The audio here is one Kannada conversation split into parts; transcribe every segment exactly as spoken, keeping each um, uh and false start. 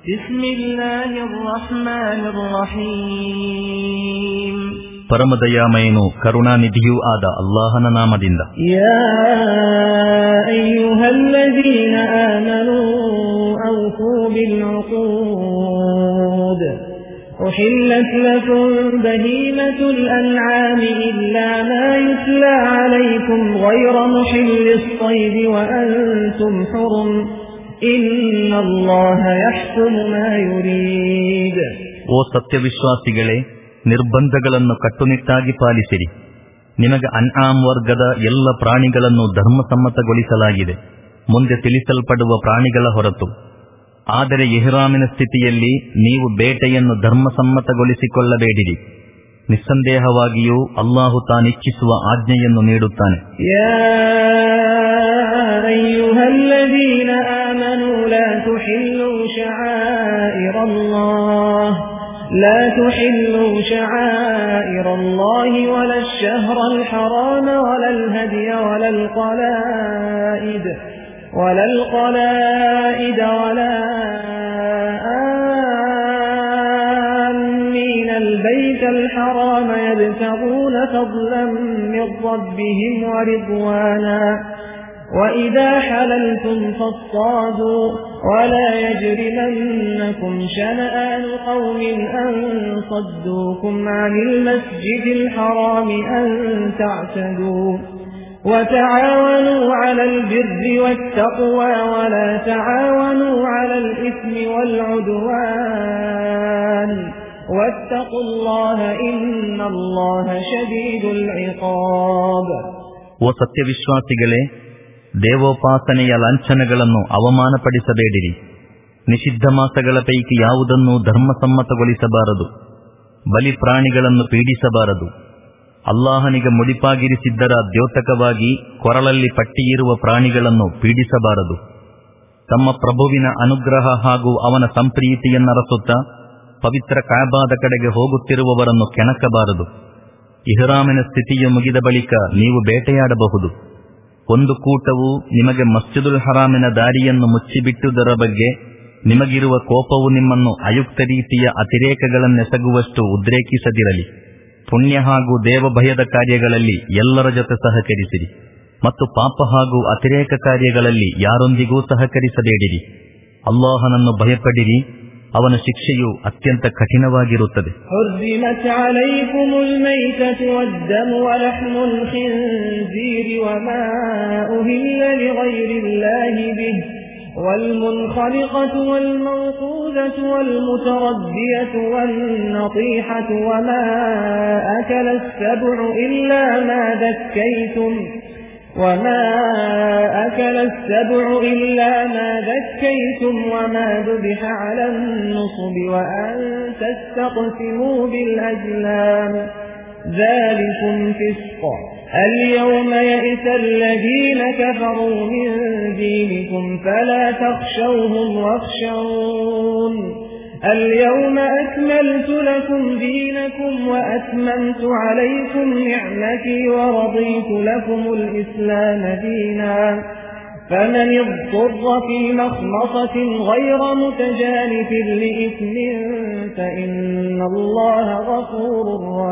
ಬಿಸ್ಮಿಲ್ಲಾಹಿರ್ ರಹ್ಮಾನಿರ್ ರಹೀಂ. ಪರಮದಯಾಮಯನು ಕರುಣಾನಿಧಿಯೂ ಆದ ಅಲ್ಲಾಹನ ನಾಮದಿಂದ. ಯಾ ಅಯ್ಯುಹಲ್ಲದೀನ ಆಮನೂ ಔಫೂ ಬಿಲ್ ಉಕೂದ್ ಉಹಿಲ್ಲತ್ ಲಕುಂ ಬಹೀಮತುಲ್ ಅನ್ಆಮಿ ಇಲ್ಲಾ ಮಾ ಯುತ್ಲಾ ಅಲೈಕುಂ ಗೈರ ಮುಹಿಲ್ಲಿಸ್ ತ್ವಯ್ಬಿ ವ ಅಂತುಂ ಹುರುಂ ಇನ್ನಲ್ಲಾಹ ಯಹ್ಕುಮು ಮಾ ಯುರೀದ್. ಓ ಸತ್ಯವಿಶ್ವಾಸಿಗಳೇ, ನಿರ್ಬಂಧಗಳನ್ನು ಕಟ್ಟುನಿಟ್ಟಾಗಿ ಪಾಲಿಸಿರಿ. ನಿಮಗೆ ಅನ್ಆಮ್ ವರ್ಗದ ಎಲ್ಲ ಪ್ರಾಣಿಗಳನ್ನು ಧರ್ಮಸಮ್ಮತಗೊಳಿಸಲಾಗಿದೆ, ಮುಂದೆ ತಿಳಿಸಲ್ಪಡುವ ಪ್ರಾಣಿಗಳ ಹೊರತು. ಆದರೆ ಇಹ್ರಾಮಿನ ಸ್ಥಿತಿಯಲ್ಲಿ ನೀವು ಬೇಟೆಯನ್ನು ಧರ್ಮಸಮ್ಮತಗೊಳಿಸಿಕೊಳ್ಳಬೇಡಿರಿ. ನಿಸ್ಸಂದೇಹವಾಗಿಯೂ ಅಲ್ಲಾಹು ತಾನಿಚ್ಛಿಸುವ ಆಜ್ಞೆಯನ್ನು ನೀಡುತ್ತಾನೆ. ಯಾ ಅಯ್ಯುಹಲ್ಲದೀನ ಆಮನೂ ಲಾ ತುಹಿಲ್ಲೂ ಶಆಯಿರಲ್ಲಾಹ್ لا تحلوا شعائر الله ولا الشهر الحرام ولا الهدي ولا القلائد ولا القلائد ولا آمين البيت الحرام يبتغون فضلا من ربهم ورضوانا وَإِذَا حَلَلْتُمْ فَاصْطَادُوا وَلَا يَجْرِمَنَّكُمْ شَنَآنُ قَوْمٍ أَن صَدُّوكُمْ عَنِ الْمَسْجِدِ الْحَرَامِ أَن تَعْتَدُوا وَتَعَاوَنُوا عَلَى الْبِرِّ وَالتَّقْوَى وَلَا تَعَاوَنُوا عَلَى الْإِثْمِ وَالْعُدْوَانِ وَاتَّقُوا اللَّهَ إِنَّ اللَّهَ شَدِيدُ الْعِقَابِ. ಓ ಸತ್ಯವಿಶ್ವಾಸಿಗಳೇ, ದೇವೋಪಾಸನೆಯ ಲಾಂಛನಗಳನ್ನು ಅವಮಾನಪಡಿಸಬೇಡಿರಿ. ನಿಷಿದ್ಧ ಮಾಸಗಳ ಪೈಕಿ ಯಾವುದನ್ನೂ ಧರ್ಮಸಮ್ಮತಗೊಳಿಸಬಾರದು. ಬಲಿ ಪ್ರಾಣಿಗಳನ್ನು ಪೀಡಿಸಬಾರದು. ಅಲ್ಲಾಹನಿಗೆ ಮುಡಿಪಾಗಿರಿಸಿದ್ದರ ದ್ಯೋತಕವಾಗಿ ಕೊರಳಲ್ಲಿ ಪಟ್ಟಿಯಿರುವ ಪ್ರಾಣಿಗಳನ್ನು ಪೀಡಿಸಬಾರದು. ತಮ್ಮ ಪ್ರಭುವಿನ ಅನುಗ್ರಹ ಹಾಗೂ ಅವನ ಸಂಪ್ರೀತಿಯನ್ನರಸುತ್ತಾ ಪವಿತ್ರ ಕಾಬಾದ ಕಡೆಗೆ ಹೋಗುತ್ತಿರುವವರನ್ನು ಕೆಣಕಬಾರದು. ಇಹ್ರಾಮಿನ ಸ್ಥಿತಿಯು ಮುಗಿದ ಬಳಿಕ ನೀವು ಬೇಟೆಯಾಡಬಹುದು. ಒಂದು ಕೂಟವು ನಿಮಗೆ ಮಸ್ಜಿದುಲ್ ಹರಾಮಿನ ದಾರಿಯನ್ನು ಮುಚ್ಚಿಬಿಟ್ಟುದರ ಬಗ್ಗೆ ನಿಮಗಿರುವ ಕೋಪವು ನಿಮ್ಮನ್ನು ಅಯುಕ್ತ ರೀತಿಯ ಅತಿರೇಕಗಳನ್ನೆಸಗುವಷ್ಟು ಉದ್ರೇಕಿಸದಿರಲಿ. ಪುಣ್ಯ ಹಾಗೂ ದೇವಭಯದ ಕಾರ್ಯಗಳಲ್ಲಿ ಎಲ್ಲರ ಜೊತೆ ಸಹಕರಿಸಿರಿ ಮತ್ತು ಪಾಪ ಹಾಗೂ ಅತಿರೇಕ ಕಾರ್ಯಗಳಲ್ಲಿ ಯಾರೊಂದಿಗೂ ಸಹಕರಿಸಬೇಡಿರಿ. ಅಲ್ಲಾಹನನ್ನು ಭಯಪಡಿರಿ, ಅವನ ಶಿಕ್ಷೆಯು ಅತ್ಯಂತ ಕಠಿಣವಾಗಿರುತ್ತದೆ. حرمت عليكم الميتة والدم ولحم الخنزير وما أهل لغير الله به والمنخلقة والموقوذة والمتردية والنطيحة وما أكل السبع إلا ما ذكيتم وما أكل السبع إلا ما ذكيتم وما ذبح على النصب وأن تستقسموا بالأزلام ذلكم فسق. اليوم يئس الذين كفروا من دينكم فلا تخشوهم واخشون اليوم أكملت لكم دينكم وأتممت عليكم نعمتي ورضيت لكم الإسلام دينا فمن اضطر في مخمصة غير متجانف لإثم فإن الله غفور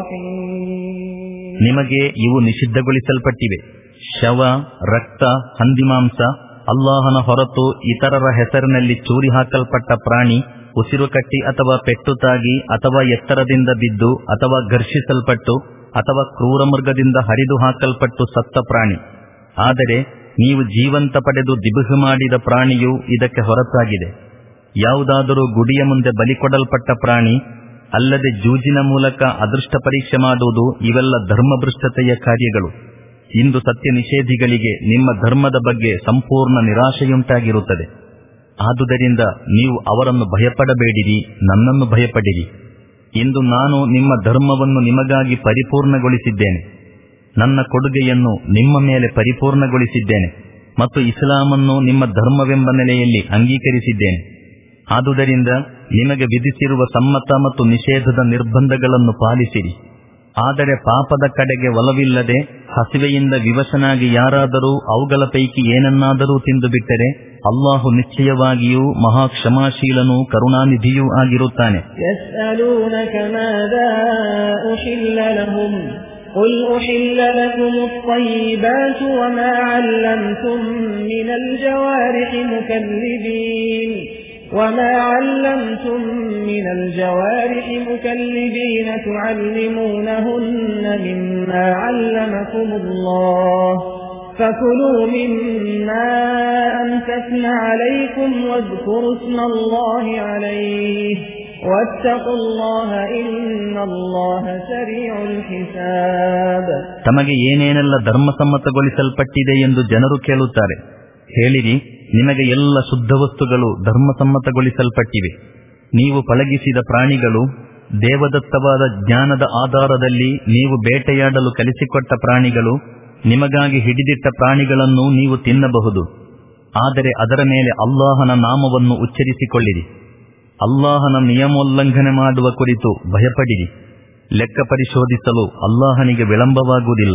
رحيم. ನಿಮಗೆ ಇವು ನಿಷಿದ್ಧಗೊಳಿಸಲ್ಪಟ್ಟಿವೆ: ಶವ, ರಕ್ತ, ಹಂದಿಮಾಂಸ, ಅಲ್ಲಾಹನ ಹೊರತು ಇತರರ ಹೆಸರಿನಲ್ಲಿ ಚೂರಿ ಹಾಕಲ್ಪಟ್ಟ ಪ್ರಾಣಿ, ಉಸಿರು ಕಟ್ಟಿ ಅಥವಾ ಪೆಟ್ಟು ತಾಗಿ ಅಥವಾ ಎತ್ತರದಿಂದ ಬಿದ್ದು ಅಥವಾ ಘರ್ಷಿಸಲ್ಪಟ್ಟು ಅಥವಾ ಕ್ರೂರಮೃಗದಿಂದ ಹರಿದು ಹಾಕಲ್ಪಟ್ಟು ಸತ್ತ ಪ್ರಾಣಿ. ಆದರೆ ನೀವು ಜೀವಂತ ಪಡೆದು ದಿಬುಹು ಮಾಡಿದ ಪ್ರಾಣಿಯು ಇದಕ್ಕೆ ಹೊರತಾಗಿದೆ. ಯಾವುದಾದರೂ ಗುಡಿಯ ಮುಂದೆ ಬಲಿಕೊಡಲ್ಪಟ್ಟ ಪ್ರಾಣಿ ಅಲ್ಲದೆ ಜೂಜಿನ ಮೂಲಕ ಅದೃಷ್ಟ ಪರೀಕ್ಷೆ ಮಾಡುವುದು ಇವೆಲ್ಲ ಧರ್ಮಭ್ರಷ್ಟತೆಯ ಕಾರ್ಯಗಳು. ಇಂದು ಸತ್ಯ ನಿಷೇಧಿಗಳಿಗೆ ನಿಮ್ಮ ಧರ್ಮದ ಬಗ್ಗೆ ಸಂಪೂರ್ಣ ನಿರಾಶೆಯುಂಟಾಗಿರುತ್ತದೆ. ಆದುದರಿಂದ ನೀವು ಅವರನ್ನು ಭಯಪಡಬೇಡಿರಿ, ನನ್ನನ್ನು ಭಯಪಡಿರಿ. ಇಂದು ನಾನು ನಿಮ್ಮ ಧರ್ಮವನ್ನು ನಿಮಗಾಗಿ ಪರಿಪೂರ್ಣಗೊಳಿಸಿದ್ದೇನೆ, ನನ್ನ ಕೊಡುಗೆಯನ್ನು ನಿಮ್ಮ ಮೇಲೆ ಪರಿಪೂರ್ಣಗೊಳಿಸಿದ್ದೇನೆ ಮತ್ತು ಇಸ್ಲಾಮನ್ನು ನಿಮ್ಮ ಧರ್ಮವೆಂಬ ನೆಲೆಯಲ್ಲಿ ಅಂಗೀಕರಿಸಿದ್ದೇನೆ. ಆದುದರಿಂದ ನಿಮಗೆ ವಿಧಿಸಿರುವ ಸಮ್ಮತ ಮತ್ತು ನಿಷೇಧದ ನಿರ್ಬಂಧಗಳನ್ನು ಪಾಲಿಸಿರಿ. ಆದರೆ ಪಾಪದ ಕಡೆಗೆ ಒಲವಿಲ್ಲದೆ ಹಸಿವೆಯಿಂದ ವಿವಶನಾಗಿ ಯಾರಾದರೂ ಅವುಗಳ ಪೈಕಿ ಏನನ್ನಾದರೂ ತಿಂದು ಬಿಟ್ಟರೆ ಅಲ್ಲಾಹು ನಿಶ್ಚಯವಾಗಿಯೂ ಮಹಾಕ್ಷಮಾಶೀಲನೂ ಕರುಣಾನಿಧಿಯೂ ಆಗಿರುತ್ತಾನೆ. قل أحل لكم الطيبات وما علمتم من الجوارح مكلبين وما علمتم من الجوارح مكلبين تعلمونهن مما علمكم الله فكلوا مما أمسكن عليكم واذكروا اسم الله عليه واتقوا الله إن الله سريع الحساب. ತಮಗೆ ಏನೇನೆಲ್ಲ ಧರ್ಮಸಮ್ಮತಗೊಳಿಸಲ್ಪಟ್ಟಿದೆ ಎಂದು ಜನರು ಕೇಳುತ್ತಾರೆ. ಹೇಳಿರಿ, ನಿಮಗೆ ಎಲ್ಲ ಶುದ್ಧ ವಸ್ತುಗಳು ಧರ್ಮಸಮ್ಮತಗೊಳಿಸಲ್ಪಟ್ಟಿವೆ. ನೀವು ಪಳಗಿಸಿದ ಪ್ರಾಣಿಗಳು, ದೇವದತ್ತವಾದ ಜ್ಞಾನದ ಆಧಾರದಲ್ಲಿ ನೀವು ಬೇಟೆಯಾಡಲು ಕಲಿಸಿಕೊಟ್ಟ ಪ್ರಾಣಿಗಳು, ನಿಮಗಾಗಿ ಹಿಡಿದಿಟ್ಟ ಪ್ರಾಣಿಗಳನ್ನು ನೀವು ತಿನ್ನಬಹುದು. ಆದರೆ ಅದರ ಮೇಲೆ ಅಲ್ಲಾಹನ ನಾಮವನ್ನು ಉಚ್ಚರಿಸಿಕೊಳ್ಳಿರಿ. ಅಲ್ಲಾಹನ ನಿಯಮೋಲ್ಲಂಘನೆ ಮಾಡುವ ಕುರಿತು ಭಯಪಡಿರಿ. ಲೆಕ್ಕ ಪರಿಶೋಧಿಸಲು ಅಲ್ಲಾಹನಿಗೆ ವಿಳಂಬವಾಗುವುದಿಲ್ಲ.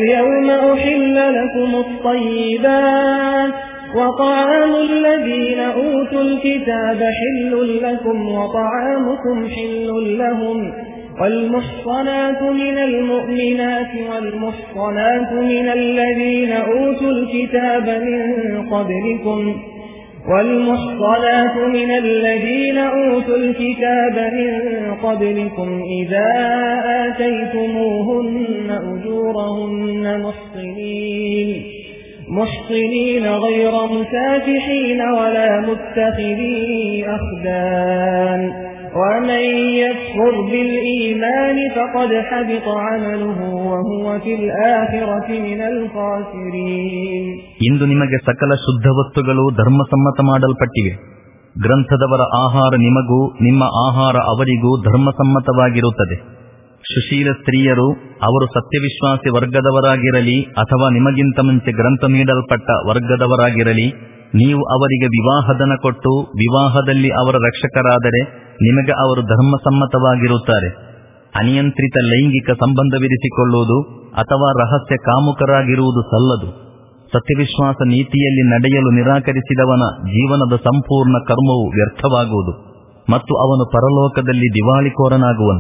وطعام الذين أوتوا الكتاب حل لكم وطعامكم حل لهم والمحصنات من المؤمنات والمحصنات من الذين أوتوا الكتاب من قبلكم والمحصنات من الذين أوتوا الكتاب من قبلكم إذا آتيتموهن أجورهن محصنين محصنين غير مسافحين ولا متخذي أخدان ومن يكفر بالإيمان فقد حبط عمله وهو في الآخرة من الخاسرين. ಇಂದು ನಿಮಗೆ ಸಕಲ ಶುದ್ಧ ವಸ್ತುಗಳು ಧರ್ಮಸಮ್ಮತ ಮಾಡಲ್ಪಟ್ಟಿವೆ. ಗ್ರಂಥದವರ ಆಹಾರ ನಿಮಗೂ ನಿಮ್ಮ ಆಹಾರ ಅವರಿಗೂ ಧರ್ಮಸಮ್ಮತವಾಗಿರುತ್ತದೆ. ಸುಶೀಲ ಸ್ತ್ರೀಯರು, ಅವರು ಸತ್ಯವಿಶ್ವಾಸಿ ವರ್ಗದವರಾಗಿರಲಿ ಅಥವಾ ನಿಮಗಿಂತ ಮುಂಚೆ ಗ್ರಂಥ ನೀಡಲ್ಪಟ್ಟ ವರ್ಗದವರಾಗಿರಲಿ, ನೀವು ಅವರಿಗೆ ವಿವಾಹಧನ ಕೊಟ್ಟು ವಿವಾಹದಲ್ಲಿ ಅವರ ರಕ್ಷಕರಾದರೆ ನಿಮಗೆ ಅವರು ಧರ್ಮಸಮ್ಮತವಾಗಿರುತ್ತಾರೆ. ಅನಿಯಂತ್ರಿತ ಲೈಂಗಿಕ ಸಂಬಂಧವಿರಿಸಿಕೊಳ್ಳುವುದು ಅಥವಾ ರಹಸ್ಯ ಕಾಮುಕರಾಗಿರುವುದು ಸಲ್ಲದು. ಸತ್ಯವಿಶ್ವಾಸ ನೀತಿಯಲ್ಲಿ ನಡೆಯಲು ನಿರಾಕರಿಸಿದವನ ಜೀವನದ ಸಂಪೂರ್ಣ ಕರ್ಮವು ವ್ಯರ್ಥವಾಗುವುದು ಮತ್ತು ಅವನು ಪರಲೋಕದಲ್ಲಿ ದಿವಾಳಿಕೋರನಾಗುವನು.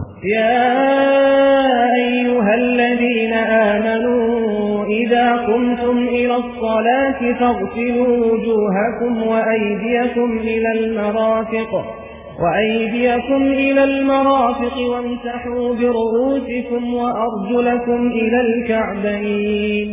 إذا قمتم إلى الصلاة فاغسلوا وجوهكم وأيديكم إلى المرافق وأيديكم إلى المرافق وامسحوا برؤوسكم وأرجلكم إلى الكعبين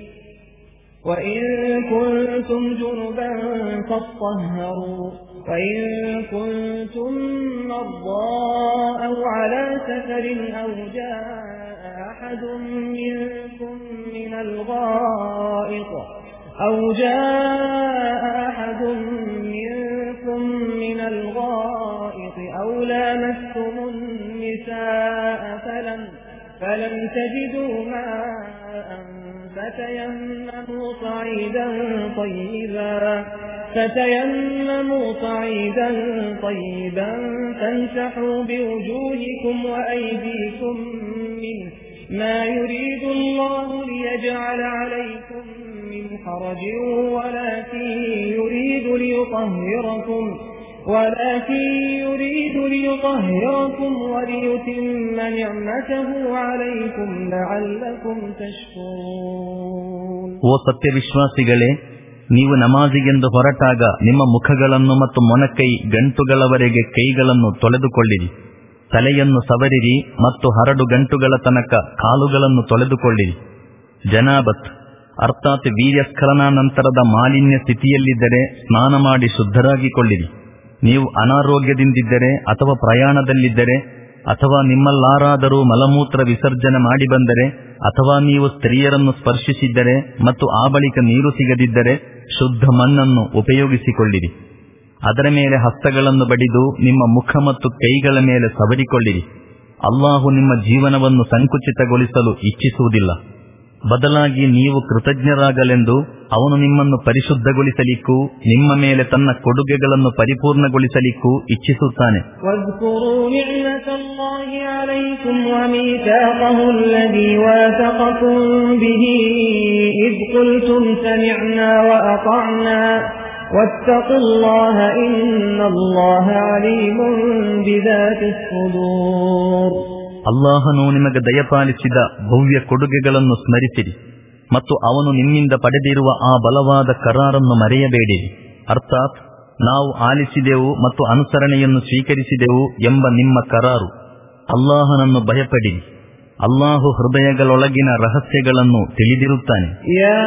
وإن كنتم جنبا فاطهروا وإن كنتم مرضى أو على سفر أو جاء أحد منكم من الغائط أو جاء أحد منكم من الغائط أو لامستم النساء فلم فلم تجدوا ماء فتيمموا صعيدا طيبا فتيمموا صعيدا طيبا فامسحوا بوجوهكم وأيديكم منه ما يريد الله ليجعل عليكم من حرج ولكن يريد ليطهركم ولكن يريد ليطهركم وليتم نعمته عليكم لعلكم تشكرون. ಓ ಸತ್ಯವಿಶ್ವಾಸಿಗಳೇ, ನೀವು ನಮಾಜಿಗೆಂದು ಹೊರಟಾಗ ನಿಮ್ಮ ಮುಖಗಳನ್ನು ಮತ್ತು ಮೊಣಕೈ ಗಂಟುಗಳವರೆಗೆ ಕೈಗಳನ್ನು ತೊಳೆದುಕೊಳ್ಳಿರಿ. ತಲೆಯನ್ನು ಸವರಿರಿ ಮತ್ತು ಹರಡು ಗಂಟುಗಳ ತನಕ ಕಾಲುಗಳನ್ನು ತೊಳೆದುಕೊಳ್ಳಿರಿ. ಜನಾಬತ್ ಅರ್ಥಾತ್ ವೀರ್ಯಸ್ಖಲನಾನಂತರದ ಮಾಲಿನ್ಯ ಸ್ಥಿತಿಯಲ್ಲಿದ್ದರೆ ಸ್ನಾನ ಮಾಡಿ ಶುದ್ಧರಾಗಿಕೊಳ್ಳಿರಿ. ನೀವು ಅನಾರೋಗ್ಯದಿಂದಿದ್ದರೆ ಅಥವಾ ಪ್ರಯಾಣದಲ್ಲಿದ್ದರೆ ಅಥವಾ ನಿಮ್ಮಲ್ಲಾರಾದರೂ ಮಲಮೂತ್ರ ವಿಸರ್ಜನೆ ಮಾಡಿ ಬಂದರೆ ಅಥವಾ ನೀವು ಸ್ತ್ರೀಯರನ್ನು ಸ್ಪರ್ಶಿಸಿದ್ದರೆ ಮತ್ತು ಆ ಬಳಿಕ ನೀರು ಸಿಗದಿದ್ದರೆ ಶುದ್ಧ ಮಣ್ಣನ್ನು ಉಪಯೋಗಿಸಿಕೊಳ್ಳಿರಿ. ಅದರ ಮೇಲೆ ಹಸ್ತಗಳನ್ನು ಬಡಿದು ನಿಮ್ಮ ಮುಖ ಮತ್ತು ಕೈಗಳ ಮೇಲೆ ಸವರಿಕೊಳ್ಳಿರಿ. ಅಲ್ಲಾಹು ನಿಮ್ಮ ಜೀವನವನ್ನು ಸಂಕುಚಿತಗೊಳಿಸಲು ಇಚ್ಛಿಸುವುದಿಲ್ಲ. ಬದಲಾಗಿ ನೀವು ಕೃತಜ್ಞರಾಗಲೆಂದು ಅವನು ನಿಮ್ಮನ್ನು ಪರಿಶುದ್ಧಗೊಳಿಸಲಿಕ್ಕೂ ನಿಮ್ಮ ಮೇಲೆ ತನ್ನ ಕೊಡುಗೆಗಳನ್ನು ಪರಿಪೂರ್ಣಗೊಳಿಸಲಿಕ್ಕೂ ಇಚ್ಛಿಸುತ್ತಾನೆ. واتقوا الله إن الله عليم بذات الصدور. ಅಲ್ಲಾಹನು ನಿಮಗೆ ದಯಪಾಲಿಸಿದ ಭವ್ಯ ಕೊಡುಗೆಗಳನ್ನು ಸ್ಮರಿಸಿರಿ ಮತ್ತು ಅವನು ನಿಮ್ಮಿಂದ ಪಡೆದಿರುವ ಆ ಬಲವಾದ ಕರಾರನ್ನು ಮರೆಯಬೇಡಿರಿ. ಅರ್ಥಾತ್ ನಾವು ಆಲಿಸಿದೆವು ಮತ್ತು ಅನುಸರಣೆಯನ್ನು ಸ್ವೀಕರಿಸಿದೆವು ಎಂಬ ನಿಮ್ಮ ಕರಾರು. ಅಲ್ಲಾಹನನ್ನು ಭಯಪಡಿರಿ, ಅಲ್ಲಾಹು ಹೃದಯಗಳೊಳಗಿನ ರಹಸ್ಯಗಳನ್ನು ತಿಳಿದಿರುತ್ತಾನೆ. ಯಾ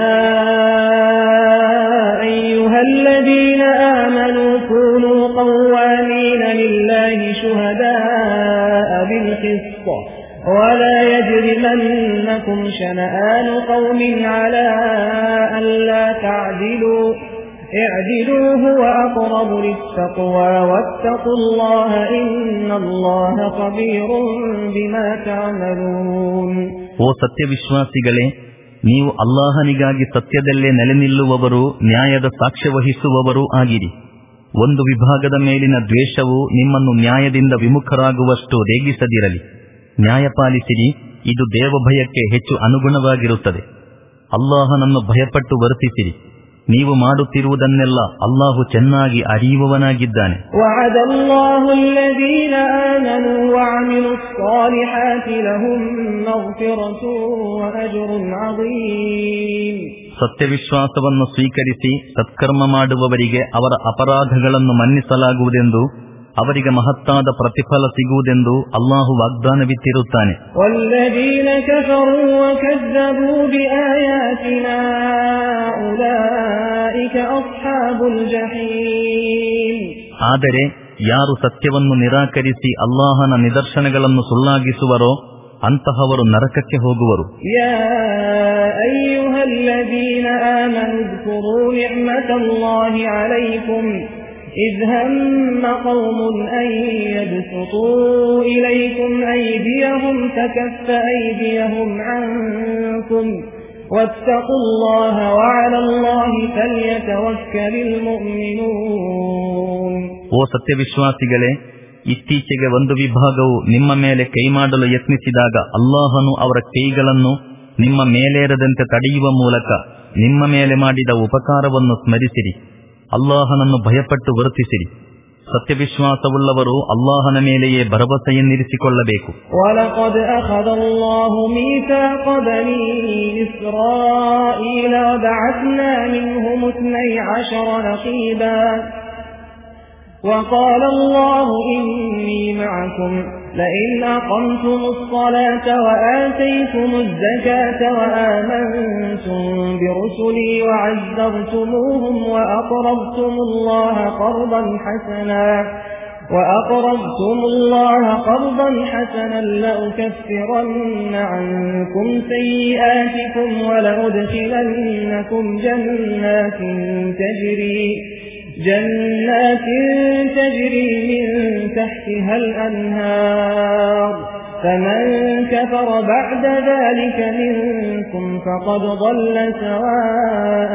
ಅಯ್ಯುಹಲ್ಲದೀನ ಆಮನೂ ಕೂನೂ ಕವ್ವಾಮೀನ ಲಿಲ್ಲಾಹಿ ಶುಹದಾಅ ಬಿಲ್ ಕಿಸ್ತ್ ವಲಾ ಯಜ್ರಿಮನ್ನಕುಂ ಶನಆನು ಕೌಮಿನ್ ಅಲಾ ಅಲ್ಲಾ ತಅದಿಲೂ اعدلوا هو أقرب للتقوى واتقوا الله إن الله خبير بما تعملون. ಓ ಸತ್ಯವಿಶ್ವಾಸಿಗಳೇ, ನೀವು ಅಲ್ಲಾಹನಿಗಾಗಿ ಸತ್ಯದಲ್ಲೇ ನೆಲೆ ನಿಲ್ಲುವವರು, ನ್ಯಾಯದ ಸಾಕ್ಷ್ಯ ವಹಿಸುವವರೂ ಆಗಿರಿ. ಒಂದು ವಿಭಾಗದ ಮೇಲಿನ ದ್ವೇಷವು ನಿಮ್ಮನ್ನು ನ್ಯಾಯದಿಂದ ವಿಮುಖರಾಗುವಷ್ಟು ರೇಗಿಸದಿರಲಿ. ನ್ಯಾಯ ಪಾಲಿಸಿರಿ, ಇದು ದೇವಭಯಕ್ಕೆ ಹೆಚ್ಚು ಅನುಗುಣವಾಗಿರುತ್ತದೆ. ಅಲ್ಲಾಹನನ್ನು ಭಯಪಟ್ಟು ವರ್ತಿಸಿರಿ, ನೀವು ಮಾಡುತ್ತಿರುವುದನ್ನೆಲ್ಲ ಅಲ್ಲಾಹು ಚೆನ್ನಾಗಿ ಅರಿಯುವವನಾಗಿದ್ದಾನೆ. ಸತ್ಯವಿಶ್ವಾಸವನ್ನು ಸ್ವೀಕರಿಸಿ ಸತ್ಕರ್ಮ ಮಾಡುವವರಿಗೆ ಅವರ ಅಪರಾಧಗಳನ್ನು ಮನ್ನಿಸಲಾಗುವುದೆಂದು, ಅವರಿಗೆ ಮಹತ್ತಾದ ಪ್ರತಿಫಲ ಸಿಗುವುದೆಂದು ಅಲ್ಲಾಹು ವಾಗ್ದಾನವಿತ್ತಿರುತ್ತಾನೆ. ಆದರೆ ಯಾರು ಸತ್ಯವನ್ನು ನಿರಾಕರಿಸಿ ಅಲ್ಲಾಹನ ನಿದರ್ಶನಗಳನ್ನು ಸುಳ್ಳಾಗಿಸುವರೋ ಅಂತಹವರು ನರಕಕ್ಕೆ ಹೋಗುವರು. ಯಾ ಅಯ್ಯುಹಲ್ಲದೀನ ಆಮನು ذ್ಕುರೂ ನಿಅಮತಲ್ಲಾಹಿ ಅಲೈಕುಂ إذ هم قوم أن يبسطوا إليكم أيديهم فكف أيديهم عنكم واتقوا الله وعلى الله فليتوكل المؤمنون. ಓ ಸತ್ಯವಿಶ್ವಾಸಿಗಳೇ, ಇತ್ತೀಚೆಗೆ ಒಂದು ವಿಭಾಗವು ನಿಮ್ಮ ಮೇಲೆ ಕೈ ಮಾಡಲು ಯತ್ನಿಸಿದಾಗ ಅಲ್ಲಾಹನು ಅವರ ಕೈಗಳನ್ನು ನಿಮ್ಮ ಮೇಲೇರದಂತೆ ತಡೆಯುವ ಮೂಲಕ ನಿಮ್ಮ ಮೇಲೆ ಮಾಡಿದ ಉಪಕಾರವನ್ನು ಸ್ಮರಿಸಿರಿ. ಅಲ್ಲಾಹನನ್ನು ಭಯಪಟ್ಟು ವರ್ತಿಸಿರಿ. ಸತ್ಯವಿಶ್ವಾಸವುಳ್ಳವರು ಅಲ್ಲಾಹನ ಮೇಲೆಯೇ ಭರವಸೆಯನ್ನಿರಿಸಿಕೊಳ್ಳಬೇಕು. وَلَقَدْ أَخَذَ اللَّهُ مِيثَاقَ بَنِي إِسْرَائِيلَ وَبَعَثْنَا مِنْهُمُ اثْنَيْ عَشَرَ نَقِيبًا وَقَالَ اللَّهُ إِنِّي مَعَكُمْ لئن أقمتم الصلاة وآتيتم الزكاة وآمنتم برسلي وعزرتموهم وأقرضتم الله قرضا حسنا وأقرضتم الله قرضا حسنا لأكفرن عنكم سيئاتكم ولأدخلنكم جنات تجري جنات تجري من تحتها الأنهار فمن كفر بعد ذلك منكم فقد ضل سواء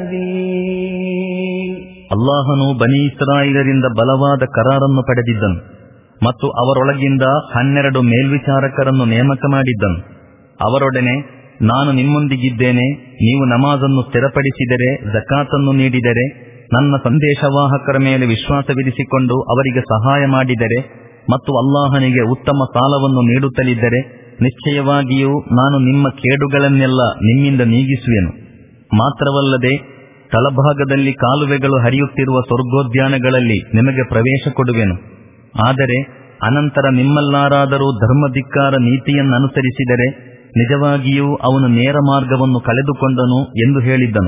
السبيل. ಅಲ್ಲಾಹನು ಬನಿ ಇಸ್ರಾಯೇಲರಿಂದ ಬಲವಾದ ಕರಾರನ್ನು ಪಡೆದಿದ್ದನು ಮತ್ತು ಅವರೊಳಗಿಂದ ಹನ್ನೆರಡು ಮೇಲ್ವಿಚಾರಕರನ್ನು ನೇಮಕ ಮಾಡಿದ್ದನು. ಅವರೊಡನೆ, ನಾನು ನಿಮ್ಮೊಂದಿಗಿದ್ದೇನೆ, ನೀವು ನಮಾಜನ್ನು ಸ್ಥಿರಪಡಿಸಿದರೆ, ಜಕಾತನ್ನು ನೀಡಿದರೆ, ನನ್ನ ಸಂದೇಶವಾಹಕರ ಮೇಲೆ ವಿಶ್ವಾಸವಿರಿಸಿಕೊಂಡು ಅವರಿಗೆ ಸಹಾಯ ಮಾಡಿದರೆ ಮತ್ತು ಅಲ್ಲಾಹನಿಗೆ ಉತ್ತಮ ಸಾಲವನ್ನು ನೀಡುತ್ತಲಿದ್ದರೆ, ನಿಶ್ಚಯವಾಗಿಯೂ ನಾನು ನಿಮ್ಮ ಕೇಡುಗಳನ್ನೆಲ್ಲ ನಿಮ್ಮಿಂದ ನೀಗಿಸುವೆನು. ಮಾತ್ರವಲ್ಲದೆ ತಳಭಾಗದಲ್ಲಿ ಕಾಲುವೆಗಳು ಹರಿಯುತ್ತಿರುವ ಸ್ವರ್ಗೋದ್ಯಾನಗಳಲ್ಲಿ ನಿಮಗೆ ಪ್ರವೇಶ ಕೊಡುವೆನು. ಆದರೆ ಅನಂತರ ನಿಮ್ಮಲ್ಲಾರಾದರೂ ಧರ್ಮಧಿಕ್ಕಾರ ನೀತಿಯನ್ನನುಸರಿಸಿದರೆ ನಿಜವಾಗಿಯೂ ಅವನು ನೇರ ಮಾರ್ಗವನ್ನು ಕಳೆದುಕೊಂಡನು ಎಂದು ಹೇಳಿದ್ದನು.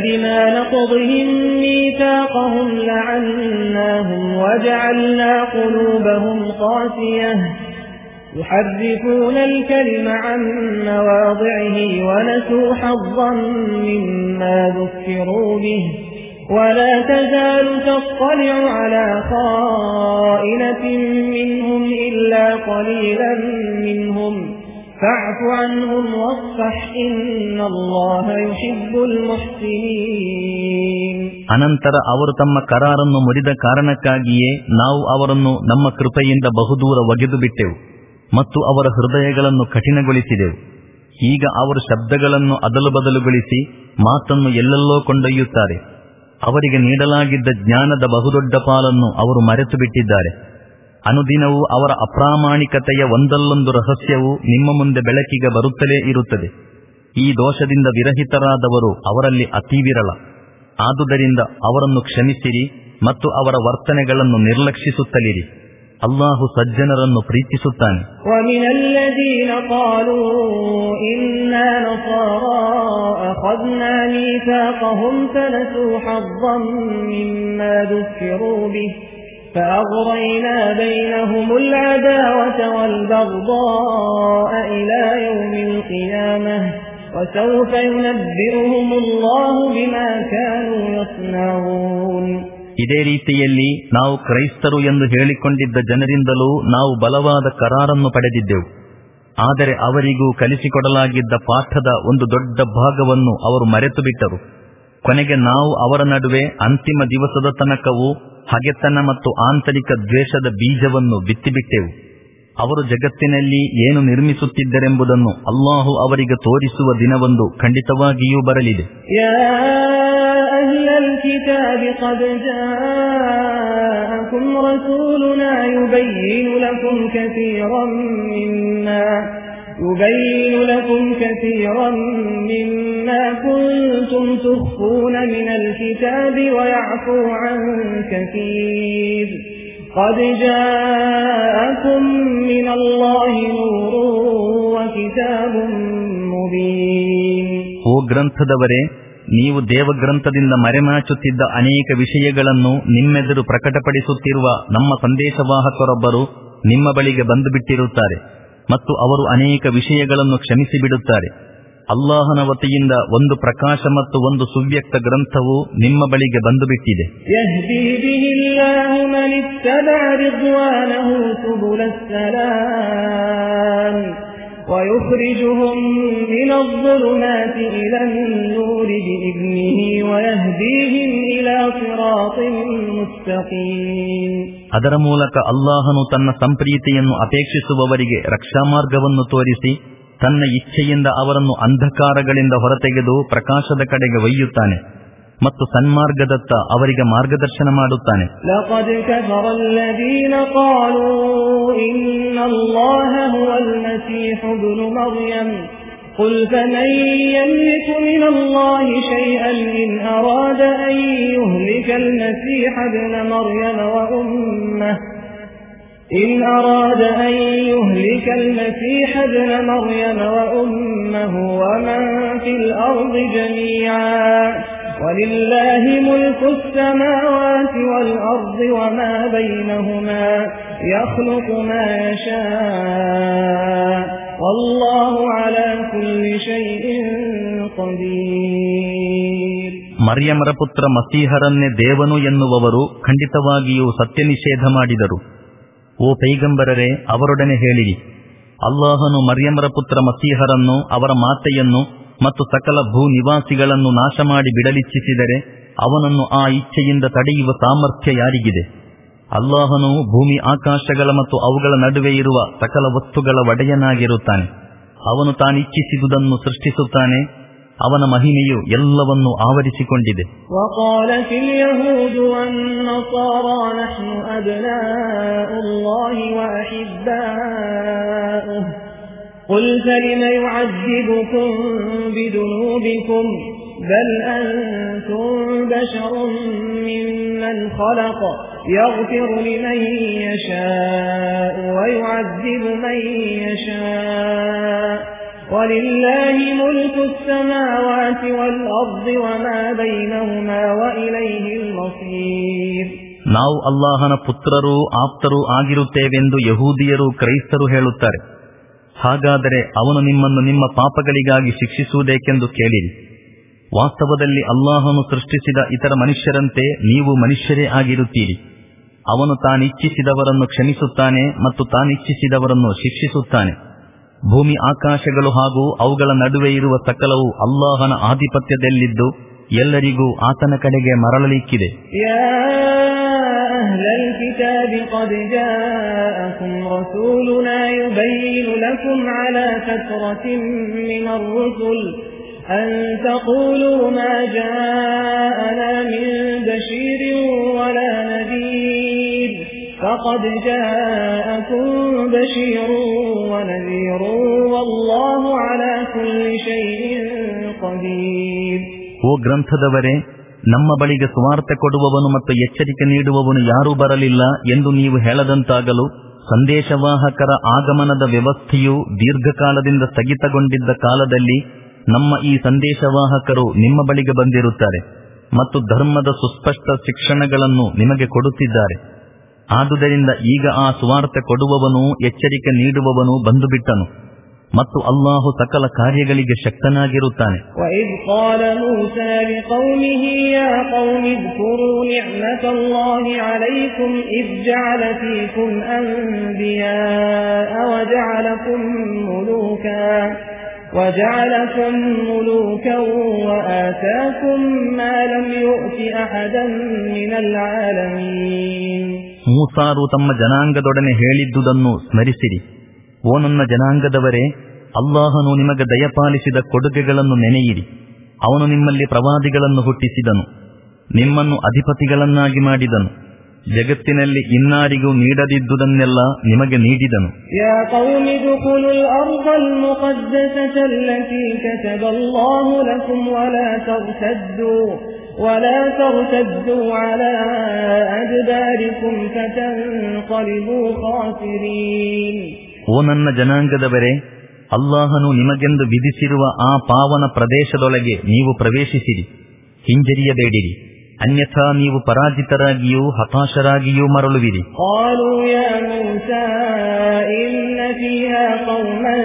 يحرفون الكلم عن مواضعه ونسوا حظا مما ذكروا به ولا تزال تطلع على خائنة منهم إلا قليلا منهم فاعف عنهم واصفح إن الله يحب المحسنين. ಅನಂತರ ಅವರು ತಮ್ಮ ಕರಾರನ್ನು ಮುರಿದ ಕಾರಣಕ್ಕಾಗಿಯೇ ನಾವು ಅವರನ್ನು ನಮ್ಮ ಕೃಪೆಯಿಂದ ಬಹುದೂರ ಒಗೆದು ಬಿಟ್ಟೆವು ಮತ್ತು ಅವರ ಹೃದಯಗಳನ್ನು ಕಠಿಣಗೊಳಿಸಿದೆವು. ಈಗ ಅವರು ಶಬ್ದಗಳನ್ನು ಅದಲು ಬದಲುಗೊಳಿಸಿ ಮಾತನ್ನು ಎಲ್ಲೆಲ್ಲೋ ಕೊಂಡೊಯ್ಯುತ್ತಾರೆ. ಅವರಿಗೆ ನೀಡಲಾಗಿದ್ದ ಜ್ಞಾನದ ಬಹುದೊಡ್ಡ ಪಾಲನ್ನು ಅವರು ಮರೆತು ಬಿಟ್ಟಿದ್ದಾರೆ. ಅನುದಿನವೂ ಅವರ ಅಪ್ರಾಮಾಣಿಕತೆಯ ಒಂದಲ್ಲೊಂದು ರಹಸ್ಯವು ನಿಮ್ಮ ಮುಂದೆ ಬೆಳಕಿಗೆ ಬರುತ್ತಲೇ ಇರುತ್ತದೆ. ಈ ದೋಷದಿಂದ ವಿರಹಿತರಾದವರು ಅವರಲ್ಲಿ ಅತಿ ವಿರಳ. ಆದುದರಿಂದ ಅವರನ್ನು ಕ್ಷಮಿಸಿರಿ ಮತ್ತು ಅವರ ವರ್ತನೆಗಳನ್ನು ನಿರ್ಲಕ್ಷಿಸುತ್ತಲಿರಿ. ಅಲ್ಲಾಹು ಸಜ್ಜನರನ್ನು ಪ್ರೀತಿಸುತ್ತಾನೆ. وَمِنَ الَّذِينَ قَالُوا إِنَّا نَصَارَى أَخَذْنَا مِيثَاقَهُمْ فَنَسُوا حَظًّا مِّمَّا ذُكِّرُوا بِهِ فَأَغْرَيْنَا بَيْنَهُمُ الْعَدَاوَةَ وَالْبَغْضَاءَ إِلَى يَوْمِ الْقِيَامَةِ وَسَوْفَ يُنَبِّئُهُمُ اللَّهُ بِمَا كَانُوا يَصْنَعُونَ. ಇದೇ ರೀತಿಯಲ್ಲಿ ನಾವು ಕ್ರೈಸ್ತರು ಎಂದು ಹೇಳಿಕೊಂಡಿದ್ದ ಜನರಿಂದಲೂ ನಾವು ಬಲವಾದ ಕರಾರನ್ನು ಪಡೆದಿದ್ದೆವು. ಆದರೆ ಅವರಿಗೂ ಕಲಿಸಿಕೊಡಲಾಗಿದ್ದ ಪಾಠದ ಒಂದು ದೊಡ್ಡ ಭಾಗವನ್ನು ಅವರು ಮರೆತು ಬಿಟ್ಟರು. ಕೊನೆಗೆ ನಾವು ಅವರ ನಡುವೆ ಅಂತಿಮ ದಿವಸದ ತನಕವೂ ಹಗೆತನ ಮತ್ತು ಆಂತರಿಕ ದ್ವೇಷದ ಬೀಜವನ್ನು ಬಿತ್ತಿಬಿಟ್ಟೆವು. ಅವರು ಜಗತ್ತಿನಲ್ಲಿ ಏನು ನಿರ್ಮಿಸುತ್ತಿದ್ದರೆಂಬುದನ್ನು ಅಲ್ಲಾಹು ಅವರಿಗೆ ತೋರಿಸುವ ದಿನವೊಂದು ಖಂಡಿತವಾಗಿಯೂ ಬರಲಿದೆ. أهل الكتاب قد جاءكم رسولنا يبين لكم كثيرا مما يبين لكم كثيرا مما كنتم تخفون من الكتاب ويعفو عن كثير قد جاءكم من الله نور وكتاب مبين. ಓ ಗ್ರಂಥದವರೇ, ನೀವು ದೇವಗ್ರಂಥದಿಂದ ಮರೆಮಾಚುತ್ತಿದ್ದ ಅನೇಕ ವಿಷಯಗಳನ್ನು ನಿಮ್ಮೆದುರು ಪ್ರಕಟಪಡಿಸುತ್ತಿರುವ ನಮ್ಮ ಸಂದೇಶವಾಹಕರೊಬ್ಬರು ನಿಮ್ಮ ಬಳಿಗೆ ಬಂದು ಬಿಟ್ಟಿರುತ್ತಾರೆ ಮತ್ತು ಅವರು ಅನೇಕ ವಿಷಯಗಳನ್ನು ಕ್ಷಮಿಸಿಬಿಡುತ್ತಾರೆ. ಅಲ್ಲಾಹನ ವತಿಯಿಂದ ಒಂದು ಪ್ರಕಾಶ ಮತ್ತು ಒಂದು ಸುವ್ಯಕ್ತ ಗ್ರಂಥವು ನಿಮ್ಮ ಬಳಿಗೆ ಬಂದು ಬಿಟ್ಟಿದೆ. ويخرجهم من الظلمات إلى النور بإذنه ويهديهم إلى صراط مستقيم. ಅದರ ಮೂಲಕ ಅಲ್ಲಾಹನು ತನ್ನ ಸಂಪ್ರೀತಿಯನ್ನು ಅಪೇಕ್ಷಿಸುವವರಿಗೆ ರಕ್ಷಾಮಾರ್ಗವನ್ನು ತೋರಿಸಿ ತನ್ನ ಇಚ್ಛೆಯಿಂದ ಅವರನ್ನು ಅಂಧಕಾರಗಳಿಂದ ಹೊರತೆಗೆದು ಪ್ರಕಾಶದ ಕಡೆಗೆ ಒಯ್ಯುತ್ತಾನೆ ಮತ್ತು ಸನ್ಮಾರ್ಗದತ್ತ ಅವರಿಗೆ ಮಾರ್ಗದರ್ಶನ ಮಾಡುತ್ತಾನೆ. لقد كفر الذين قالوا إن الله هو المسيح ابن مريم قل فمن يملك من الله شيئا إن أراد أن يهلك المسيح ابن مريم وأمه إن أراد أن يهلك المسيح ابن مريم وأمه ومن في الأرض جميعا ولله ملك السماوات والأرض وما بينهما يخلق ما يشاء والله على كل شيء قدير. ಮರ್ಯಮರ ಪುತ್ರ ಮಸೀಹರನ್ನೇ ದೇವನು ಎನ್ನುವವರು ಖಂಡಿತವಾಗಿಯೂ ಸತ್ಯ ನಿಷೇಧ ಮಾಡಿದರು. ಓ ಪೈಗಂಬರರೇ, ಅವರೊಡನೆ ಹೇಳಿರಿ, ಅಲ್ಲಾಹನು ಮರ್ಯಮರ ಪುತ್ರ ಮಸೀಹರನ್ನು, ಅವರ ಮಾತೆಯನ್ನು ಮತ್ತು ಸಕಲ ಭೂ ನಿವಾಸಿಗಳನ್ನು ನಾಶ ಮಾಡಿ ಬಿಡಲಿಚ್ಛಿಸಿದರೆ ಅವನನ್ನು ಆ ಇಚ್ಛೆಯಿಂದ ತಡೆಯುವ ಸಾಮರ್ಥ್ಯ ಯಾರಿಗಿದೆ? ಅಲ್ಲಾಹನು ಭೂಮಿ ಆಕಾಶಗಳ ಮತ್ತು ಅವುಗಳ ನಡುವೆ ಇರುವ ಸಕಲ ವಸ್ತುಗಳ ಒಡೆಯನಾಗಿರುತ್ತಾನೆ. ಅವನು ತಾನಿಚ್ಛಿಸಿದುದನ್ನು ಸೃಷ್ಟಿಸುತ್ತಾನೆ. ಅವನ ಮಹಿಮೆಯು ಎಲ್ಲವನ್ನೂ ಆವರಿಸಿಕೊಂಡಿದೆ. وقالت اليهود والنصارى نحن أبناء الله وأحباؤه قل فلم يعذبكم بذنوبكم بل أنتم بشر ممن خلق يغفر لمن يشاء ويعذب من يشاء ولله ملك السماوات والأرض وما بينهما وإليه المصير. ನಾವು ಅಲ್ಲಾಹನ ಪುತ್ರರೂ ಆಪ್ತರೂ ಆಗಿರುತ್ತೇವೆಂದು ಯಹೂದಿಯರು ಕ್ರೈಸ್ತರು ಹೇಳುತ್ತಾರೆ. ಹಾಗಾದರೆ ಅವನು ನಿಮ್ಮನ್ನು ನಿಮ್ಮ ಪಾಪಗಳಿಗಾಗಿ ಶಿಕ್ಷಿಸುವುದೇಕೆಂದು ಕೇಳಿರಿ. ವಾಸ್ತವದಲ್ಲಿ ಅಲ್ಲಾಹನು ಸೃಷ್ಟಿಸಿದ ಇತರ ಮನುಷ್ಯರಂತೆ ನೀವು ಮನುಷ್ಯರೇ ಆಗಿರುತ್ತೀರಿ. ಅವನು ತಾನಿಚ್ಛಿಸಿದವರನ್ನು ಕ್ಷಮಿಸುತ್ತಾನೆ ಮತ್ತು ತಾನಿಚ್ಛಿಸಿದವರನ್ನು ಶಿಕ್ಷಿಸುತ್ತಾನೆ. ಭೂಮಿ ಆಕಾಶಗಳು ಹಾಗೂ ಅವುಗಳ ನಡುವೆ ಇರುವ ಸಕಲವು ಅಲ್ಲಾಹನ ಆಧಿಪತ್ಯದಲ್ಲಿದ್ದು ಎಲ್ಲರಿಗೂ ಆತನ ಕಡೆಗೆ ಮರಳಲಿಕ್ಕಿದೆ. أهل الكتاب قد جاءكم رسولنا يبين لكم على فترة من الرسل أن تقولوا ما جاءنا من بشير ولا نذير فقد جاءكم بشير ونذير والله على كل شيء قدير. ಓ ಗ್ರಂಥದವರೇ, ನಮ್ಮ ಬಳಿಗೆ ಸುವಾರ್ತೆ ಕೊಡುವವನು ಮತ್ತು ಎಚ್ಚರಿಕೆ ನೀಡುವವನು ಯಾರೂ ಬರಲಿಲ್ಲ ಎಂದು ನೀವು ಹೇಳದಂತಾಗಲು ಸಂದೇಶವಾಹಕರ ಆಗಮನದ ವ್ಯವಸ್ಥೆಯು ದೀರ್ಘಕಾಲದಿಂದ ಸ್ಥಗಿತಗೊಂಡಿದ್ದ ಕಾಲದಲ್ಲಿ ನಮ್ಮ ಈ ಸಂದೇಶವಾಹಕರು ನಿಮ್ಮ ಬಳಿಗೆ ಬಂದಿರುತ್ತಾರೆ ಮತ್ತು ಧರ್ಮದ ಸುಸ್ಪಷ್ಟ ಶಿಕ್ಷಣಗಳನ್ನು ನಿಮಗೆ ಕೊಡುತ್ತಿದ್ದಾರೆ. ಆದುದರಿಂದ ಈಗ ಆ ಸುವಾರ್ತೆ ಕೊಡುವವನು ಎಚ್ಚರಿಕೆ ನೀಡುವವನು ಬಂದು ಬಿಟ್ಟನು ಮತ್ತು ಅಲ್ಲಾಹು ಸಕಲ ಕಾರ್ಯಗಳಿಗೆ ಶಕ್ತನಾಗಿರುತ್ತಾನೆ. وَإِذْ قَالَ مُوسَى لِقَوْمِهِ يَا قَوْمِ اذْكُرُوا نِعْمَةَ اللَّهِ عَلَيْكُمْ إِذْ جَعَلَ فِيكُمْ أَنْبِيَاءَ وَجَعَلَكُمْ مُلُوكًا وَجَعَلَكُمْ مُلُوكًا وَآتَاكُمْ مَا لَمْ يُؤْتِ أَحَدًا مِنَ الْعَالَمِينَ. ಮೂಸಾರು ತಮ್ಮ ಜನಾಂಗದೊಡನೆ ಹೇಳಿದ್ದುದನ್ನು ಸ್ಮರಿಸಿರಿ. ಓ ನನ್ನ ಜನಾಂಗದವರೇ, ಅಲ್ಲಾಹನು ನಿಮಗೆ ದಯಪಾಲಿಸಿದ ಕೊಡುಗೆಗಳನ್ನು ನೆನೆಯಿರಿ. ಅವನು ನಿಮ್ಮಲ್ಲಿ ಪ್ರವಾದಿಗಳನ್ನು ಹುಟ್ಟಿಸಿದನು, ನಿಮ್ಮನ್ನು ಅಧಿಪತಿಗಳನ್ನಾಗಿ ಮಾಡಿದನು, ಜಗತ್ತಿನಲ್ಲಿ ಇನ್ನಾರಿಗೂ ನೀಡದಿದ್ದುದನ್ನೆಲ್ಲ ನಿಮಗೆ ನೀಡಿದನು. ಯಾ ಕೌಮಿ ದುಖುಲುಲ್ ಅರ್ದಲ್ ಮುಖದ್ದಸತಲ್ಲತೀ ಕತಬಲ್ಲಾಹು ಲಕುಂ ವಲಾ ತರ್ತದ್ದು ವಲಾ ತರ್ತದ್ದು ಅಲಾ ಅದ್ಬಾರಿಕುಂ ಫತನ್ಕಲಿಬೂ ಖಾಸಿರೀನ್. ಓ ನನ್ನ ಜನಾಂಗದವರೇ, ಅಲ್ಲಾಹನು ನಿಮಗೆಂದು ವಿಧಿಸಿರುವ ಆ ಪಾವನ ಪ್ರದೇಶದೊಳಗೆ ನೀವು ಪ್ರವೇಶಿಸಿರಿ, ಹಿಂಜರಿಯಬೇಡಿರಿ, ಅನ್ಯಥಾ ನೀವು ಪರಾಜಿತರಾಗಿಯೂ ಹತಾಶರಾಗಿಯೂ ಮರಳುವಿರಿ. قالوا يا موسى إن فيها قوما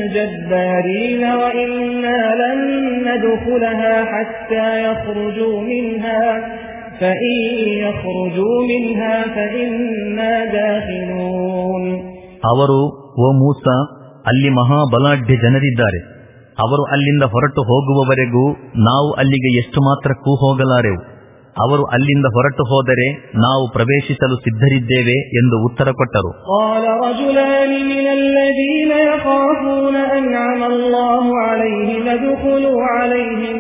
جبارين وإنا لن ندخلها حتى يخرجوا منها فإن يخرجوا منها فإنا داخلون. ಅವರು, ಓ ಮೂಸಾ, ಅಲ್ಲಿ ಮಹಾಬಲಾಢ್ಯ ಜನರಿದ್ದಾರೆ, ಅವರು ಅಲ್ಲಿಂದ ಹೊರಟು ಹೋಗುವವರೆಗೂ ನಾವು ಅಲ್ಲಿಗೆ ಎಷ್ಟು ಮಾತ್ರಕ್ಕೂ ಹೋಗಲಾರೆವು. ಅವರು ಅಲ್ಲಿಂದ ಹೊರಟು ಹೋದರೆ ನಾವು ಪ್ರವೇಶಿಸಲು ಸಿದ್ಧರಿದ್ದೇವೆ ಎಂದು ಉತ್ತರ ಕೊಟ್ಟರು. قال رجلان من الذين يخافون أنعم الله عليهم ادخلوا عليهم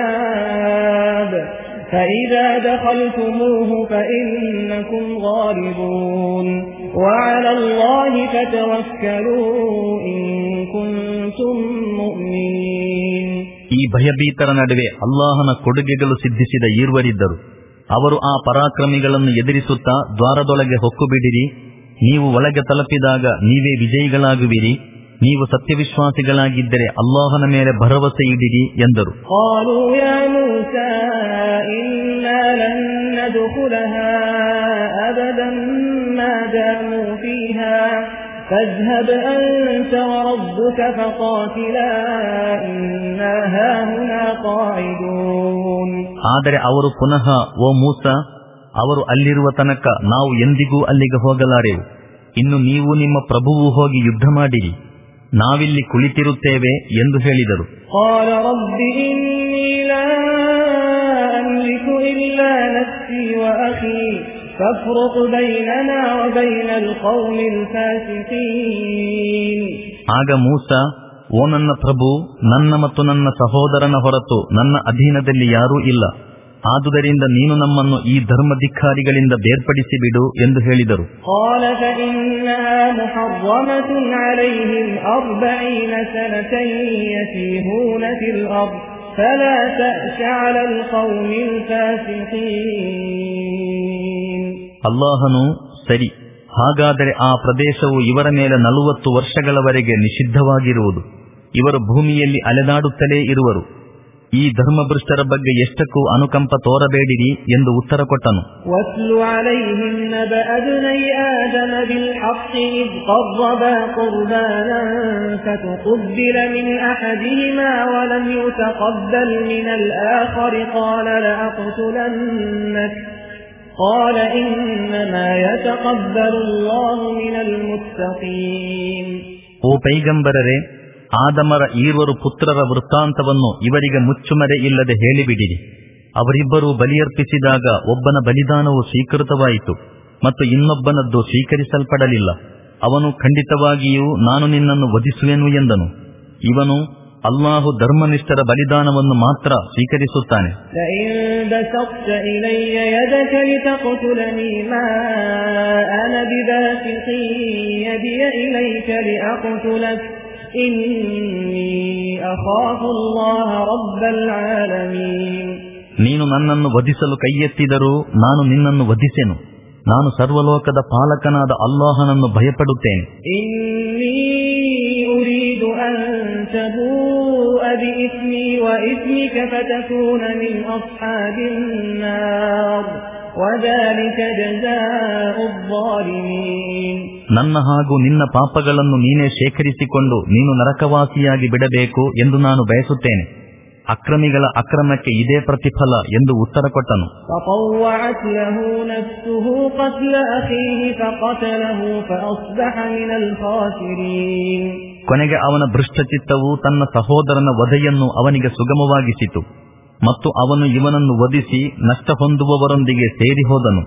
الباب فإذا دخلتموه فإنكم غالبون وعلى الله فتوكلوا إن كنتم مؤمنين. ಈ ಭಯಭೀತರ ನಡುವೆ ಅಲ್ಲಾಹನ ಕೊಡುಗೆಗಳು ಸಿದ್ಧಿಸಿದ ಈರ್ವರಿದ್ದರು. ಅವರು ಆ ಪರಾಕ್ರಮಿಗಳನ್ನು ಎದುರಿಸುತ್ತಾ ದ್ವಾರದೊಳಗೆ ಹೊಕ್ಕು ಬಿಡಿರಿ, ನೀವು ಒಳಗೆ ತಲುಪಿದಾಗ ನೀವೇ ವಿಜಯಿಗಳಾಗುವಿರಿ, ನೀವು ಸತ್ಯವಿಶ್ವಾಸಿಗಳಾಗಿದ್ದರೆ ಅಲ್ಲಾಹನ ಮೇಲೆ ಭರವಸೆ ಇಡಿರಿ ಎಂದರು. قالوا يا موسى إنا لن ندخلها أبدا ما داموا فيها فاذهب أنت وربك فقاتلا إنا هاهنا قاعدون. ಆದರೆ ಅವರು ಪುನಃ, ಓ ಮೂಸಾ, ಅವರು ಅಲ್ಲಿರುವ ತನಕ ನಾವು ಎಂದಿಗೂ ಅಲ್ಲಿಗೆ ಹೋಗಲಾರೆವು, ಇನ್ನು ನೀವು ನಿಮ್ಮ ಪ್ರಭುವು ಹೋಗಿ ಯುದ್ಧ ಮಾಡಿರಿ, ನಾವಿಲ್ಲಿ ಕುಳಿತಿರುತ್ತೇವೆ ಎಂದು ಹೇಳಿದರು. قال رب إني لا أملك إلا نفسي وأخي فافرق بيننا وبين القوم الفاسقين. ಆಗ ಮೂಸಾ, ಓ ನನ್ನ ಪ್ರಭು, ನನ್ನ ಮತ್ತು ನನ್ನ ಸಹೋದರನ ಹೊರತು ನನ್ನ ಅಧೀನದಲ್ಲಿ ಯಾರೂ ಇಲ್ಲ, ಆದುದರಿಂದ ನೀನು ನಮ್ಮನ್ನು ಈ ಧರ್ಮಧಿಕ್ಕಾರಿಗಳಿಂದ ಬೇರ್ಪಡಿಸಿ ಬಿಡು ಎಂದು ಹೇಳಿದರು. قال فإنها محرمة عليهم أربعين سنة يتيهون في الأرض فلا تأس على القوم الفاسقين. ಅಲ್ಲಾಹನು, ಸರಿ, ಹಾಗಾದರೆ ಆ ಪ್ರದೇಶವು ಇವರ ಮೇಲೆ ನಲವತ್ತು ವರ್ಷಗಳವರೆಗೆ ನಿಷಿದ್ಧವಾಗಿರುವುದು, ಇವರು ಭೂಮಿಯಲ್ಲಿ ಅಲೆದಾಡುತ್ತಲೇ ಇರುವರು, ಈ ಧರ್ಮಭ್ರಷ್ಟರ ಬಗ್ಗೆ ಎಷ್ಟಕ್ಕೂ ಅನುಕಂಪ ತೋರಬೇಡಿರಿ ಎಂದು ಉತ್ತರ ಕೊಟ್ಟನು. وَاتْلُ عَلَيْهِمْ نَبَأَ ابْنَيْ آدَمَ بِالْحَقِّ إِذْ قَرَّبَا قُرْبَانًا فَتُقُبِّلَ مِنْ أَحَدِهِمَا وَلَمْ يُتَقَبَّلْ مِنَ الْآخَرِ قَالَ لَأَقْتُلَنَّكَ قَالَ إِنَّمَا يَتَقَبَّلُ اللَّهُ مِنَ الْمُتَّقِينَ. ಓ ಪೈಗಂಬರರೇ, ಆದಮರ ಈರ್ವರು ಪುತ್ರರ ವೃತ್ತಾಂತವನ್ನು ಇವರಿಗೆ ಮುಚ್ಚುಮರೆ ಇಲ್ಲದೆ ಹೇಳಿಬಿಡಿರಿ. ಅವರಿಬ್ಬರೂ ಬಲಿಯರ್ಪಿಸಿದಾಗ ಒಬ್ಬನ ಬಲಿದಾನವು ಸ್ವೀಕೃತವಾಯಿತು ಮತ್ತು ಇನ್ನೊಬ್ಬನದ್ದು ಸ್ವೀಕರಿಸಲ್ಪಡಲಿಲ್ಲ. ಅವನು ಖಂಡಿತವಾಗಿಯೂ ನಾನು ನಿನ್ನನ್ನು ವಧಿಸುವೆನು ಎಂದನು. ಇವನು ಅಲ್ಲಾಹು ಧರ್ಮನಿಷ್ಠರ ಬಲಿದಾನವನ್ನು ಮಾತ್ರ ಸ್ವೀಕರಿಸುತ್ತಾನೆ. ನೀನು ನನ್ನನ್ನು ವಧಿಸಲು ಕೈಯೆತ್ತಿದರೂ ನಾನು ನಿನ್ನನ್ನು ವಧಿಸೆನು. ನಾನು ಸರ್ವಲೋಕದ ಪಾಲಕನಾದ ಅಲ್ಲಾಹನನ್ನು ಭಯಪಡುತ್ತೇನೆ. ನನ್ನ ಹಾಗೂ ನಿನ್ನ ಪಾಪಗಳನ್ನು ನೀನೇ ಶೇಖರಿಸಿಕೊಂಡು ನೀನು ನರಕವಾಸಿಯಾಗಿ ಬಿಡಬೇಕು ಎಂದು ನಾನು ಬಯಸುತ್ತೇನೆ. ಅಕ್ರಮಿಗಳ ಅಕ್ರಮಕ್ಕೆ ಇದೇ ಪ್ರತಿಫಲ ಎಂದು ಉತ್ತರ ಕೊಟ್ಟನು. ಕೊನೆಗೆ ಅವನ ಭೃಷ್ಟಚಿತ್ತವು ತನ್ನ ಸಹೋದರನ ವಧೆಯನ್ನು ಅವನಿಗೆ ಸುಗಮವಾಗಿಸಿತು ಮತ್ತು ಅವನು ಇವನನ್ನು ವಧಿಸಿ ನಷ್ಟ ಹೊಂದುವವರೊಂದಿಗೆ ಸೇರಿ ಹೋದನು.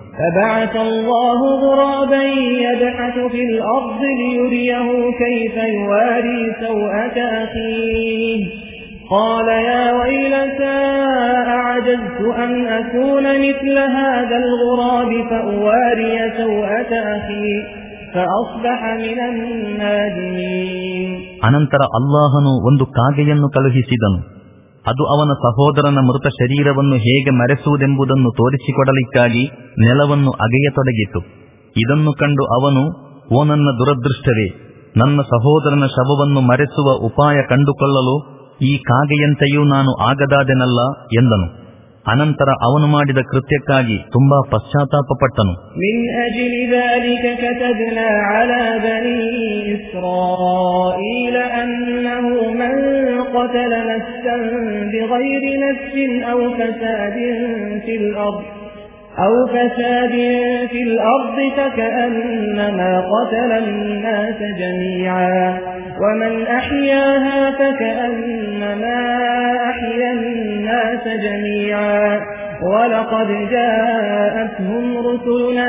قال يا ويلتى أعجزت أن أكون مثل هذا الغراب فأواري سوءة أخي فأصبح من النادمين. ಅನಂತರ ಅಲ್ಲಾಹನು ಒಂದು ಕಾಗೆಯನ್ನು ಕಳುಹಿಸಿದನು. ಅದು ಅವನ ಸಹೋದರನ ಮೃತ ಶರೀರವನ್ನು ಹೇಗೆ ಮರೆಸುವುದೆಂಬುದನ್ನು ತೋರಿಸಿಕೊಡಲಿಕ್ಕಾಗಿ ನೆಲವನ್ನು ಅಗೆಯತೊಡಗಿತು. ಇದನ್ನು ಕಂಡು ಅವನು, ಓ ನನ್ನ ದುರದೃಷ್ಟವೇ, ನನ್ನ ಸಹೋದರನ ಶವವನ್ನು ಮರೆಸುವ ಉಪಾಯ ಕಂಡುಕೊಳ್ಳಲು ಈ ಕಾಗೆಯಂತೆಯೂ ನಾನು ಆಗದಾದೆನಲ್ಲ ಎಂದನು. ಅನಂತರ ಅವನು ಮಾಡಿದ ಕೃತ್ಯಕ್ಕಾಗಿ ತುಂಬಾ ಪಶ್ಚಾತ್ತಾಪಪಟ್ಟನು. ಮಿನ್ ಅಜ್ಲಿ ذلك كتبنا على بني إسرائيل أنه من قتل نفسا بغير نفس أو فساد في الأرض أو فساد في الأرض فكأنما قتل الناس جميعا ومن أحياها فكأنما أحيا الناس جميعا ولقد جاءتهم رسلنا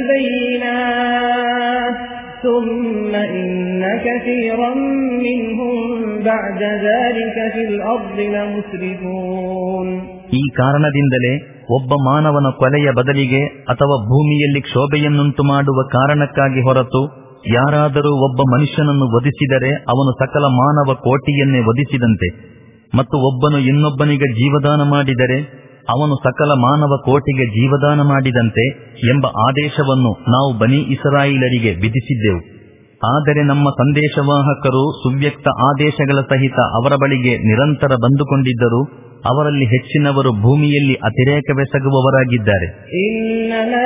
بالبينات ثم إن كثيرا منهم بعد ذلك في الأرض لمسرفون. ಈ ಕಾರಣದಿಂದಲೇ ಒಬ್ಬ ಮಾನವನ ಕೊಲೆಯ ಬದಲಿಗೆ ಅಥವಾ ಭೂಮಿಯಲ್ಲಿ ಕ್ಷೋಭೆಯನ್ನುಂಟು ಮಾಡುವ ಕಾರಣಕ್ಕಾಗಿ ಹೊರತು ಯಾರಾದರೂ ಒಬ್ಬ ಮನುಷ್ಯನನ್ನು ವಧಿಸಿದರೆ ಅವನು ಸಕಲ ಮಾನವ ಕೋಟಿಯನ್ನೇ ವಧಿಸಿದಂತೆ, ಮತ್ತು ಒಬ್ಬನು ಇನ್ನೊಬ್ಬನಿಗೆ ಜೀವದಾನ ಮಾಡಿದರೆ ಅವನು ಸಕಲ ಮಾನವ ಕೋಟಿಗೆ ಜೀವದಾನ ಮಾಡಿದಂತೆ ಎಂಬ ಆದೇಶವನ್ನು ನಾವು ಬನಿ ಇಸ್ರಾಯೇಲರಿಗೆ ವಿಧಿಸಿದ್ದೆವು. ಆದರೆ ನಮ್ಮ ಸಂದೇಶವಾಹಕರು ಸುವ್ಯಕ್ತ ಆದೇಶಗಳ ಸಹಿತ ಅವರ ಬಳಿಗೆ ನಿರಂತರ ಬಂದುಕೊಂಡಿದ್ದರು. ಅವರಲ್ಲಿ ಹೆಚ್ಚಿನವರು ಭೂಮಿಯಲ್ಲಿ ಅತಿರೇಕವೆಸಗುವವರಾಗಿದ್ದಾರೆ. ಇನ್ನಮಾ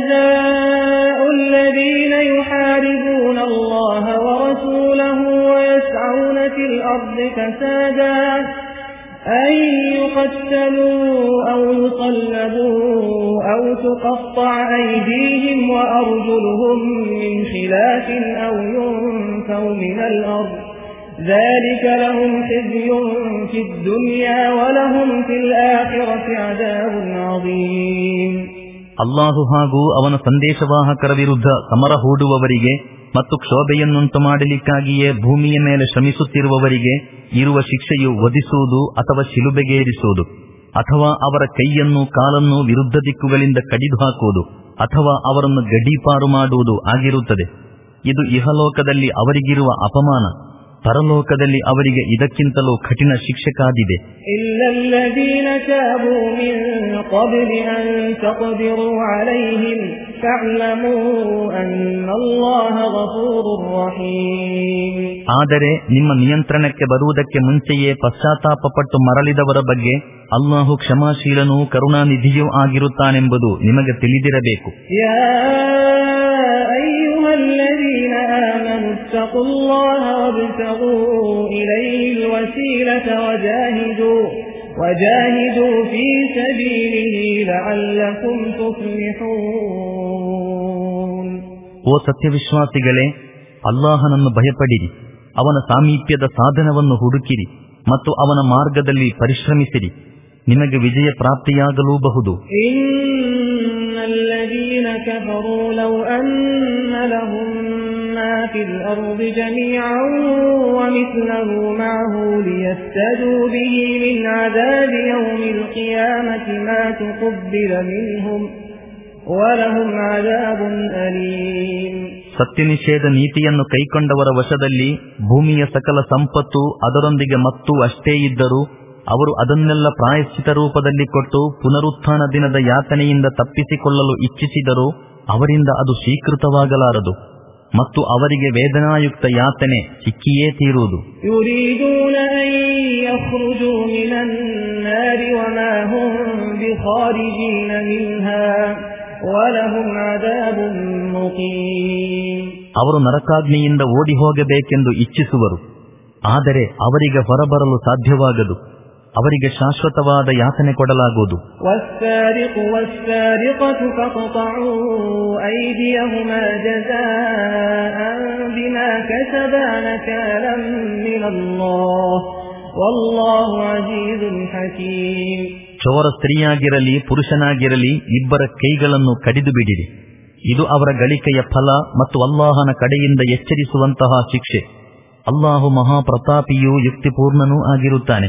ಜಜಾಉ ಅಲ್ಲದೀನ ಯುಹಾರಿಬೂನ ಅಲ್ಲಾಹ ವ ರಸೂಲಹು ವ ಯಸ್ಔನ ಫಿಲ್ ಅರ್ದಿ ಫಸಾದಾ ಅನ್ ಯುಕತ್ತಲೂ ಔ ಯುಸಲ್ಲಬೂ ಔ ತುಕತ್ತಅ ಐದೀಹಿಂ ವ ಅರ್ಜುಲುಹುಂ ಮಿನ್ ಖಿಲಾಫಿನ್ ಔ ಯುನ್ಫೌ ಮಿನಲ್ ಅರ್ದ್ ذلك لهم خزي في الدنيا ولهم في الآخرة عذاب عظيم. ಅಲ್ಲಾಹು ಹಾಗೂ ಅವನ ಸಂದೇಶವಾಹಕರ ವಿರುದ್ಧ ಸಮರ ಹೂಡುವವರಿಗೆ ಮತ್ತು ಕ್ಷೋಭೆಯನ್ನುಂಟು ಮಾಡಲಿಕ್ಕಾಗಿಯೇ ಭೂಮಿಯ ಮೇಲೆ ಶ್ರಮಿಸುತ್ತಿರುವವರಿಗೆ ಇರುವ ಶಿಕ್ಷೆಯು ವಧಿಸುವುದು ಅಥವಾ ಶಿಲುಬೆಗೇರಿಸುವುದು ಅಥವಾ ಅವರ ಕೈಯನ್ನು ಕಾಲನ್ನು ವಿರುದ್ಧ ದಿಕ್ಕುಗಳಿಂದ ಕಡಿದು ಹಾಕುವುದು ಅಥವಾ ಅವರನ್ನು ಗಡೀಪಾರು ಮಾಡುವುದು ಆಗಿರುತ್ತದೆ. ಇದು ಇಹಲೋಕದಲ್ಲಿ ಅವರಿಗಿರುವ ಅಪಮಾನ. ಪರಲೋಕದಲ್ಲಿ ಅವರಿಗೆ ಇದಕ್ಕಿಂತಲೂ ಕಠಿಣ ಶಿಕ್ಷೆ ಕಾದಿದೆ. ಆದರೆ ನಿಮ್ಮ ನಿಯಂತ್ರಣಕ್ಕೆ ಬರುವುದಕ್ಕೆ ಮುಂಚೆಯೇ ಪಶ್ಚಾತ್ತಾಪಪಟ್ಟು ಮರಳಿದವರ ಬಗ್ಗೆ ಅಲ್ಲಾಹು ಕ್ಷಮಾಶೀಲನೂ ಕರುಣಾನಿಧಿಯೂ ಆಗಿರುತ್ತಾನೆಂಬುದು ನಿಮಗೆ ತಿಳಿದಿರಬೇಕು. اتقوا الله وابتغوا إليه الوسيلة وجاهدوا وجاهدوا في سبيله لعلكم تفلحون. ಓ ಸತ್ಯವಿಶ್ವಾಸಿಗಳೇ, ಅಲ್ಲಾಹನನ್ನು ಭಯಪಡಿರಿ, ಅವನ ಸಾಮೀಪ್ಯದ ಸಾಧನವನ್ನು ಹುಡುಕಿರಿ ಮತ್ತು ಅವನ ಮಾರ್ಗದಲ್ಲಿ ಪರಿಶ್ರಮಿಸಿರಿ, ನಿಮಗೆ ವಿಜಯ ಪ್ರಾಪ್ತಿಯಾಗಲೂಬಹುದು. ಇನ್ನಲ್ಲದೀನ ಕಫರೂ ಲೌ ಅನ್ನ ಲಹುಂ ما في الأرض جميعا ومثله معه ليفتدوا به من عذاب يوم القيامة ما تقبل منهم ولهم عذاب أليم. ಸತ್ಯನಿಷೇಧ ನೀತಿಯನ್ನು ಕೈಕೊಂಡವರ ವಶದಲ್ಲಿ ಭೂಮಿಯ ಸಕಲ ಸಂಪತ್ತು ಅದರೊಂದಿಗೆ ಮತ್ತು ಅಷ್ಟೇ ಇದ್ದರೂ ಅವರು ಅದನ್ನೆಲ್ಲ ಪ್ರಾಯಶ್ಚಿತ ರೂಪದಲ್ಲಿ ಕೊಟ್ಟು ಪುನರುತ್ಥಾನ ದಿನದ ಯಾತನೆಯಿಂದ ತಪ್ಪಿಸಿಕೊಳ್ಳಲು ಇಚ್ಛಿಸಿದರೂ ಅವರಿಂದ ಅದು ಸ್ವೀಕೃತವಾಗಲಾರದು ಮತ್ತು ಅವರಿಗೆ ವೇದನಾಯುಕ್ತ ಯಾತನೆ ಸಿಕ್ಕಿಯೇ ತೀರುವುದು. ಅವರು ನರಕಾಗ್ನಿಯಿಂದ ಓಡಿ ಹೋಗಬೇಕೆಂದು ಇಚ್ಛಿಸುವರು, ಆದರೆ ಅವರಿಗೆ ಹೊರಬರಲು ಸಾಧ್ಯವಾಗದು. ಅವರಿಗೆ ಶಾಶ್ವತವಾದ ಯಾತನೆ ಕೊಡಲಾಗುವುದು. ಚೋರ ಸ್ತ್ರೀಯಾಗಿರಲಿ ಪುರುಷನಾಗಿರಲಿ ಇಬ್ಬರ ಕೈಗಳನ್ನು ಕಡಿದು ಬಿಡಿರಿ. ಇದು ಅವರ ಗಳಿಕೆಯ ಫಲ ಮತ್ತು ಅಲ್ಲಾಹನ ಕಡೆಯಿಂದ ಎಚ್ಚರಿಸುವಂತಹ ಶಿಕ್ಷೆ. ಅಲ್ಲಾಹು ಮಹಾಪ್ರತಾಪಿಯೂ ಯುಕ್ತಿಪೂರ್ಣನೂ ಆಗಿರುತ್ತಾನೆ.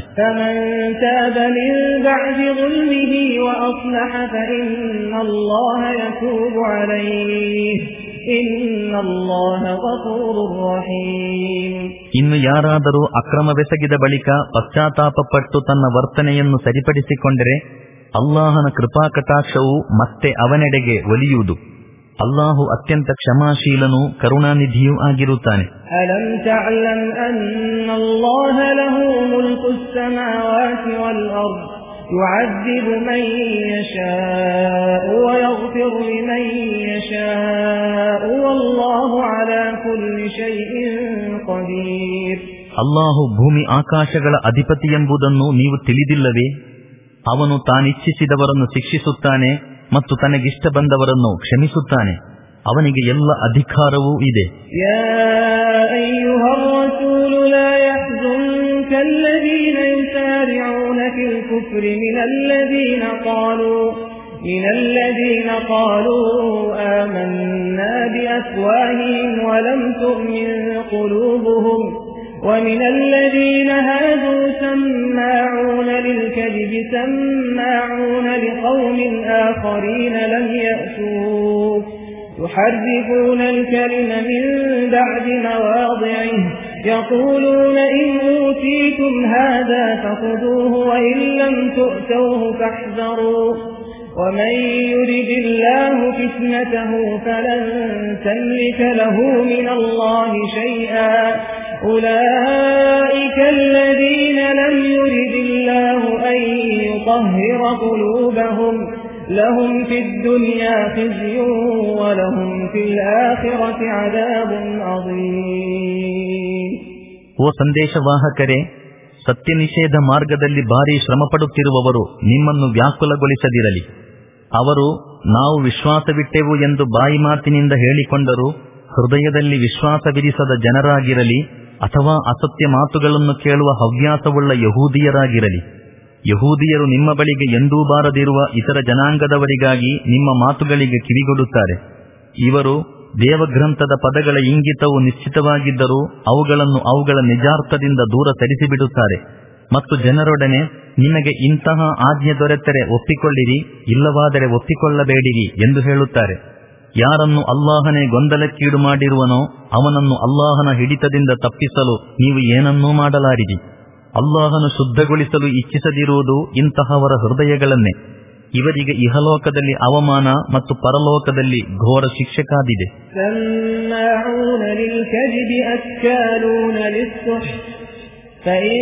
ಇನ್ನು ಯಾರಾದರೂ ಅಕ್ರಮವೆಸಗಿದ ಬಳಿಕ ಪಶ್ಚಾತ್ತಾಪಪಟ್ಟು ತನ್ನ ವರ್ತನೆಯನ್ನು ಸರಿಪಡಿಸಿಕೊಂಡರೆ ಅಲ್ಲಾಹನ ಕೃಪಾಕಟಾಕ್ಷವು ಮತ್ತೆ ಅವನೆಡೆಗೆ ಒಲಿಯುವುದು. ಅಲ್ಲಾಹು ಅತ್ಯಂತ ಕ್ಷಮಾಶೀಲನೂ ಕರುಣಾನಿಧಿಯೂ ಆಗಿರುತ್ತಾನೆ. ಅಲಂ ತಅಲಂ ಅನ್ನಲ್ಲಾಹ ಲಹು ಮುಲ್ಕುಸ್ ಸಮಾವಾತಿ ವಲ್ ಅರ್ದ್ ಯುಅದ್ದಿಬು ಮನ್ ಯಶಾಅು ವ ಯಗ್ಫಿರು ಲಿಮನ್ ಯಶಾಅು ವಲ್ಲಾಹು ಅಲಾ ಕುಲ್ಲಿ ಶೈಇನ್ ಖದೀರ್. ಅಲ್ಲಾಹು ಭೂಮಿ ಆಕಾಶಗಳ ಅಧಿಪತಿ ಎಂಬುದನ್ನು ನೀವು ತಿಳಿದಿಲ್ಲವೇ? ಅವನು ತಾನಿಚ್ಛಿಸಿದವರನ್ನು ಶಿಕ್ಷಿಸುತ್ತಾನೆ ಮತ್ತು ತನಗಿಷ್ಟ ಬಂದವರನ್ನು ಕ್ಷಮಿಸುತ್ತಾನೆ. ಅವನಿಗೆ ಎಲ್ಲ ಅಧಿಕಾರವೂ ಇದೆ. ಯಾ ಅಯ್ಯುಹರ್ ರಸೂಲು ಲಾ ಯಹ್ಜುನ್ಕ ಅಲ್ಲದೀನ ಯುಸಾರಿಊನ ಫಿಲ್ ಕುಫ್ರಿ ಮಿನಲ್ಲದೀನ ಖಾಲೂ ಮಿನಲ್ಲದೀನ ಖಾಲೂ ಆಮನ್ನಾ ಬಿಅಫ್ವಾಹಿಹಿಮ್ ವಲಂ ತು'ಮಿನ್ ಕುಲೂಬುಹುಮ್ ومن الذين هادوا سماعون للكذب سماعون لقوم آخرين لم يأتوك يحرفون الكلم من بعد مواضعه يقولون إن أوتيتم هذا فخذوه وإن لم تؤتوه فاحذروا ومن يرد الله فتنته فلن تملك له من الله شيئا أولئك الذين لم يرد الله أن يطهر قلوبهم لهم في الدنيا خزي ولهم في الآخرة عذاب عظيم. ಓ ಸಂದೇಶವಾಹಕರೇ, ಸತ್ಯ ನಿಷೇಧ ಮಾರ್ಗದಲ್ಲಿ ಭಾರಿ ಶ್ರಮಪಡುತ್ತಿರುವವರು ನಿಮ್ಮನ್ನು ವ್ಯಾಕುಲಗೊಳಿಸದಿರಲಿ. ಅವರು ನಾವು ವಿಶ್ವಾಸವಿಟ್ಟೆವು ಎಂದು ಬಾಯಿ ಮಾತಿನಿಂದ ಹೇಳಿಕೊಂಡರೂ ಹೃದಯದಲ್ಲಿ ವಿಶ್ವಾಸವಿರಿಸದ ಜನರಾಗಿರಲಿ ಅಥವಾ ಅಸತ್ಯ ಮಾತುಗಳನ್ನು ಕೇಳುವ ಹವ್ಯಾಸವುಳ್ಳ ಯಹೂದಿಯರಾಗಿರಲಿ. ಯಹೂದಿಯರು ನಿಮ್ಮ ಬಳಿಗೆ ಎಂದೂ ಬಾರದಿರುವ ಇತರ ಜನಾಂಗದವರಿಗಾಗಿ ನಿಮ್ಮ ಮಾತುಗಳಿಗೆ ಕಿವಿಗೊಡುತ್ತಾರೆ. ಇವರು ದೇವಗ್ರಂಥದ ಪದಗಳ ಇಂಗಿತವು ನಿಶ್ಚಿತವಾಗಿದ್ದರೂ ಅವುಗಳನ್ನು ಅವುಗಳ ನಿಜಾರ್ಥದಿಂದ ದೂರ ಸರಿಸಿಬಿಡುತ್ತಾರೆ ಮತ್ತು ಜನರೊಡನೆ ನಿಮಗೆ ಇಂತಹ ಆಜ್ಞೆ ದೊರೆತರೆ ಒಪ್ಪಿಕೊಳ್ಳಿರಿ, ಇಲ್ಲವಾದರೆ ಒಪ್ಪಿಕೊಳ್ಳಬೇಡಿರಿ ಎಂದು ಹೇಳುತ್ತಾರೆ. ಯಾರನ್ನು ಅಲ್ಲಾಹನೇ ಗೊಂದಲಕ್ಕೀಡು ಮಾಡಿರುವನೋ ಅವನನ್ನು ಅಲ್ಲಾಹನ ಹಿಡಿತದಿಂದ ತಪ್ಪಿಸಲು ನೀವು ಏನನ್ನೂ ಮಾಡಲಾರಿರಿ. ಅಲ್ಲಾಹನು ಶುದ್ಧಗೊಳಿಸಲು ಇಚ್ಛಿಸದಿರುವುದು ಇಂತಹವರ ಹೃದಯಗಳನ್ನೇ. ಇವರಿಗೆ ಇಹಲೋಕದಲ್ಲಿ ಅವಮಾನ ಮತ್ತು ಪರಲೋಕದಲ್ಲಿ ಘೋರ ಶಿಕ್ಷೆ ಕಾದಿದೆ. فإن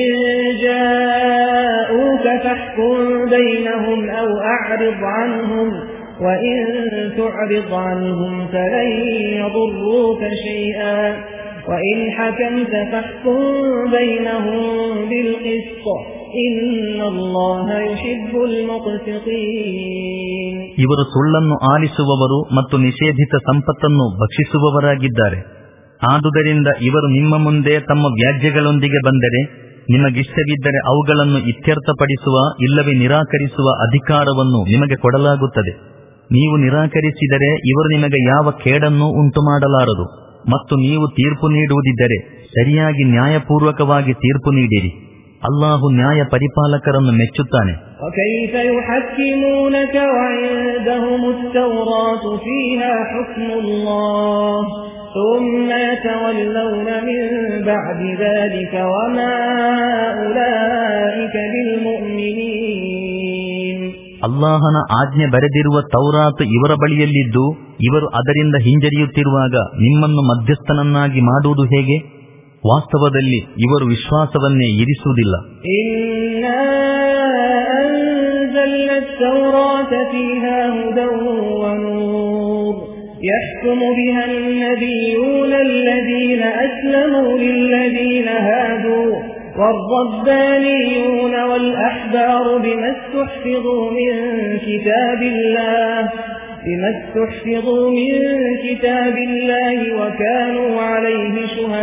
جاءوك فاحكم بينهم أو أعرض عنهم وإن تعرض عنهم فلن يضروك شيئا وإن حكمت فاحكم بينهم بالقسط إن الله يحب المقسطين. ಇವರು ಸುಳ್ಳನ್ನು ಆಲಿಸುವವರು ಮತ್ತು ನಿಷೇಧಿತ ಸಂಪತ್ತನ್ನು ಭಕ್ಷಿಸುವವರಾಗಿದ್ದಾರೆ. ಆದುದರಿಂದ ಇವರು ನಿಮ್ಮ ಮುಂದೆ ತಮ್ಮ ವ್ಯಾಜ್ಯಗಳೊಂದಿಗೆ ಬಂದರೆ ನಿಮಗಿಷ್ಟವಿದ್ದರೆ ಅವುಗಳನ್ನು ಇತ್ಯರ್ಥಪಡಿಸುವ ಇಲ್ಲವೇ ನಿರಾಕರಿಸುವ ಅಧಿಕಾರವನ್ನು ನಿಮಗೆ ಕೊಡಲಾಗುತ್ತದೆ. ನೀವು ನಿರಾಕರಿಸಿದರೆ ಇವರು ನಿಮಗೆ ಯಾವ ಕೇಡನ್ನೂ ಉಂಟು ಮಾಡಲಾರದು. ಮತ್ತು ನೀವು ತೀರ್ಪು ನೀಡುವುದಿದ್ದರೆ ಸರಿಯಾಗಿ ನ್ಯಾಯಪೂರ್ವಕವಾಗಿ ತೀರ್ಪು ನೀಡಿರಿ. ಅಲ್ಲಾಹು ನ್ಯಾಯ ಪರಿಪಾಲಕರನ್ನು ಮೆಚ್ಚುತ್ತಾನೆ. وكيف يحكمونك وعندهم التوراة فيها حكم الله ثم يتولون من بعد ذلك وما أولئك بالمؤمنين. ಅಲ್ಲಾಹನ ಆಜ್ಞೆ ಬರೆದಿರುವ ತೌರಾತ್ ಇವರ ಬಳಿಯಲ್ಲಿದ್ದು ಇವರು ಅದರಿಂದ ಹಿಂಜರಿಯುತ್ತಿರುವಾಗ ನಿಮ್ಮನ್ನು ಮಧ್ಯಸ್ಥನನ್ನಾಗಿ ಮಾಡುವುದು ಹೇಗೆ? ವಾಸ್ತವದಲ್ಲಿ ಇವರು ವಿಶ್ವಾಸವನ್ನೇ ಇರಿಸುವುದಿಲ್ಲ. ಇನ್ನಾ ಅನ್ಜಲ್ನ التوراة فيها هدى ونور يحكم بها النبيون الذين أسلموا للذين هادوا والربانيون والأحبار بما استحفظوا من كتاب الله بما استحفظوا من كتاب الله وكانوا عليه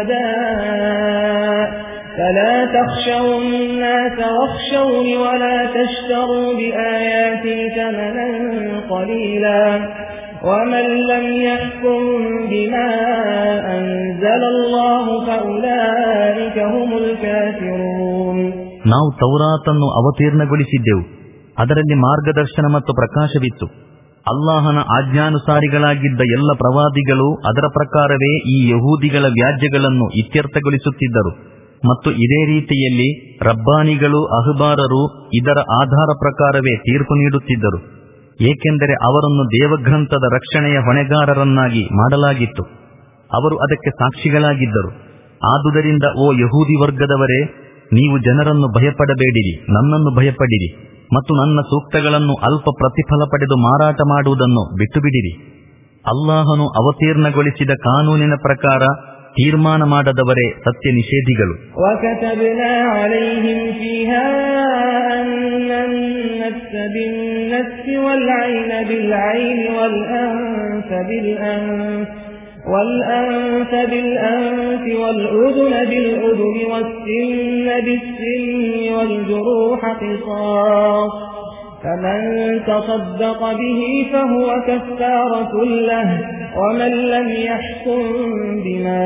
شهداء فلا تخشوا الناس واخشون ولا تشتروا بآياتي ثمنا قليلا ومن لم يحكم بما أنزل الله فأولئك هم الكافرون. ನಾವು ತೌರಾತನ್ನು ಅವತೀರ್ಣಗೊಳಿಸಿದ್ದೆವು, ಅದರಲ್ಲಿ ಮಾರ್ಗದರ್ಶನ ಮತ್ತು ಪ್ರಕಾಶವಿತ್ತು. ಅಲ್ಲಾಹನ ಆಜ್ಞಾನುಸಾರಿಗಳಾಗಿದ್ದ ಎಲ್ಲ ಪ್ರವಾದಿಗಳು ಅದರ ಪ್ರಕಾರವೇ ಈ ಯಹೂದಿಗಳ ವ್ಯಾಜ್ಯಗಳನ್ನು ಇತ್ಯರ್ಥಗೊಳಿಸುತ್ತಿದ್ದರು ಮತ್ತು ಇದೇ ರೀತಿಯಲ್ಲಿ ರಬ್ಬಾನಿಗಳು ಅಹ್ಬಾರರು ಇದರ ಆಧಾರ ಪ್ರಕಾರವೇ ತೀರ್ಪು ನೀಡುತ್ತಿದ್ದರು, ಏಕೆಂದರೆ ಅವರನ್ನು ದೇವಗ್ರಂಥದ ರಕ್ಷಣೆಯ ಹೊಣೆಗಾರರನ್ನಾಗಿ ಮಾಡಲಾಗಿತ್ತು. ಅವರು ಅದಕ್ಕೆ ಸಾಕ್ಷಿಗಳಾಗಿದ್ದರು. ಆದುದರಿಂದ ಓ ಯಹೂದಿ ವರ್ಗದವರೇ, ನೀವು ಜನರನ್ನು ಭಯಪಡಬೇಡಿರಿ, ನನ್ನನ್ನು ಭಯಪಡಿರಿ ಮತ್ತು ನನ್ನ ಸೂಕ್ತಗಳನ್ನು ಅಲ್ಪ ಪ್ರತಿಫಲ ಪಡೆದು ಮಾರಾಟ ಮಾಡುವುದನ್ನು ಬಿಟ್ಟುಬಿಡಿರಿ. ಅಲ್ಲಾಹನು ಅವತೀರ್ಣಗೊಳಿಸಿದ ಕಾನೂನಿನ ಪ್ರಕಾರ ತೀರ್ಮಾನ ಮಾಡದವರೇ ಸತ್ಯ ನಿಷೇಧಿಗಳು. وَكَتَبْنَا عَلَيْهِمْ فِيهَا أَنَّ النَّفْسَ بِالنَّفْسِ وَالْعَيْنَ بِالْعَيْنِ وَالْأَنفَ بِالْأَنفِ وَالْأَنفَ بِالْأَنفِ وَالْأُذُنَ بِالْأُذُنِ وَالسِّنَّ بِالسِّنِّ وَالْجُرُوحَ قِصَاصٌ فمن تصدق به فهو كفارة له ومن لم يحكم بما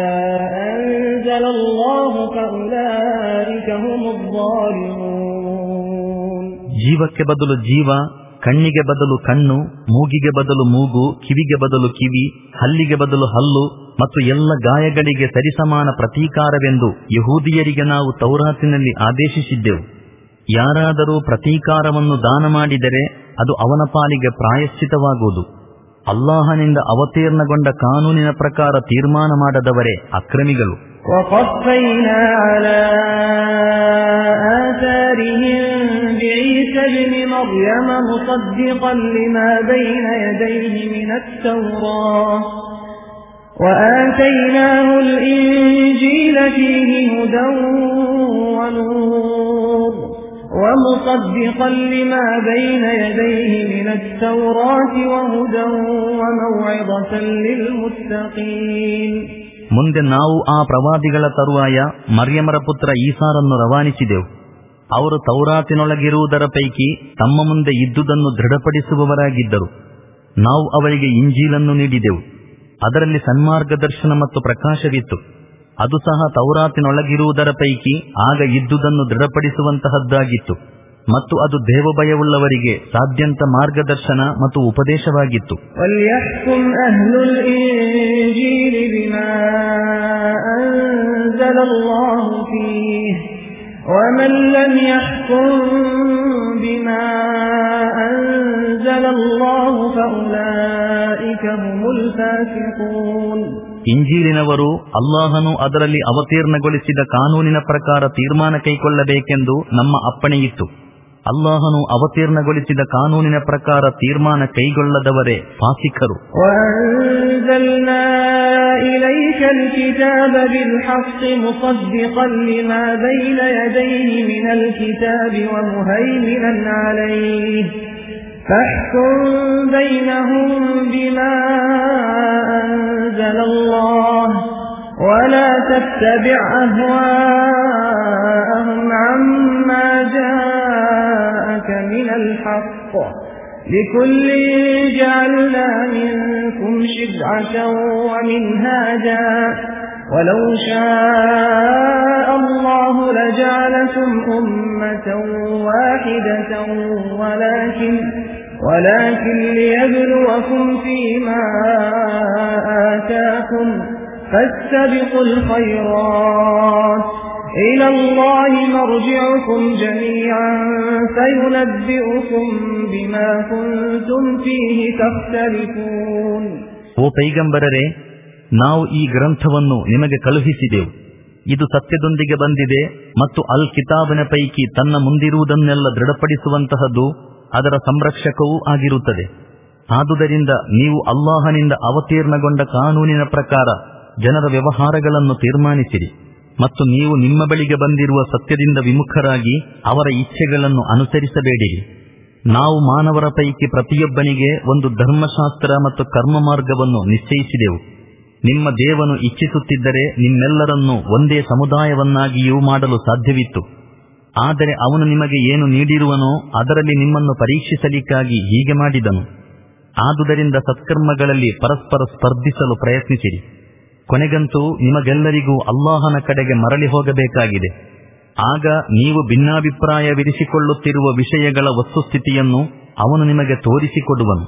أنزل الله فأولئك هم الظالمون. ಜೀವಕ್ಕೆ ಬದಲು ಜೀವ, ಕಣ್ಣಿಗೆ ಬದಲು ಕಣ್ಣು, ಮೂಗಿಗೆ ಬದಲು ಮೂಗು, ಕಿವಿಗೆ ಬದಲು ಕಿವಿ, ಹಲ್ಲಿಗೆ ಬದಲು ಹಲ್ಲು ಮತ್ತು ಎಲ್ಲ ಗಾಯಗಳಿಗೆ ಸರಿಸಮಾನ ಪ್ರತೀಕಾರವೆಂದು ಯಹೂದಿಯರಿಗೆ ನಾವು ತೌರಾತಿನಲ್ಲಿ ಆದೇಶಿಸಿದ್ದೆವು. ಯಾರಾದರೂ ಪ್ರತೀಕಾರವನ್ನು ದಾನ ಮಾಡಿದರೆ ಅದು ಅವನ ಪಾಲಿಗೆ ಪ್ರಾಯಶ್ಚಿತವಾಗುವುದು. ಅಲ್ಲಾಹನಿಂದ ಅವತೀರ್ಣಗೊಂಡ ಕಾನೂನಿನ ಪ್ರಕಾರ ತೀರ್ಮಾನ ಮಾಡದವರೇ ಅಕ್ರಮಿಗಳು. وَقَفَّيْنَا عَلَى آثَارِهِمْ بِعِيسَى ابْنِ مَرْيَمَ مُصَدِّقًا لِمَا بَيْنَ يَدَيْهِ مِنَ التَّوْرَاةِ وَآتَيْنَاهُ الْإِنْجِيلَ فِيهِ هُدًى وَنُورٌ وَمُصَدِّقًا لِمَا بَيْنَ يَدَيْهِ مِنَ التَّوْرَاةِ وَهُدًى وَمَوْعِظَةً لِلْمُتَّقِينَ. ಮುಂದೆ ನಾವು ಆ ಪ್ರವಾದಿಗಳ ತರುವಾಯ ಮರ್ಯಮರ ಪುತ್ರ ಈಸಾರನ್ನು ರವಾನಿಸಿದೆವು. ಅವರು ತೌರಾತಿನೊಳಗಿರುವುದರ ಪೈಕಿ ತಮ್ಮ ಮುಂದೆ ಇದ್ದುದನ್ನು ದೃಢಪಡಿಸುವವರಾಗಿದ್ದರು. ನಾವು ಅವರಿಗೆ ಇಂಜೀಲನ್ನು ನೀಡಿದೆವು, ಅದರಲ್ಲಿ ಸನ್ಮಾರ್ಗದರ್ಶನ ಮತ್ತು ಪ್ರಕಾಶವಿತ್ತು. ಅದು ಸಹ ತೌರಾತಿನೊಳಗಿರುವುದರ ಪೈಕಿ ಆಗ ಇದ್ದುದನ್ನು ದೃಢಪಡಿಸುವಂತಹದ್ದಾಗಿತ್ತು ಮತ್ತು ಅದು ದೇವಭಯವುಳ್ಳವರಿಗೆ ಸಾಧ್ಯಂತ ಮಾರ್ಗದರ್ಶನ ಮತ್ತು ಉಪದೇಶವಾಗಿತ್ತು. وَلْيَحْكُمْ أَهْلُ الْإِنْجِيلِ بِمَا أَنزَلَ اللَّهُ فِيهِ وَمَنْ لَمْ يَحْكُمْ بِمَا أَنزَلَ اللَّهُ فَأُولَئِكَ هُمُ الْفَاسِقُونَ. ಇಂಜೀಲಿನವರು ಅಲ್ಲಾಹನು ಅದರಲ್ಲಿ ಅವತೀರ್ಣಗೊಳಿಸಿದ ಕಾನೂನಿನ ಪ್ರಕಾರ ತೀರ್ಮಾನ ಕೈಗೊಳ್ಳಬೇಕೆಂದು ನಮ್ಮ ಅಪ್ಪಣೆಯಿತ್ತು. ಅಲ್ಲಾಹನು ಅವತೀರ್ಣಗೊಳಿಸಿದ ಕಾನೂನಿನ ಪ್ರಕಾರ ತೀರ್ಮಾನ ಕೈಗೊಳ್ಳದವರೇ ಫಾಸಿಕರು. وَأَنزَلْنَا إِلَيْكَ الْكِتَابَ بِالْحَقِّ مُصَدِّقًا لِمَا بَيْنَ يَدَيْهِ مِنَ الْكِتَابِ وَمُهَيْمِنًا عَلَيْهِ فاحكم بينهم بما أنزل الله ولا تتبع أهواءهم عما جاءك من الحق لكل جعلنا منكم شرعة ومنهاجا ولو شاء الله لجعلكم أمة واحدة ولكن ولكن ليبلوكم فيما آتاكم فاستبقوا الخيرات إلى الله مرجعكم جميعا فينبئكم بما كنتم فيه تختلفون. ಓ ಪೈಗಂಬರರೇ, ನಾವು ಈ ಗ್ರಂಥವನ್ನು ನಿಮಗೆ ಕಳುಹಿಸಿದೆವು. ಇದು ಸತ್ಯದೊಂದಿಗೆ ಬಂದಿದೆ ಮತ್ತು ಅಲ್ ಕಿತಾಬಿನ ಪೈಕಿ ತನ್ನ ಮುಂದಿರುವುದನ್ನೆಲ್ಲ ದೃಢಪಡಿಸುವಂತಹದ್ದು, ಅದರ ಸಂರಕ್ಷಕವೂ ಆಗಿರುತ್ತದೆ. ಆದುದರಿಂದ ನೀವು ಅಲ್ಲಾಹನಿಂದ ಅವತೀರ್ಣಗೊಂಡ ಕಾನೂನಿನ ಪ್ರಕಾರ ಜನರ ವ್ಯವಹಾರಗಳನ್ನು ತೀರ್ಮಾನಿಸಿರಿ ಮತ್ತು ನೀವು ನಿಮ್ಮ ಬಳಿಗೆ ಬಂದಿರುವ ಸತ್ಯದಿಂದ ವಿಮುಖರಾಗಿ ಅವರ ಇಚ್ಛೆಗಳನ್ನು ಅನುಸರಿಸಬೇಡಿರಿ. ನಾವು ಮಾನವರ ಪೈಕಿ ಪ್ರತಿಯೊಬ್ಬನಿಗೆ ಒಂದು ಧರ್ಮಶಾಸ್ತ್ರ ಮತ್ತು ಕರ್ಮ ಮಾರ್ಗವನ್ನು ನಿಶ್ಚಯಿಸಿದೆವು. ನಿಮ್ಮ ದೇವನು ಇಚ್ಛಿಸುತ್ತಿದ್ದರೆ ನಿಮ್ಮೆಲ್ಲರನ್ನೂ ಒಂದೇ ಸಮುದಾಯವನ್ನಾಗಿಯೂ ಮಾಡಲು ಸಾಧ್ಯವಿತ್ತು. ಆದರೆ ಅವನು ನಿಮಗೆ ಏನು ನೀಡಿರುವನೋ ಅದರಲ್ಲಿ ನಿಮ್ಮನ್ನು ಪರೀಕ್ಷಿಸಲಿಕ್ಕಾಗಿ ಹೀಗೆ ಮಾಡಿದನು. ಆದುದರಿಂದ ಸತ್ಕರ್ಮಗಳಲ್ಲಿ ಪರಸ್ಪರ ಸ್ಪರ್ಧಿಸಲು ಪ್ರಯತ್ನಿಸಿರಿ. ಕೊನೆಗಂತೂ ನಿಮಗೆಲ್ಲರಿಗೂ ಅಲ್ಲಾಹನ ಕಡೆಗೆ ಮರಳಿ ಹೋಗಬೇಕಾಗಿದೆ. ಆಗ ನೀವು ಭಿನ್ನಾಭಿಪ್ರಾಯವಿರಿಸಿಕೊಳ್ಳುತ್ತಿರುವ ವಿಷಯಗಳ ವಸ್ತುಸ್ಥಿತಿಯನ್ನು ಅವನು ನಿಮಗೆ ತೋರಿಸಿಕೊಡುವನು.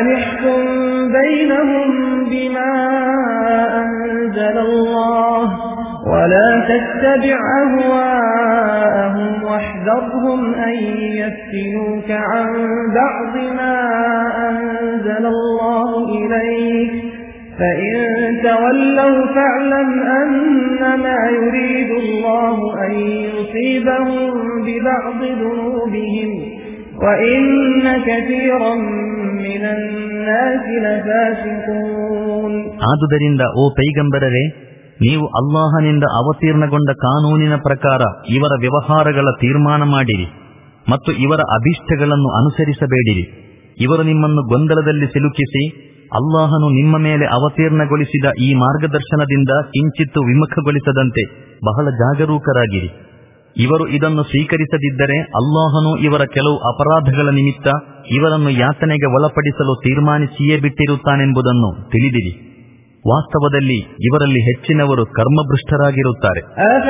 ولا تتبع أهواءهم واحذرهم أن يفتنوك عن بعض ما أنزل الله إليك فإن تولوا فاعلم أنما يريد الله أن يصيبهم ببعض ذنوبهم وإن كثيرا من الناس لفاسقون. ಆದುದರಿಂದ ಓ ಪೈಗಂಬರರೇ, ನೀವು ಅಲ್ಲಾಹನಿಂದ ಅವತೀರ್ಣಗೊಂಡ ಕಾನೂನಿನ ಪ್ರಕಾರ ಇವರ ವ್ಯವಹಾರಗಳ ತೀರ್ಮಾನ ಮಾಡಿರಿ ಮತ್ತು ಇವರ ಅಭಿಷ್ಟಗಳನ್ನು ಅನುಸರಿಸಬೇಡಿರಿ. ಇವರು ನಿಮ್ಮನ್ನು ಗೊಂದಲದಲ್ಲಿ ಸಿಲುಕಿಸಿ ಅಲ್ಲಾಹನು ನಿಮ್ಮ ಮೇಲೆ ಅವತೀರ್ಣಗೊಳಿಸಿದ ಈ ಮಾರ್ಗದರ್ಶನದಿಂದ ಕಿಂಚಿತ್ತು ವಿಮುಖಗೊಳಿಸದಂತೆ ಬಹಳ ಜಾಗರೂಕರಾಗಿರಿ. ಇವರು ಇದನ್ನು ಸ್ವೀಕರಿಸದಿದ್ದರೆ ಅಲ್ಲಾಹನು ಇವರ ಕೆಲವು ಅಪರಾಧಗಳ ನಿಮಿತ್ತ ಇವರನ್ನು ಯಾತನೆಗೆ ಒಳಪಡಿಸಲು ತೀರ್ಮಾನಿಸಿಯೇ ಬಿಟ್ಟಿರುತ್ತಾನೆಂಬುದನ್ನು ತಿಳಿದಿರಿ. ವಾಸ್ತವದಲ್ಲಿ ಇವರಲ್ಲಿ ಹೆಚ್ಚಿನವರು ಕರ್ಮಭ್ರಷ್ಟರಾಗಿರುತ್ತಾರೆ.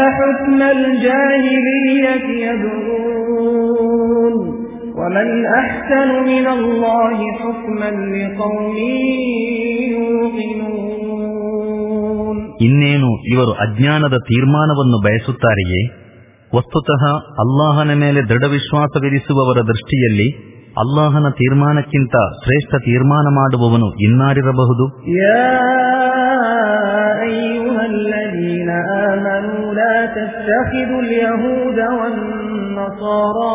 ಇನ್ನೇನು ಇವರು ಅಜ್ಞಾನದ ತೀರ್ಮಾನವನ್ನು ಬಯಸುತ್ತಾರೆಯೇ? ವಸ್ತುತಃ ಅಲ್ಲಾಹನ ಮೇಲೆ ದೃಢ ವಿಶ್ವಾಸವಿರಿಸುವವರ ದೃಷ್ಟಿಯಲ್ಲಿ ಅಲ್ಲಾಹನ ತೀರ್ಮಾನಕ್ಕಿಂತ ಶ್ರೇಷ್ಠ ತೀರ್ಮಾನ ಮಾಡುವವನು ಇನ್ನಾರಿರಬಹುದು? الذين آمنوا لا تتخذوا اليهود والنصارى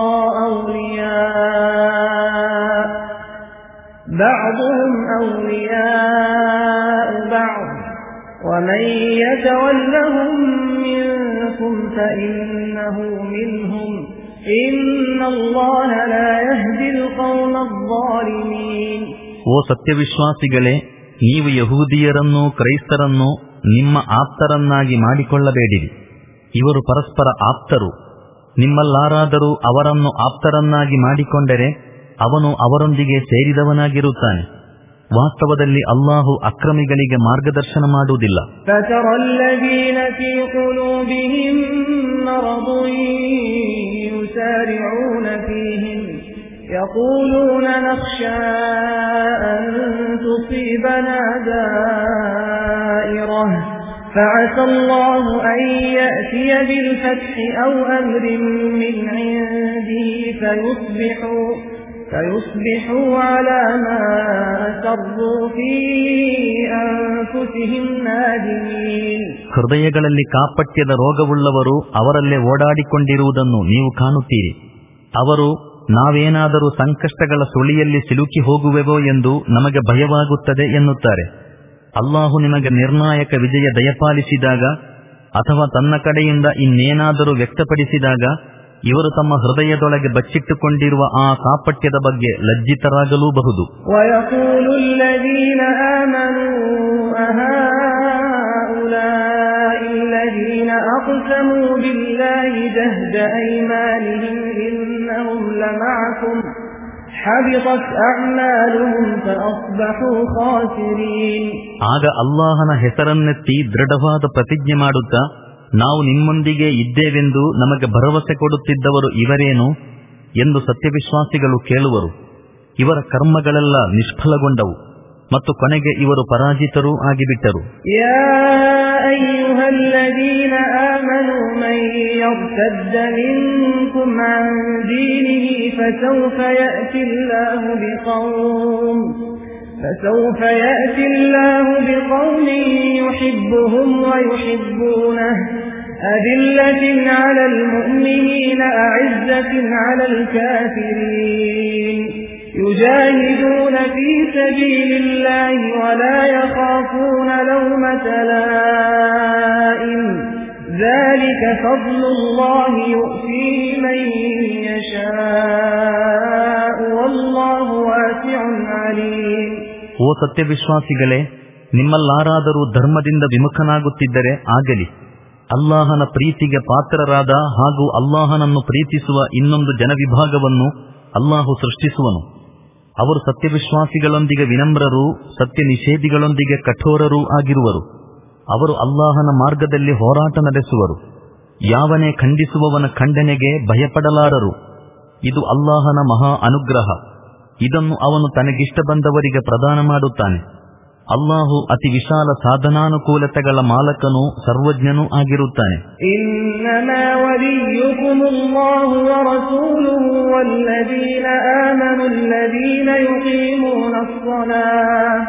أولياء بعضهم أولياء بعض ومن يتولهم منكم فإنه منهم إن الله لا يهدي القوم الظالمين. ಓ ಸತ್ಯವಿಶ್ವಾಸಿಗಳೇ, ನೀವು ಯಹೂದಿಯರನ್ನೂ ಕ್ರೈಸ್ತರನ್ನೂ ನಿಮ್ಮ ಆಪ್ತರನ್ನಾಗಿ ಮಾಡಿಕೊಳ್ಳಬೇಡಿರಿ. ಇವರು ಪರಸ್ಪರ ಆಪ್ತರು. ನಿಮ್ಮಲ್ಲಾರಾದರೂ ಅವರನ್ನು ಆಪ್ತರನ್ನಾಗಿ ಮಾಡಿಕೊಂಡರೆ ಅವನು ಅವರೊಂದಿಗೆ ಸೇರಿದವನಾಗಿರುತ್ತಾನೆ. ವಾಸ್ತವದಲ್ಲಿ ಅಲ್ಲಾಹು ಅಕ್ರಮಿಗಳಿಗೆ ಮಾರ್ಗದರ್ಶನ ಮಾಡುವುದಿಲ್ಲ. يقولون نخشى أن تصيبنا دائرة فعسى الله أن يأتي بالفتح أو أمر من عنده فيصبحوا فيصبحوا على ما أسروا في أنفسهم نادمين. ಹೃದಯಗಳಲ್ಲಿ ಕಾಪಟ್ಯದ ರೋಗವುಳ್ಳವರು ಅವರಲ್ಲೇ ಓಡಾಡಿಕೊಂಡಿರುವುದನ್ನು ನೀವು ಕಾಣುತ್ತೀರಿ. ಅವರು ನಾವೇನಾದರೂ ಸಂಕಷ್ಟಗಳ ಸುಳಿಯಲ್ಲಿ ಸಿಲುಕಿ ಹೋಗುವೆವೋ ಎಂದು ನಮಗೆ ಭಯವಾಗುತ್ತದೆ ಎನ್ನುತ್ತಾರೆ. ಅಲ್ಲಾಹು ನಿಮಗೆ ನಿರ್ಣಾಯಕ ವಿಜಯ ದಯಪಾಲಿಸಿದಾಗ ಅಥವಾ ತನ್ನ ಕಡೆಯಿಂದ ಇನ್ನೇನಾದರೂ ವ್ಯಕ್ತಪಡಿಸಿದಾಗ ಇವರು ತಮ್ಮ ಹೃದಯದೊಳಗೆ ಬಚ್ಚಿಟ್ಟುಕೊಂಡಿರುವ ಆ ಕಾಪಟ್ಯದ ಬಗ್ಗೆ ಲಜ್ಜಿತರಾಗಲೂಬಹುದು. أقسموا بالله جهد أيمانهم إنهم لمعكم حبطت أعمالهم فأصبحوا خاسرين. ಆಗ ಅಲ್ಲಾಹನ ಹೆಸರನ್ನೆತ್ತಿ ದೃಢವಾದ ಪ್ರತಿಜ್ಞೆ ಮಾಡುತ್ತಾ, ನಾವು ನಿಮ್ಮೊಂದಿಗೆ ಇದ್ದೇವೆಂದು ನಮಗೆ ಭರವಸೆ ಕೊಡುತ್ತಿದ್ದವರು ಇವರೇನು ಎಂದು ಸತ್ಯವಿಶ್ವಾಸಿಗಳು ಕೇಳುವರು. ಇವರ ಕರ್ಮಗಳೆಲ್ಲ ನಿಷ್ಫಲಗೊಂಡವು ಮತ್ತು ಕೊನೆಗೆ ಇವರು ಪರಾಜಿತರೂ ಆಗಿಬಿಟ್ಟರು. ಯಾ ಅಯ್ಯುಹಲ್ಲದೀನ ಆಮನೂ ಮನ್ ಯರ್ತದ್ದ ಮಿನ್ಕುಮ್ ಅನ್ ದೀನಿಹಿ ಫಸೌಫ ಯಅತಿಲ್ಲಾಹು ಬಿಕೌಮ್ فسوف يأتي الله بقوم يحبهم ويحبونه أذلة على المؤمنين أعزة على الكافرين يجاهدون في سبيل الله ولا يخافون لومة لائم ذلك فضل الله يؤتيه من يشاء والله واسع عليم. ಓ ಸತ್ಯವಿಶ್ವಾಸಿಗಳೇ, ನಿಮ್ಮಲ್ಲಾರಾದರೂ ಧರ್ಮದಿಂದ ವಿಮುಖನಾಗುತ್ತಿದ್ದರೆ ಆಗಲಿ, ಅಲ್ಲಾಹನ ಪ್ರೀತಿಗೆ ಪಾತ್ರರಾದ ಹಾಗೂ ಅಲ್ಲಾಹನನ್ನು ಪ್ರೀತಿಸುವ ಇನ್ನೊಂದು ಜನವಿಭಾಗವನ್ನು ಅಲ್ಲಾಹು ಸೃಷ್ಟಿಸುವನು. ಅವರು ಸತ್ಯವಿಶ್ವಾಸಿಗಳೊಂದಿಗೆ ವಿನಮ್ರರೂ ಸತ್ಯ ನಿಷೇಧಿಗಳೊಂದಿಗೆ ಕಠೋರರೂ ಆಗಿರುವರು. ಅವರು ಅಲ್ಲಾಹನ ಮಾರ್ಗದಲ್ಲಿ ಹೋರಾಟ ನಡೆಸುವರು. ಯಾವನೇ ಖಂಡಿಸುವವನ ಖಂಡನೆಗೆ ಭಯಪಡಲಾರರು. ಇದು ಅಲ್ಲಾಹನ ಮಹಾ ಅನುಗ್ರಹ. ಇದನ್ನು ಅವನು ತನಗಿಷ್ಟ ಬಂದವರಿಗೆ ಪ್ರದಾನ ಮಾಡುತ್ತಾನೆ. ಅಲ್ಲಾಹು ಅತಿ ವಿಶಾಲ ಸಾಧನಾನುಕೂಲತೆಗಳ ಮಾಲಕನೂ ಸರ್ವಜ್ಞನೂ ಆಗಿರುತ್ತಾನೆ. ಇನ್ನಮಾ ವಲಿಯುಕುಮುಲ್ಲಾಹು ವರಸೂಲುಹು ವಲ್ಲದೀನ ಆಮನು ಅಲ್ಲದೀನ ಯುಕೀಮೂನಸ್ ಸಲಾತ್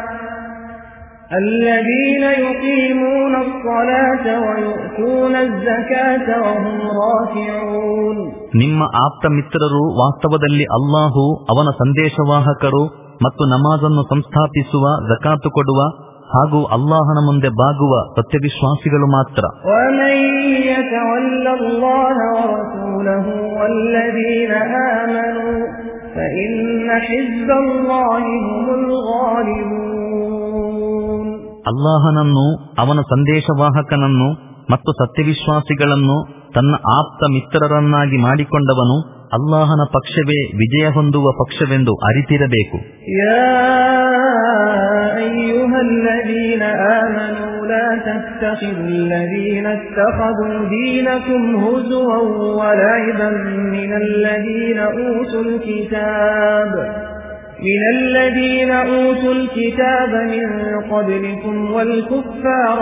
الذين يقيمون الصلاة ويؤتون الزكاة وهم راكعون. ನಿಮ್ಮ ಆಪ್ತ ಮಿತ್ರರು ವಾಸ್ತವದಲ್ಲಿ ಅಲ್ಲಾಹು, ಅವನ ಸಂದೇಶವಾಹಕರು ಮತ್ತು ನಮಾಜನ್ನು ಸಂಸ್ಥಾಪಿಸುವ, ಜಕಾತು ಕೊಡುವ ಹಾಗೂ ಅಲ್ಲಾಹನ ಮುಂದೆ ಬಾಗುವ ಸತ್ಯವಿಶ್ವಾಸಿಗಳು ಮಾತ್ರ. ومن يتول الله ورسوله والذين آمنوا فإن حزب الله هم الغالبون. ಅಲ್ಲಾಹನನ್ನು, ಅವನ ಸಂದೇಶವಾಹಕನನ್ನು ಮತ್ತು ಸತ್ಯವಿಶ್ವಾಸಿಗಳನ್ನು ತನ್ನ ಆಪ್ತ ಮಿತ್ರರನ್ನಾಗಿ ಮಾಡಿಕೊಂಡವನು ಅಲ್ಲಾಹನ ಪಕ್ಷವೇ ವಿಜಯ ಹೊಂದುವ ಪಕ್ಷವೆಂದು ಅರಿತಿರಬೇಕು. ಯಾ ಅಯ್ಯುಹಲ್ಲದೀನ ಆಮನೂ ಲಾ ತತ್ತಖಿದುಲ್ಲದೀನ ಇತ್ತಖದೂ ದೀನಕುಂ ಹುಜುವನ್ ವಲಇಬನ್ ಮಿನಲ್ಲದೀನ ಊತುಲ್ ಕಿತಾಬ್ من الذين أوتوا الكتاب من قبلكم والكفار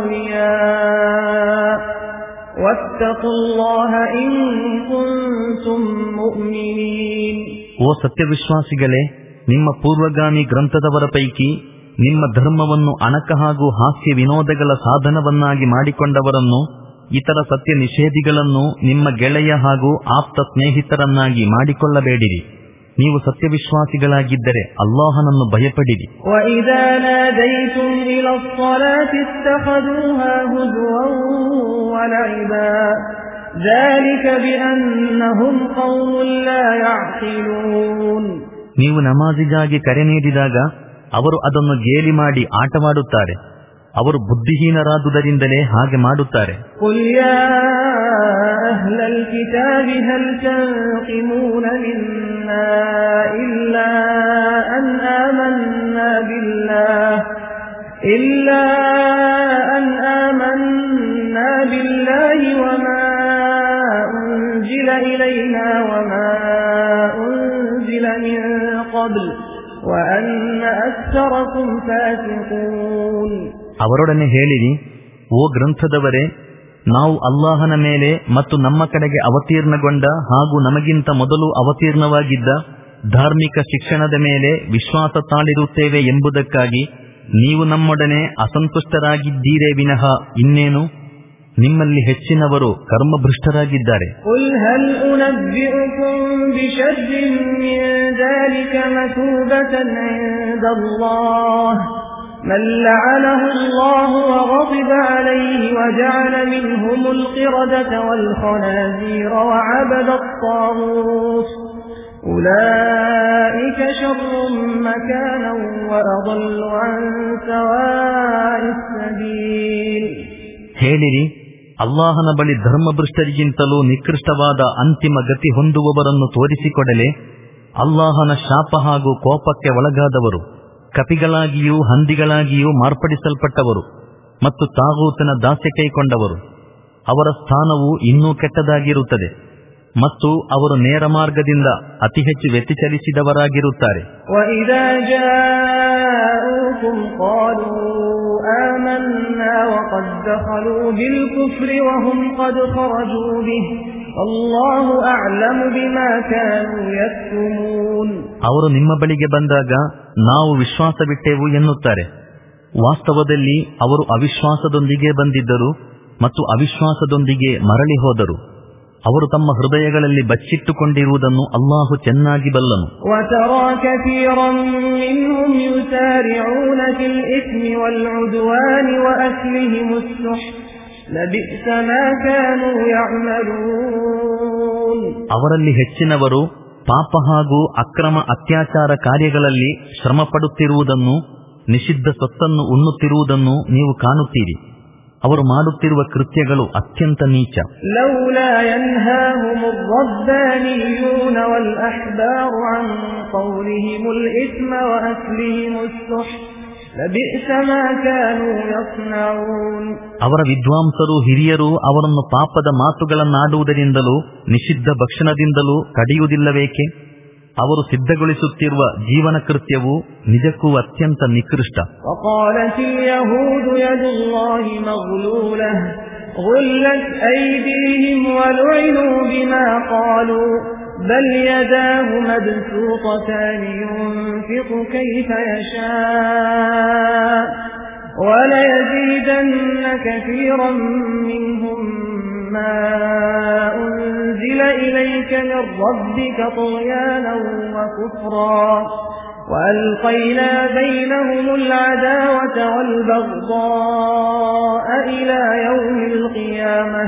أولياء واتقوا الله إن كنتم مؤمنين. ಓ ಸತ್ಯವಿಶ್ವಾಸಿಗಳೇ, ನಿಮ್ಮ ಪೂರ್ವಗಾಮಿ ಗ್ರಂಥದವರ ಪೈಕಿ ನಿಮ್ಮ ಧರ್ಮವನ್ನು ಅಣಕ ಹಾಗೂ ಹಾಸ್ಯ ವಿನೋದಗಳ ಸಾಧನವನ್ನಾಗಿ ಮಾಡಿಕೊಂಡವರನ್ನು, ಇತರ ಸತ್ಯ ನಿಷೇಧಿಗಳನ್ನು ನಿಮ್ಮ ಗೆಳೆಯ ಹಾಗೂ ಆಪ್ತ ಸ್ನೇಹಿತರನ್ನಾಗಿ ಮಾಡಿಕೊಳ್ಳಬೇಡಿರಿ. ನೀವು ಸತ್ಯವಿಶ್ವಾಸಿಗಳಾಗಿದ್ದರೆ ಅಲ್ಲಾಹನನ್ನು ಭಯಪಡಿರಿ. وَإِذَا نَادَيْتُمْ إِلَى الصَّلَاةِ اتَّخَذُوهَا هُزُوًا وَلَعِبًا ذَلِكَ بِأَنَّهُمْ قَوْمٌ لَا يَعْقِلُونَ. ನೀವು ನಮಾಜಿಗಾಗಿ ಕರೆ ನೀಡಿದಾಗ ಅವರು ಅದನ್ನು ಗೇಲಿ ಮಾಡಿ ಆಟವಾಡುತ್ತಾರೆ. ಅವರು ಬುದ್ಧಿಹೀನರಾದುದರಿಂದಲೇ ಹಾಗೆ ಮಾಡುತ್ತಾರೆ. قُلْ يَا أَهْلَ الْكِتَابِ هَلْ تَنقِمُونَ مِنَّا إِلَّا أَنْ آمَنَّا بِاللَّهِ إِلَّا أَنْ آمَنَّا بِاللَّهِ وَمَا أُنْزِلَ إِلَيْنَا وَمَا أُنْزِلَ مِنْ قَبْلُ وَأَنَّ أَكْثَرَكُمْ فَاسِقُونَ. ಅವರೊಡನೆ ಹೇಳಿರಿ, ಓ ಗ್ರಂಥದವರೇ, ನಾವು ಅಲ್ಲಾಹನ ಮೇಲೆ ಮತ್ತು ನಮ್ಮ ಕಡೆಗೆ ಅವತೀರ್ಣಗೊಂಡ ಹಾಗೂ ನಮಗಿಂತ ಮೊದಲು ಅವತೀರ್ಣವಾಗಿದ್ದ ಧಾರ್ಮಿಕ ಶಿಕ್ಷಣದ ಮೇಲೆ ವಿಶ್ವಾಸ ತಾಳಿರುತ್ತೇವೆ ಎಂಬುದಕ್ಕಾಗಿ ನೀವು ನಮ್ಮೊಡನೆ ಅಸಂತುಷ್ಟರಾಗಿದ್ದೀರೇ ವಿನಃ ಇನ್ನೇನು? ನಿಮ್ಮಲ್ಲಿ ಹೆಚ್ಚಿನವರು ಕರ್ಮಭ್ರಷ್ಟರಾಗಿದ್ದಾರೆ. قُلْ هَلْ أُنَبِّئُكُم بِشَرٍّ مِّن ذَلِكَ مَثُوبَةً عِندَ اللَّهِ مَن لَّعَنَهُ اللَّهُ وَغَضِبَ عَلَيْهِ وَجَعَلَ مِنْهُمُ الْقِرَدَةَ وَالْخَنَازِيرَ وَعَبَدَ الطَّاغُوتَ أُولَئِكَ شَرٌّ مَّكَانًا وَأَضَلُّ عَن سَوَاءِ السَّبِيلِ. ಹೇಳಿರಿ, ಅಲ್ಲಾಹನ ಬಳಿ ಧರ್ಮಭ್ರಷ್ಟರಿಗಿಂತಲೂ ನಿಕೃಷ್ಟವಾದ ಅಂತಿಮ ಗತಿ ಹೊಂದುವವರನ್ನು ತೋರಿಸಿಕೊಡಲೆ. ಅಲ್ಲಾಹನ ಶಾಪ ಹಾಗೂ ಕೋಪಕ್ಕೆ ಒಳಗಾದವರು, ಕಪಿಗಳಾಗಿಯೂ ಹಂದಿಗಳಾಗಿಯೂ ಮಾರ್ಪಡಿಸಲ್ಪಟ್ಟವರು ಮತ್ತು ತಾಗೂತನ ದಾಸ್ಯ ಕೈಕೊಂಡವರು, ಅವರ ಸ್ಥಾನವು ಇನ್ನೂ ಕೆಟ್ಟದಾಗಿರುತ್ತದೆ ಮತ್ತು ಅವರು ನೇರ ಮಾರ್ಗದಿಂದ ಅತಿ ಹೆಚ್ಚು ವ್ಯತಿಚಲಿಸಿದವರಾಗಿರುತ್ತಾರೆ. ಅವರು ನಿಮ್ಮ ಬಳಿಗೆ ಬಂದಾಗ ನಾವು ವಿಶ್ವಾಸವಿಟ್ಟೆವು ಎನ್ನುತ್ತಾರೆ. ವಾಸ್ತವದಲ್ಲಿ ಅವರು ಅವಿಶ್ವಾಸದೊಂದಿಗೆ ಬಂದಿದ್ದರು ಮತ್ತು ಅವಿಶ್ವಾಸದೊಂದಿಗೆ ಮರಳಿ ಹೋದರು. ಅವರು ತಮ್ಮ ಹೃದಯಗಳಲ್ಲಿ ಬಚ್ಚಿಟ್ಟುಕೊಂಡಿರುವುದನ್ನು ಅಲ್ಲಾಹು ಚೆನ್ನಾಗಿ ಬಲ್ಲನು. ಅವರಲ್ಲಿ ಹೆಚ್ಚಿನವರು ಪಾಪ ಹಾಗೂ ಅಕ್ರಮ ಅತ್ಯಾಚಾರ ಕಾರ್ಯಗಳಲ್ಲಿ ಶ್ರಮ ಪಡುತ್ತಿರುವುದನ್ನು, ನಿಷಿದ್ಧ ಸೊತ್ತನ್ನು ಉಣ್ಣುತ್ತಿರುವುದನ್ನು ನೀವು ಕಾಣುತ್ತೀರಿ. ಅವರು ಮಾಡುತ್ತಿರುವ ಕೃತ್ಯಗಳು ಅತ್ಯಂತ ನೀಚ. ಲೌಲಾ ಯನ್ಹಾಹುಮುರ್ ರಬ್ಬಾನಿಯೂನ ವಲ್ ಅಹ್ಬಾರು ಅನ್ ಕೌಲಿಹಿಮುಲ್ ಇಸ್ಮ ವ ಅಕ್ಲಿಹಿಮುಸ್ ಸುಹ್ ಲಬಿಸ ಮಾ ಕಾನೂ ಯಸ್ನಊನ್. ಅವರ ವಿದ್ವಾಂಸರು ಹಿರಿಯರು ಅವರನ್ನು ಪಾಪದ ಮಾತುಗಳನ್ನಾಡುವುದರಿಂದಲೂ ನಿಷಿದ್ಧ ಭಕ್ಷಣದಿಂದಲೂ ತಡೆಯುವುದಿಲ್ಲವೇಕೆ? ಅವರು ಸಿದ್ಧಗೊಳಿಸುತ್ತಿರುವ ಜೀವನ ಕೃತ್ಯವು ನಿಜಕ್ಕೂ ಅತ್ಯಂತ ನಿಕೃಷ್ಟ. وَلَيَزِيدَنَّ كَثِيرًا مِّنْهُمْ مَا أُنزِلَ إِلَيْكَ مِنْ رَبِّكَ طُغْيَانًا وَكُفْرًا وَأَلْقَيْنَا بَيْنَهُمُ الْعَدَاوَةَ وَالْبَغْضَاءَ إِلَى يَوْمِ الْقِيَامَةِ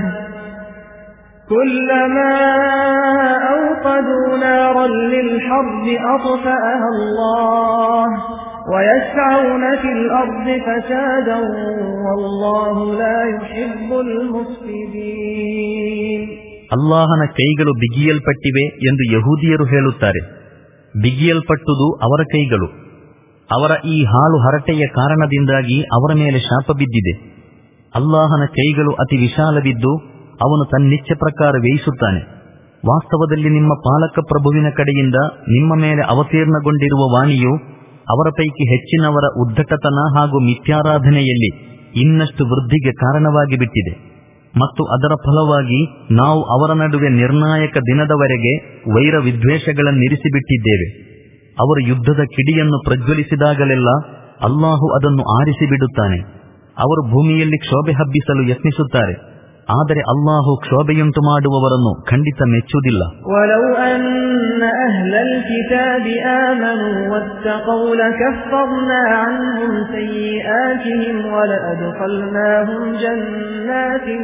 كُلَّمَا أَوْقَدُوا نَارًا لِلْحَرْبِ أَطْفَأَهَا اللَّهُ وَيَسْعَوْنَ فِي الْأَرْضِ فَسَادًا وَاللَّهُ لَا يُحِبُّ الْمُفْسِدِينَ. ಅಲ್ಲಾಹನ ಕೈಗಳು ಬಿಗಿಯಲ್ಪಟ್ಟಿವೆ ಎಂದು ಯಹೂದಿಯರು ಹೇಳುತ್ತಾರೆ. ಬಿಗಿಯಲ್ಪಟ್ಟುದು ಅವರ ಕೈಗಳು. ಅವರ ಈ ಹಾಳು ಹರಟೆಯ ಕಾರಣದಿಂದಾಗಿ ಅವರ ಮೇಲೆ ಶಾಪ ಬಿದ್ದಿದೆ. ಅಲ್ಲಾಹನ ಕೈಗಳು ಅತಿ ವಿಶಾಲವಿದ್ದು ಅವನು ತನ್ನಿಚ್ಛೆ ಪ್ರಕಾರ ವ್ಯಯಿಸುತ್ತಾನೆ. ವಾಸ್ತವದಲ್ಲಿ ನಿಮ್ಮ ಪಾಲಕ ಪ್ರಭುವಿನ ಕಡೆಯಿಂದ ನಿಮ್ಮ ಮೇಲೆ ಅವತೀರ್ಣಗೊಂಡಿರುವ ವಾಣಿಯು ಅವರ ಪೈಕಿ ಹೆಚ್ಚಿನವರ ಉದ್ದಟತನ ಹಾಗೂ ಮಿಥ್ಯಾರಾಧನೆಯಲ್ಲಿ ಇನ್ನಷ್ಟು ವೃದ್ಧಿಗೆ ಕಾರಣವಾಗಿ ಬಿಟ್ಟಿದೆ ಮತ್ತು ಅದರ ಫಲವಾಗಿ ನಾವು ಅವರ ನಡುವೆ ನಿರ್ಣಾಯಕ ದಿನದವರೆಗೆ ವೈರ ವಿದ್ವೇಷಗಳನ್ನಿರಿಸಿಬಿಟ್ಟಿದ್ದೇವೆ. ಅವರು ಯುದ್ಧದ ಕಿಡಿಯನ್ನು ಪ್ರಜ್ವಲಿಸಿದಾಗಲೆಲ್ಲ ಅಲ್ಲಾಹು ಅದನ್ನು ಆರಿಸಿಬಿಡುತ್ತಾನೆ. ಅವರು ಭೂಮಿಯಲ್ಲಿ ಕ್ಷೋಭೆ ಹಬ್ಬಿಸಲು ಯತ್ನಿಸುತ್ತಾರೆ, ಆದರೆ ಅಲ್ಲಾಹು ಕ್ಷೋಭೆಯುಂಟು ಮಾಡುವವರನ್ನು ಖಂಡಿತ ಮೆಚ್ಚುವುದಿಲ್ಲ. ವಲೌ ಅನ್ನ ಅಹ್ಲಲ್ ಕಿತಾಬಿ ಆಮನು ವತ್ತಖೌ ಲಕಫರ್ನಾ ಅನ್ಹುಂ ಸಯ್ಯಿಆತಿಹಿಂ ವಲಅದ್ಖಲ್ನಾಹುಂ ಜನ್ನಾತಿನ್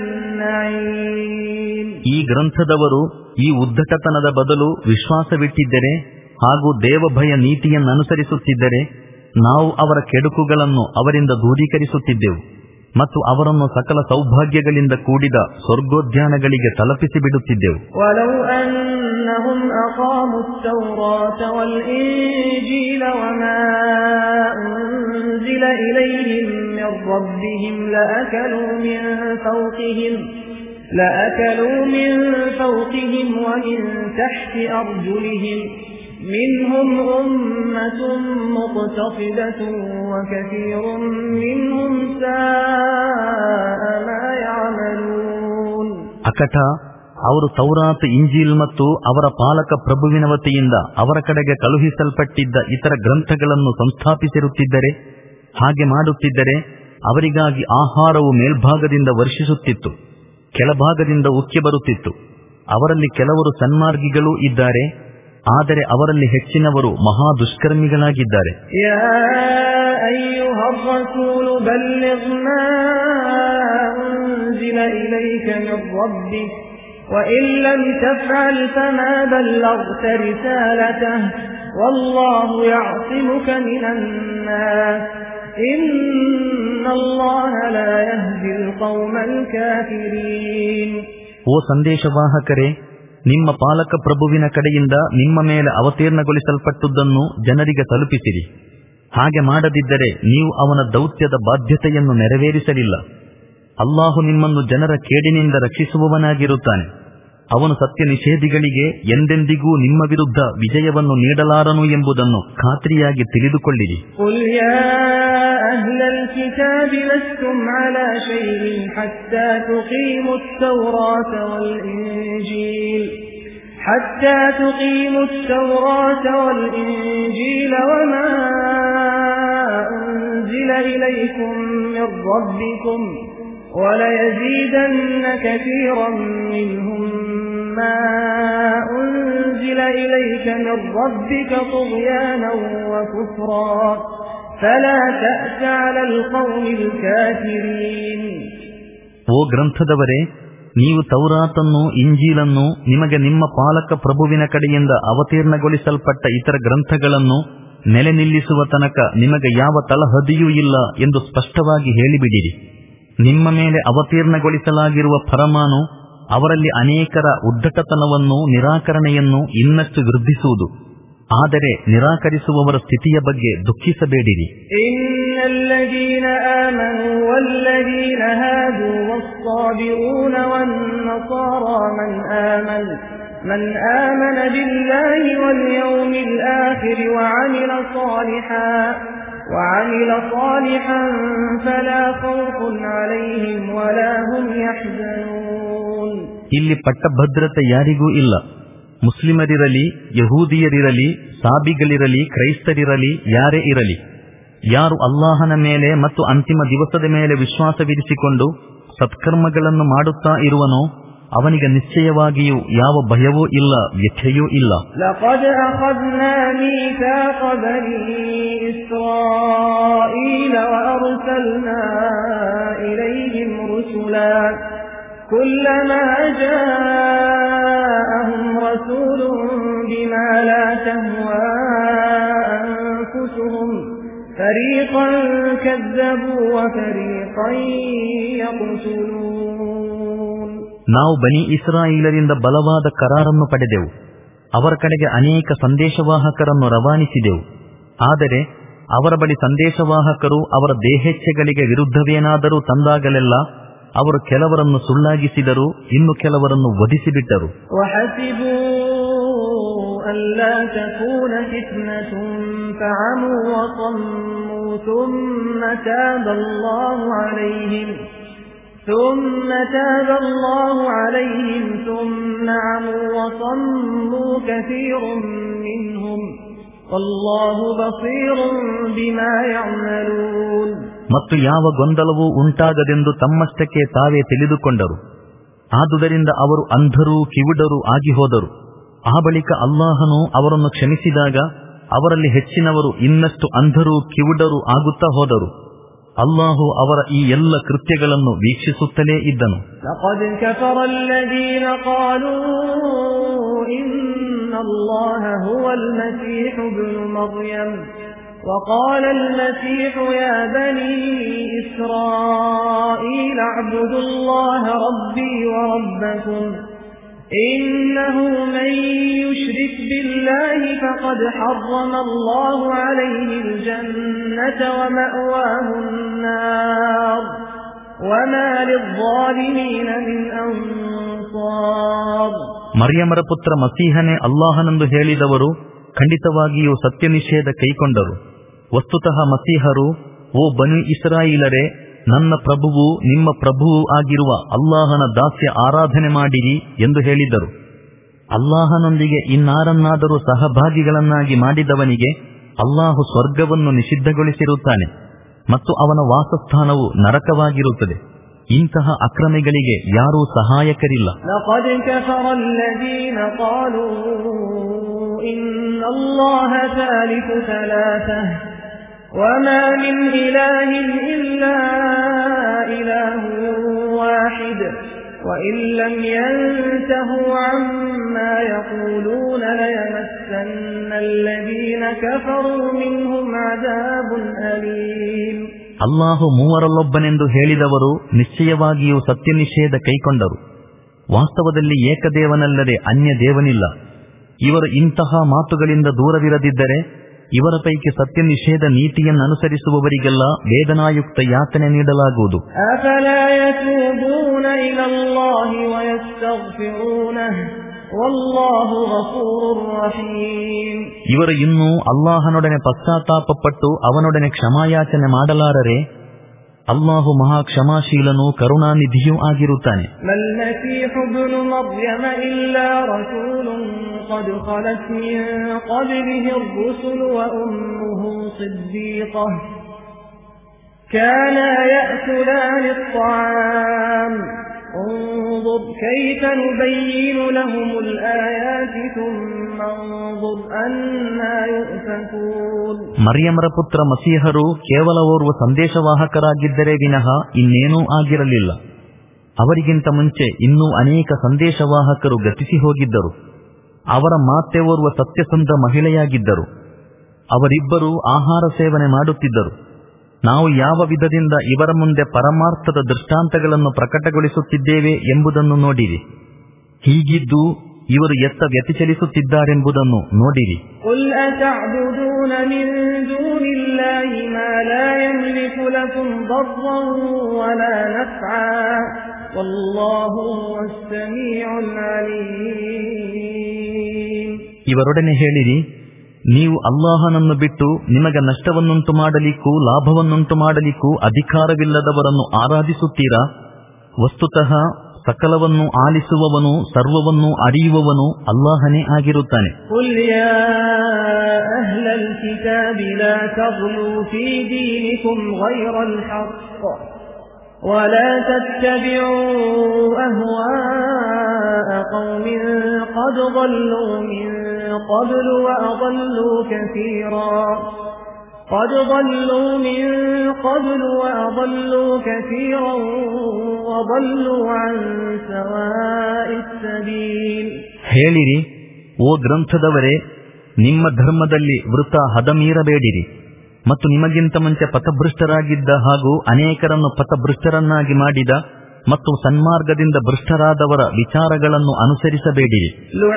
ನഈಮ್. ಈ ಗ್ರಂಥದವರು ಈ ಉದ್ದಟತನದ ಬದಲು ವಿಶ್ವಾಸವಿಟ್ಟಿದ್ದರೆ ಹಾಗೂ ದೇವಭಯ ನೀತಿಯನ್ನನುಸರಿಸುತ್ತಿದ್ದರೆ ನಾವು ಅವರ ಕೆಡುಕುಗಳನ್ನು ಅವರಿಂದ ದೂರೀಕರಿಸುತ್ತಿದ್ದೆವು ಮತ್ತು ಅವರನ್ನು ಸಕಲ ಸೌಭಾಗ್ಯಗಳಿಂದ ಕೂಡಿದ ಸ್ವರ್ಗೋದ್ಯಾನಗಳಿಗೆ ತಲುಪಿಸಿ ಬಿಡುತ್ತಿದ್ದೆವು. ವಲೌ ಅನ್ನಹುಂ ಅಕಾಮುತ್ ತೌರಾತ ವಲ್ ಇಂಜೀಲ ವಮಾ ಉನ್ಜಿಲ ಇಲೈಹಿಂ ಮಿರ್ ರಬ್ಬಿಹಿಂ ಲಅಕಲೂ ಮಿನ್ ಫೌಕಿಹಿಂ ಲಅಕಲೂ ಮಿನ್ ಫೌಕಿಹಿಂ ವಮಿನ್ ತಹ್ತಿ ಅರ್ಜುಲಿಹಿಂ منهم أمة مقتصدة وكثير منهم ساء ما يعملون. ಅಕಟ ಅವರು ತೌರಾತ್, ಇಂಜೀಲ್ ಮತ್ತು ಅವರ ಪಾಲಕ ಪ್ರಭುವಿನ ವತಿಯಿಂದ ಅವರ ಕಡೆಗೆ ಕಳುಹಿಸಲ್ಪಟ್ಟಿದ್ದ ಇತರ ಗ್ರಂಥಗಳನ್ನು ಸಂಸ್ಥಾಪಿಸಿರುತ್ತಿದ್ದರೆ, ಹಾಗೆ ಮಾಡುತ್ತಿದ್ದರೆ ಅವರಿಗಾಗಿ ಆಹಾರವು ಮೇಲ್ಭಾಗದಿಂದ ವರ್ಷಿಸುತ್ತಿತ್ತು, ಕೆಳಭಾಗದಿಂದ ಉಕ್ಕಿ ಬರುತ್ತಿತ್ತು. ಅವರಲ್ಲಿ ಕೆಲವರು ಸನ್ಮಾರ್ಗಿಗಳೂ ಇದ್ದಾರೆ, ಆದರೆ ಅವರಲ್ಲಿ ಹೆಚ್ಚಿನವರು ಮಹಾ ದುಷ್ಕರ್ಮಿಗಳಾಗಿದ್ದಾರೆ. ಯಾ ಅಯ್ಯುಹರ್ ರಸೂಲ್ ಬಲ್ಲಿಗ್ ಮಾ ಉನ್ಜಿಲ ಇಲೈಕ ಮಿರ್ ರಬ್ಬಿಕ್ ವಇನ್ ಲಂ ತಫ್ಅಲ್ ಫಮಾ ಬಲ್ಲಗ್ತ ರಿಸಾಲತಹು ವಲ್ಲಾಹು ಯಅಸಿಮುಕ ಮಿನನ್ ನಾಸ್ ಇನ್ನಲ್ಲಾಹ ಲಾ ಯಹ್ದಿಲ್ ಕೌಮಲ್ ಕಾಫಿರೀನ್. ಓ ಸಂದೇಶವಾಹಕರೇ, ನಿಮ್ಮ ಪಾಲಕ ಪ್ರಭುವಿನ ಕಡೆಯಿಂದ ನಿಮ್ಮ ಮೇಲೆ ಅವತೀರ್ಣಗೊಳಿಸಲ್ಪಟ್ಟುದನ್ನು ಜನರಿಗೆ ತಲುಪಿಸಿರಿ. ಹಾಗೆ ಮಾಡದಿದ್ದರೆ ನೀವು ಅವನ ದೌತ್ಯದ ಬಾಧ್ಯತೆಯನ್ನು ನೆರವೇರಿಸಲಿಲ್ಲ. ಅಲ್ಲಾಹು ನಿಮ್ಮನ್ನು ಜನರ ಕೇಡಿನಿಂದ ರಕ್ಷಿಸುವವನಾಗಿರುತ್ತಾನೆ. ಅವನು ಸತ್ಯ ನಿಷೇಧಿಗಳಿಗೆ ಎಂದೆಂದಿಗೂ ನಿಮ್ಮ ವಿರುದ್ಧ ವಿಜಯವನ್ನು ನೀಡಲಾರನು ಎಂಬುದನ್ನು ಖಾತ್ರಿಯಾಗಿ ತಿಳಿದುಕೊಳ್ಳಿರಿ. حتى تقيموا التوراة والإنجيل وما أنزل إليكم من ربكم وليزيدن كثيرا منهم ما أنزل إليك من ربك طغيانا وكفرا فلا تأس على القوم الكافرين. ಓ ಗ್ರಂಥದವರೇ, ನೀವು ತೌರಾತನ್ನು, ಇಂಜೀಲನ್ನು, ನಿಮಗೆ ನಿಮ್ಮ ಪಾಲಕ ಪ್ರಭುವಿನ ಕಡೆಯಿಂದ ಅವತೀರ್ಣಗೊಳಿಸಲ್ಪಟ್ಟ ಇತರ ಗ್ರಂಥಗಳನ್ನು ನೆಲೆ ನಿಲ್ಲಿಸುವ ತನಕ ನಿಮಗೆ ಯಾವ ತಳಹದಿಯೂ ಇಲ್ಲ ಎಂದು ಸ್ಪಷ್ಟವಾಗಿ ಹೇಳಿಬಿಡಿರಿ. ನಿಮ್ಮ ಮೇಲೆ ಅವತೀರ್ಣಗೊಳಿಸಲಾಗಿರುವ ಫರಮಾನು ಅವರಲ್ಲಿ ಅನೇಕರ ಉದ್ದಟತನವನ್ನು, ನಿರಾಕರಣೆಯನ್ನು ಇನ್ನಷ್ಟು ವೃದ್ಧಿಸುವುದು. ಆದರೆ ನಿರಾಕರಿಸುವವರ ಸ್ಥಿತಿಯ ಬಗ್ಗೆ ದುಃಖಿಸಬೇಡಿರಿ. ಇನ್ನಲ್ಲದೀನ ಆಮನು ವಲ್ಲದೀನ ಹಾದು ವಸ್ಸಾಬಿಊನ ವನ್ನಸಾರಾ ಮನ್ ಆಮನ ಮನ್ ಆಮನ ಬಿಲ್ಲಾಹಿ ವಲ್ ಯೌಮಿಲ್ ಆಖಿರ್ ವಅಮಿಲ ಸಾಲಿಹನ್ وعمل صالحا فلا خوف عليهم ولا هم يحزنون. ಇಲ್ಲಿ ಪಟ್ಟಭದ್ರತೆ ಯಾರಿಗೂ ಇಲ್ಲ. ಮುಸ್ಲಿಮರಿರಲಿ, ಯಹೂದಿಯರಿರಲಿ, ಸಾಬಿಗಳಿರಲಿ, ಕ್ರೈಸ್ತರಿರಲಿ, ಯಾರೇ ಇರಲಿ, ಯಾರು ಅಲ್ಲಾಹನ ಮೇಲೆ ಮತ್ತು ಅಂತಿಮ ದಿವಸದ ಮೇಲೆ ವಿಶ್ವಾಸವಿರಿಸಿಕೊಂಡು ಸತ್ಕರ್ಮಗಳನ್ನು ಮಾಡುತ್ತಾ ಇರುವನೋ ಅವನಿಗೆ ನಿಶ್ಚಯವಾಗಿಯೂ ಯಾವ ಭಯವೂ ಇಲ್ಲ, ವ್ಯಥೆಯೂ ಇಲ್ಲ. ಲಕದ್ ಅಖದ್ನಾ ಮೀಥಾಕ ಬನೀ ಇಸ್ರಾಯೀಲ ವಅರ್ಸಲ್ನಾ ಇಲೈಹಿಂ ರುಸುಲಾ ಕುಲ್ಲಮಾ ಜಾಅಹುಂ ರಸೂಲುನ್ ಬಿಮಾ ಲಾ ತಹ್ವಾ ಅನ್ಫುಸುಹುಂ ಫರೀಕನ್ ಕzzಬೂ ವಫರೀಕನ್ ಯಕ್ತುಲೂನ್. ನಾವು ಬನಿ ಇಸ್ರಾಯೀಲರಿಂದ ಬಲವಾದ ಕರಾರನ್ನು ಪಡೆದೆವು. ಅವರ ಕಡೆಗೆ ಅನೇಕ ಸಂದೇಶವಾಹಕರನ್ನು ರವಾನಿಸಿದೆವು. ಆದರೆ ಅವರ ಬಳಿ ಸಂದೇಶವಾಹಕರು ಅವರ ದೇಹೇಚ್ಛೆಗಳಿಗೆ ವಿರುದ್ಧವೇನಾದರೂ ತಂದಾಗಲೆಲ್ಲ ಅವರು ಕೆಲವರನ್ನು ಸುಳ್ಳಾಗಿಸಿದರು, ಇನ್ನು ಕೆಲವರನ್ನು ವಧಿಸಿಬಿಟ್ಟರು. ثم تاب الله عليهم ثم عموا وصموا كثير منهم والله بصير بما يعملون. ಮತ್ತು ಯಾವ ಗೊಂದಲವೂ ಉಂಟಾಗದೆಂದು ತಮ್ಮಷ್ಟಕ್ಕೆ ತಾವೇ ತಿಳಿದುಕೊಂಡರು. ಆದುದರಿಂದ ಅವರು ಅಂಧರೂ ಕಿವುಡರೂ ಆಗಿ ಹೋದರು. ಆ ಬಳಿಕ ಅಲ್ಲಾಹನು ಅವರನ್ನು ಕ್ಷಮಿಸಿದಾಗ ಅವರಲ್ಲಿ ಹೆಚ್ಚಿನವರು ಇನ್ನಷ್ಟು ಅಂಧರೂ ಕಿವುಡರೂ ಆಗುತ್ತಾ ಹೋದರು. ಅಲ್ಲಾಹು ಅವರ ಈ ಎಲ್ಲ ಕೃತ್ಯಗಳನ್ನು ವೀಕ್ಷಿಸುತ್ತಲೇ ಇದ್ದನು. ಲಕದ್ ಕಫರ ಅಲ್ಲದೀನ ಕಾಲೂ ಇನ್ನಲ್ಲಾಹ ಹುವಲ್ ಮಸೀಹ್ ಇಬ್ನು ಮರ್ಯಮ್ وقال المسيح يا بني إسرائيل اعبدوا الله ربي وربكم إنه من يشرك بالله فقد حرم الله عليه الجنة ومأواه النار وما للظالمين من أنصار. ಮರ್ಯಮರ ಪುತ್ರ ಮಸೀಹನೇ ಅಲ್ಲಾಹನೆಂದು ಹೇಳಿದವರು ಖಂಡಿತವಾಗಿಯೂ ಸತ್ಯ ನಿಷೇಧ ಕೈಕೊಂಡರು. ವಸ್ತುತಃ ಮಸೀಹರು, ಓ ಬನಿ ಇಸ್ರಾಯೀಲರೇ, ನನ್ನ ಪ್ರಭುವು ನಿಮ್ಮ ಪ್ರಭುವೂ ಆಗಿರುವ ಅಲ್ಲಾಹನ ದಾಸ್ಯ ಆರಾಧನೆ ಮಾಡಿರಿ ಎಂದು ಹೇಳಿದರು. ಅಲ್ಲಾಹನೊಂದಿಗೆ ಇನ್ನಾರನ್ನಾದರೂ ಸಹಭಾಗಿಗಳನ್ನಾಗಿ ಮಾಡಿದವನಿಗೆ ಅಲ್ಲಾಹು ಸ್ವರ್ಗವನ್ನು ನಿಷಿದ್ಧಗೊಳಿಸಿರುತ್ತಾನೆ ಮತ್ತು ಅವನ ವಾಸಸ್ಥಾನವು ನರಕವಾಗಿರುತ್ತದೆ. ಇಂತಹ ಅಕ್ರಮಿಗಳಿಗೆ ಯಾರೂ ಸಹಾಯಕರಿಲ್ಲ. ಲಕದ್ ಕಫರ ಅಲ್ಲದೀನ ಕಾಲೂ ಇನ್ನಲ್ಲಾಹ ಥಾಲಿಥು ಥಲಾಥಃ وما من إله إلا إله واحد وإن لم ينتهوا عما يقولون ليمسن الذين كفروا منهم عذاب أليم. ಅಲ್ಲಾಹು ಮೂವರಲ್ಲೊಬ್ಬನೆಂದು ಹೇಳಿದವರು ನಿಶ್ಚಯವಾಗಿಯೂ ಸತ್ಯ ನಿಷೇಧ ಕೈಕೊಂಡರು. ವಾಸ್ತವದಲ್ಲಿ ಏಕದೇವನಲ್ಲದೆ ಅನ್ಯ ದೇವನಿಲ್ಲ. ಇವರು ಇಂತಹ ಮಾತುಗಳಿಂದ ದೂರವಿರದಿದ್ದರೆ ಇವರ ಪೈಕಿ ಸತ್ಯ ನಿಷೇಧ ನೀತಿಯನ್ನನುಸರಿಸುವವರಿಗೆಲ್ಲ ವೇದನಾಯುಕ್ತ ಯಾತನೆ ನೀಡಲಾಗುವುದು. ಇವರು ಇನ್ನೂ ಅಲ್ಲಾಹನೊಡನೆ ಪಶ್ಚಾತ್ತಾಪಪಟ್ಟು ಅವನೊಡನೆ ಕ್ಷಮಾಯಾಚನೆ ಮಾಡಲಾರರೆ ಅಲ್ಲಾಹು ಮಹಾ ಕ್ಷಮಾಶೀಲನೂ ಕರುಣಾನಿಧಿಯೂ ಆಗಿರುತ್ತಾನೆ. انظر كيف نبين لهم الآيات ثم انظر أنا يؤفكون. ಮರಿಯಮರ ಪುತ್ರ ಮಸೀಹರು ಕೇವಲ ಓರ್ವ ಸಂದೇಶವಾಹಕರಾಗಿದ್ದರೆ ವಿನಃ ಇನ್ನೇನೂ ಆಗಿರಲಿಲ್ಲ. ಅವರಿಗಿಂತ ಮುಂಚೆ ಇನ್ನೂ ಅನೇಕ ಸಂದೇಶವಾಹಕರು ಗತಿಸಿ ಹೋಗಿದ್ದರು. ಅವರ ಮಾತೆ ಓರ್ವ ಸತ್ಯಸಂಧ ಮಹಿಳೆಯಾಗಿದ್ದರು. ಅವರಿಬ್ಬರೂ ಆಹಾರ ಸೇವನೆ ಮಾಡುತ್ತಿದ್ದರು. ನಾವು ಯಾವ ವಿಧದಿಂದ ಇವರ ಮುಂದೆ ಪರಮಾರ್ಥದ ದೃಷ್ಟಾಂತಗಳನ್ನು ಪ್ರಕಟಗೊಳಿಸುತ್ತಿದ್ದೇವೆ ಎಂಬುದನ್ನು ನೋಡಿರಿ. ಹೀಗಿದ್ದು ಇವರು ಎತ್ತ ವ್ಯತಿಚಲಿಸುತ್ತಿದ್ದಾರೆಂಬುದನ್ನು ನೋಡಿರಿ. ಇವರೊಡನೆ ಹೇಳಿರಿ, ನೀವು ಅಲ್ಲಾಹನನ್ನು ಬಿಟ್ಟು ನಿಮಗೆ ನಷ್ಟವನ್ನುಂಟು ಮಾಡಲಿಕ್ಕೂ ಲಾಭವನ್ನುಂಟು ಮಾಡಲಿಕ್ಕೂ ಅಧಿಕಾರವಿಲ್ಲದವರನ್ನು ಆರಾಧಿಸುತ್ತೀರಾ? ವಸ್ತುತಃ ಸಕಲವನ್ನು ಆಲಿಸುವವನು ಸರ್ವವನ್ನು ಅರಿಯುವವನು ಅಲ್ಲಾಹನೇ ಆಗಿರುತ್ತಾನೆ. ولا تتبعوا أهواء قوم قد ضلوا من قبل وأضلوا كثيرا قد ضلوا من قبل وأضلوا كثيرا وضلوا عن سواء السبيل. ಹೇಳಿರಿ, ಓ ಗ್ರಂಥದವರೇ, ನಿಮ್ಮ ಧರ್ಮದಲ್ಲಿ ವೃಥ ಹದಮೀರಬೇಡಿರಿ ಮತ್ತು ನಿಮಗಿಂತ ಮುಂಚೆ ಪಥಭೃಷ್ಟರಾಗಿದ್ದ ಹಾಗೂ ಅನೇಕರನ್ನು ಪಥಭೃಷ್ಟರನ್ನಾಗಿ ಮಾಡಿದ ಮತ್ತು ಸನ್ಮಾರ್ಗದಿಂದ ಭ್ರಷ್ಟರಾದವರ ವಿಚಾರಗಳನ್ನು ಅನುಸರಿಸಬೇಡಿರಿ.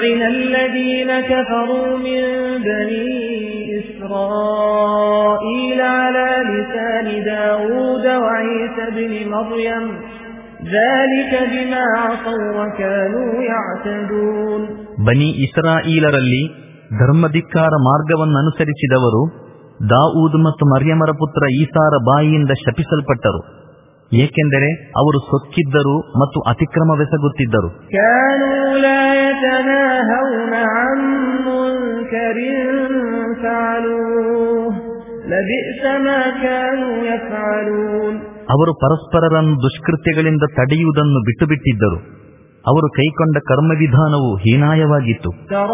ಬನಿ ಇಸ್ರಾಯೀಲರಲ್ಲಿ ಧರ್ಮಧಿಕ್ಕಾರ ಮಾರ್ಗವನ್ನನುಸರಿಸಿದವರು ದಾವೂದ್ ಮತ್ತು ಮರ್ಯಮರ ಪುತ್ರ ಈಸಾರ ಬಾಯಿಯಿಂದ ಶಪಿಸಲ್ಪಟ್ಟರು. ಏಕೆಂದರೆ ಅವರು ಸೊಕ್ಕಿದ್ದರು ಮತ್ತು ಅತಿಕ್ರಮವೆಸಗುತ್ತಿದ್ದರು. ಅವರು ಪರಸ್ಪರರನ್ನು ದುಷ್ಕೃತ್ಯಗಳಿಂದ ತಡೆಯುವುದನ್ನು ಬಿಟ್ಟು ಬಿಟ್ಟಿದ್ದರು. ಅವರು ಕೈಕೊಂಡ ಕರ್ಮವಿಧಾನವು ಹೀನಾಯವಾಗಿತ್ತು.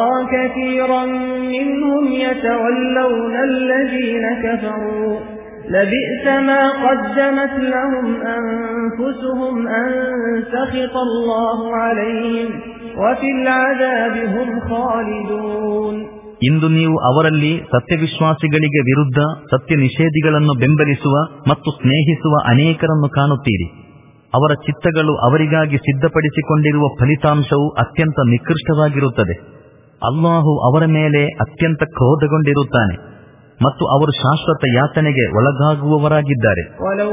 لبئس ما قدمت لهم أنفسهم أن سخط الله عليهم وفي العذاب هم خالدون. ಇಂದು ನೀವು ಅವರಲ್ಲಿ ಸತ್ಯವಿಶ್ವಾಸಿಗಳಿಗೆ ವಿರುದ್ಧ ಸತ್ಯ ನಿಷೇಧಿಗಳನ್ನು ಬೆಂಬಲಿಸುವ ಮತ್ತು ಸ್ನೇಹಿಸುವ ಅನೇಕರನ್ನು ಕಾಣುತ್ತೀರಿ. ಅವರ ಚಿತ್ತಗಳು ಅವರಿಗಾಗಿ ಸಿದ್ಧಪಡಿಸಿಕೊಂಡಿರುವ ಫಲಿತಾಂಶವು ಅತ್ಯಂತ ನಿಕೃಷ್ಟವಾಗಿರುತ್ತದೆ. ಅಲ್ಲಾಹು ಅವರ ಮೇಲೆ ಅತ್ಯಂತ ಕ್ರೋಧಗೊಂಡಿರುತ್ತಾನೆ ಮತ್ತು ಅವರು ಶಾಶ್ವತ ಯಾತನೆಗೆ ಒಳಗಾಗುವವರಾಗಿದ್ದಾರೆ.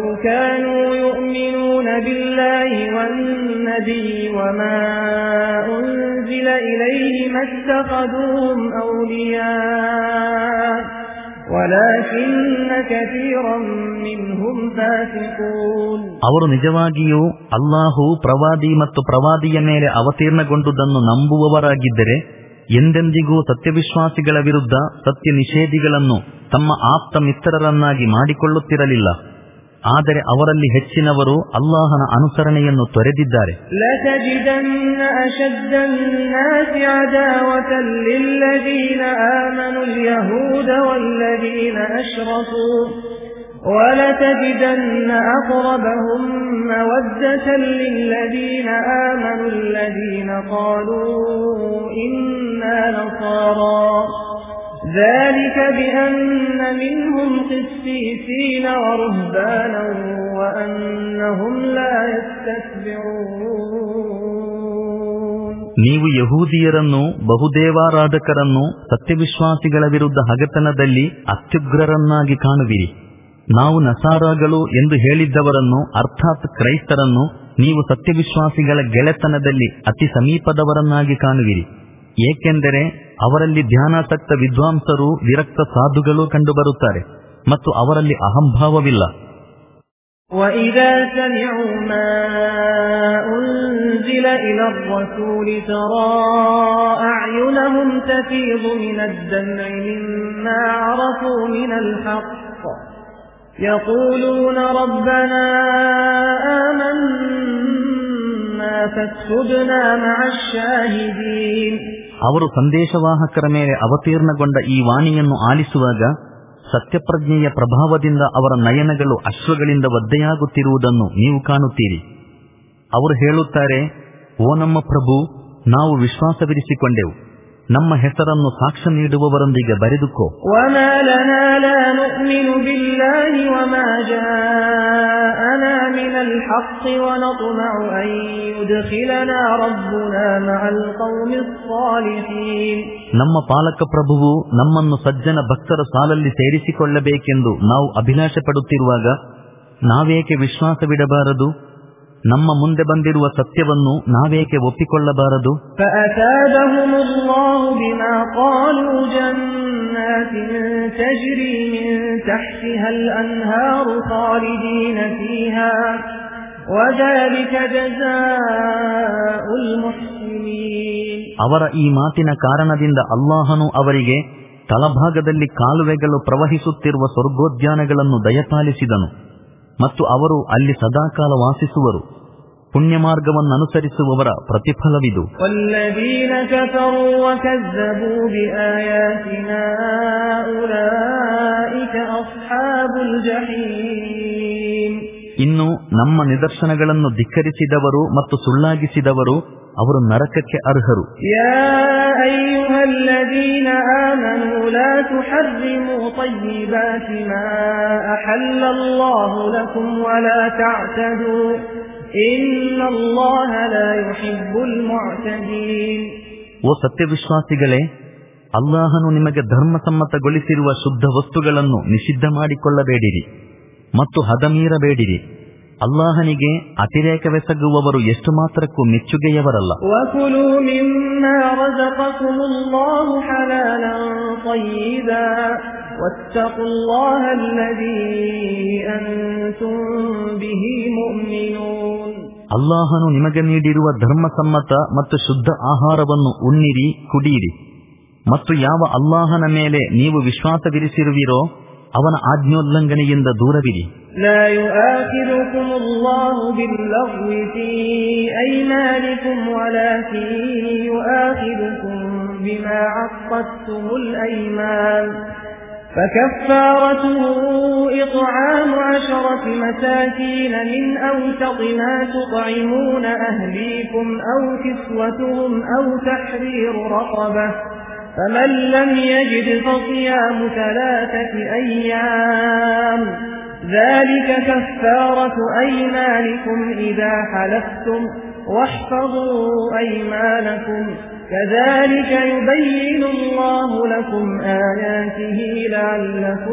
ಅವರು ನಿಜವಾಗಿಯೂ ಅಲ್ಲಾಹು ಪ್ರವಾದಿ ಮತ್ತು ಪ್ರವಾದಿಯ ಮೇಲೆ ಅವತೀರ್ಣಗೊಂಡುದನ್ನು ನಂಬುವವರಾಗಿದ್ದರೆ ಎಂದೆಂದಿಗೂ ಸತ್ಯವಿಶ್ವಾಸಿಗಳ ವಿರುದ್ಧ ಸತ್ಯ ನಿಷೇಧಿಗಳನ್ನು ತಮ್ಮ ಆಪ್ತ ಮಿತ್ರರನ್ನಾಗಿ ಮಾಡಿಕೊಳ್ಳುತ್ತಿರಲಿಲ್ಲ. ಆದರೆ ಅವರಲ್ಲಿ ಹೆಚ್ಚಿನವರು ಅಲ್ಲಾಹನ ಅನುಸರಣೆಯನ್ನು ತೊರೆದಿದ್ದಾರೆ. وَلَتَجِدَنَّ أَقْرَبَهُم مَّوَدَّةً لِّلَّذِينَ آمَنُوا الَّذِينَ قَالُوا إِنَّا نَصَارَىٰ ذَلِكَ بِأَنَّ مِنْهُمْ قِسِّيسِينَ وَرُهْبَانًا وَأَنَّهُمْ لَا يَسْتَكْبِرُونَ. ನೀವು ಯಹೂದಿಯರನ್ನು, ಬಹುದೇವಾರಾಧಕರನ್ನು ಸತ್ಯವಿಶ್ವಾಸಿಗಳ ವಿರುದ್ಧ ಹಗೆತನದಲ್ಲಿ ಅತ್ಯುಗ್ರರನ್ನಾಗಿ ಕಾಣುವಿರಿ. ನಾವು ನಸಾರಾಗಳು ಎಂದು ಹೇಳಿದ್ದವರನ್ನು, ಅರ್ಥಾತ್ ಕ್ರೈಸ್ತರನ್ನು, ನೀವು ಸತ್ಯವಿಶ್ವಾಸಿಗಳ ಗೆಳೆತನದಲ್ಲಿ ಅತಿ ಸಮೀಪದವರನ್ನಾಗಿ ಕಾಣುವಿರಿ. ಏಕೆಂದರೆ ಅವರಲ್ಲಿ ಧ್ಯಾನಾಸಕ್ತ ವಿದ್ವಾಂಸರು, ವಿರಕ್ತ ಸಾಧುಗಳು ಕಂಡುಬರುತ್ತಾರೆ ಮತ್ತು ಅವರಲ್ಲಿ ಅಹಂಭಾವವಿಲ್ಲ. وَإِذَا سَمِعُوا مَا أُنزِلَ إِلَى الرَّسُولِ تَرَى أَعْيُنَهُمْ تَفِيضُ مِنَ الدَّمْعِ مِمَّا عَرَفُوا مِنَ الْحَقِّ يَقُولُونَ رَبَّنَا آمَنَّا فَاكْتُبْنَا مَعَ الشَّاهِدِينَ. ಅವರು ಸಂದೇಶವಾಹಕರ ಮೇಲೆ ಅವತೀರ್ಣಗೊಂಡ ಈ ವಾಣಿಯನ್ನು ಆಲಿಸುವಾಗ ಸತ್ಯಪ್ರಜ್ಞೆಯ ಪ್ರಭಾವದಿಂದ ಅವರ ನಯನಗಳು ಅಶ್ವಗಳಿಂದ ಒದ್ದೆಯಾಗುತ್ತಿರುವುದನ್ನು ನೀವು ಕಾಣುತ್ತೀರಿ. ಅವರು ಹೇಳುತ್ತಾರೆ, ಓ ನಮ್ಮ ಪ್ರಭು, ನಾವು ವಿಶ್ವಾಸವಿರಿಸಿಕೊಂಡೆವು, ನಮ್ಮ ಹೆಸರನ್ನು ಸಾಕ್ಷ್ಯ ನೀಡುವವರೊಂದಿಗೆ ಬರೆದುಕೋ. وَمَا لَنَا لَا نُؤْمِنُ بِاللَّهِ وَمَا جَاءَنَا مِنَ الْحَقِّ وَنَطْمَعُ أَن يُدْخِلَنَا رَبُّنَا مَعَ الْقَوْمِ الصَّالِحِينَ. ನಮ್ಮ ಪಾಲಕ ಪ್ರಭುವು ನಮ್ಮನ್ನು ಸಜ್ಜನ ಭಕ್ತರ ಸಾಲಲ್ಲಿ ಸೇರಿಸಿಕೊಳ್ಳಬೇಕೆಂದು ನಾವು ಅಭಿಲಾಷೆ ಪಡುತ್ತಿರುವಾಗ ನಾವೇಕೆ ವಿಶ್ವಾಸವಿಡಬಾರದು? ನಮ್ಮ ಮುಂದೆ ಬಂದಿರುವ ಸತ್ಯವನ್ನು ನಾವೇಕೆ ಒಪ್ಪಿಕೊಳ್ಳಬಾರದು? فَأَثَابَهُمُ اللَّهُ بِمَا قَالُوا جَنَّاتٍ تَجْرِي مِن تَحْتِهَا الْأَنْهَارُ خَالِدِينَ فِيهَا وَذَلِكَ جَزَاءُ الْمُحْسِنِينَ. ಅವರ ಈ ಮಾತಿನ ಕಾರಣದಿಂದ ಅಲ್ಲಾಹನು ಅವರಿಗೆ ತಳಭಾಗದಲ್ಲಿ ಕಾಲುವೆಗಳು ಪ್ರವಹಿಸುತ್ತಿರುವ ಸ್ವರ್ಗೋದ್ಯಾನಗಳನ್ನು ದಯಪಾಲಿಸಿದನು ಮತ್ತು ಅವರು ಅಲ್ಲಿ ಸದಾಕಾಲ ವಾಸಿಸುವರು. ಪುಣ್ಯ ಮಾರ್ಗವನ್ನನುಸರಿಸುವವರ ಪ್ರತಿಫಲವಿದು. ವಲ್ಲದೀನ ಕಫರೂ ವಕಜ್ಜಬೂ ಬಿಆಯಾತಿನಾ ಉಲೈಕ ಅಸ್ಹಾಬುಲ್ ಜಹೀಮ್. ಇನ್ನು ನಮ್ಮ ನಿದರ್ಶನಗಳನ್ನು ಧಿಕ್ಕರಿಸಿದವರು ಮತ್ತು ಸುಳ್ಳಾಗಿಸಿದವರು ಅವರು ನರಕಕ್ಕೆ ಅರ್ಹರು. ಯಾ ಅಯ್ಯುಹಲ್ಲದೀನ ಆಮನೂ ಲಾ ತುಹರ್ರಿಮೂ ತಯ್ಯಿಬಾತಿ ಮಾ ಅಹಲ್ಲಲ್ಲಾಹು ಲಕುಂ ವಲಾ ತಅತದೂ ಇನ್ನಲ್ಲಾಹ ಲಾ ಯುಹಿಬ್ಬುಲ್ ಮುಅತದೀನ್. ಓ ಸತ್ಯವಿಶ್ವಾಸಿಗಳೇ, ಅಲ್ಲಾಹನು ನಿಮಗೆ ಧರ್ಮಸಮ್ಮತಗೊಳಿಸಿರುವ ಶುದ್ಧ ವಸ್ತುಗಳನ್ನು ನಿಷಿದ್ಧ ಮಾಡಿಕೊಳ್ಳಬೇಡಿರಿ ಮತ್ತು ಹದಮೀರಬೇಡಿರಿ. ಅಲ್ಲಾಹನಿಗೆ ಅತಿರೇಕವೆಸಗುವವರು ಎಷ್ಟು ಮಾತ್ರಕ್ಕೂ ಮೆಚ್ಚುಗೆಯವರಲ್ಲ. ವಕುಲೂ ಮಿಮ್ಮಾ ರಜಕಕುಮುಲ್ಲಾಹು ಹಲಾಲನ್ ತಯ್ಯಿಬಾ ವತ್ತಖುಲ್ಲಾಹ ಅಲ್ಲದೀ ಅಂತುಂ ಬಿಹಿ ಮುಅ್ಮಿನೂನ್. ಅಲ್ಲಾಹನು ನಿಮಗೆ ನೀಡಿರುವ ಧರ್ಮಸಮ್ಮತ ಮತ್ತು ಶುದ್ಧ ಆಹಾರವನ್ನು ಉಣ್ಣಿರಿ, ಕುಡಿಯಿರಿ. ಮತ್ತು ಯಾವ ಅಲ್ಲಾಹನ ಮೇಲೆ ನೀವು ವಿಶ್ವಾಸವಿರಿಸಿರುವಿರೋ ಅವನ ಆಜ್ಞೋಲ್ಲಂಘನೆಯಿಂದ ದೂರವಿರಿ. لا يؤاخذكم الله باللغو في أيمانكم ولكن يؤاخذكم بما عقدتم الأيمان فكفارته إطعام عشرة مساكين من أوسط ما تطعمون أهليكم أو كسوتهم أو تحرير رقبة فمن لم يجد فصيام ثلاثة أيام ذلك كفارة أيمانكم إذا حلفتم واحفظوا أيمانكم كذلك يبين الله لكم آياته لعلكم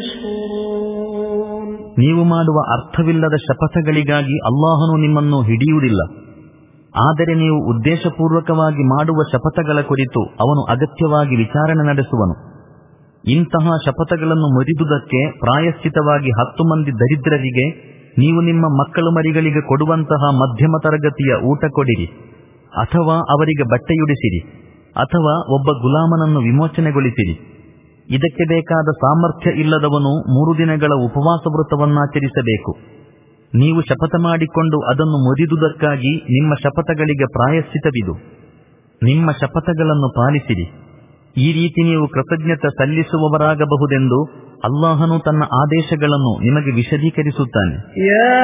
تشكرون. ನೀವು ಮಾಡುವ ಅರ್ಥವಿಲ್ಲದ ಶಪಥಗಳಿಗಾಗಿ ಅಲ್ಲಾಹನು ನಿಮ್ಮನ್ನು ಹಿಡಿಯುವುದಿಲ್ಲ. ಆದರೆ ನೀವು ಉದ್ದೇಶಪೂರ್ವಕವಾಗಿ ಮಾಡುವ ಶಪಥಗಳ ಕುರಿತು ಅವನು ಅಗತ್ಯವಾಗಿ ವಿಚಾರಣೆ ನಡೆಸುವನು. ಇಂತಹ ಶಪಥಗಳನ್ನು ಮುರಿದುದಕ್ಕೆ ಪ್ರಾಯಶ್ಚಿತವಾಗಿ ಹತ್ತು ಮಂದಿ ದರಿದ್ರರಿಗೆ ನೀವು ನಿಮ್ಮ ಮಕ್ಕಳು ಮರಿಗಳಿಗೆ ಕೊಡುವಂತಹ ಮಧ್ಯಮ ತರಗತಿಯ ಊಟ ಕೊಡಿರಿ, ಅಥವಾ ಅವರಿಗೆ ಬಟ್ಟೆಯುಡಿಸಿರಿ, ಅಥವಾ ಒಬ್ಬ ಗುಲಾಮನನ್ನು ವಿಮೋಚನೆಗೊಳಿಸಿರಿ. ಇದಕ್ಕೆ ಬೇಕಾದ ಸಾಮರ್ಥ್ಯ ಇಲ್ಲದವನು ಮೂರು ದಿನಗಳ ಉಪವಾಸ ವೃತವನ್ನಾಚರಿಸಬೇಕು. ನೀವು ಶಪಥ ಮಾಡಿಕೊಂಡು ಅದನ್ನು ಮುರಿದುದಕ್ಕಾಗಿ ನಿಮ್ಮ ಶಪಥಗಳಿಗೆ ಪ್ರಾಯಶ್ಚಿತವಿದು. ನಿಮ್ಮ ಶಪಥಗಳನ್ನು ಪಾಲಿಸಿರಿ. ಈ ರೀತಿ ನೀವು ಕೃತಜ್ಞತೆ ಸಲ್ಲಿಸುವವರಾಗಬಹುದೆಂದು ಅಲ್ಲಾಹನು ತನ್ನ ಆದೇಶಗಳನ್ನು ನಿಮಗೆ ವಿಶದೀಕರಿಸುತ್ತಾನೆ. ಯಾ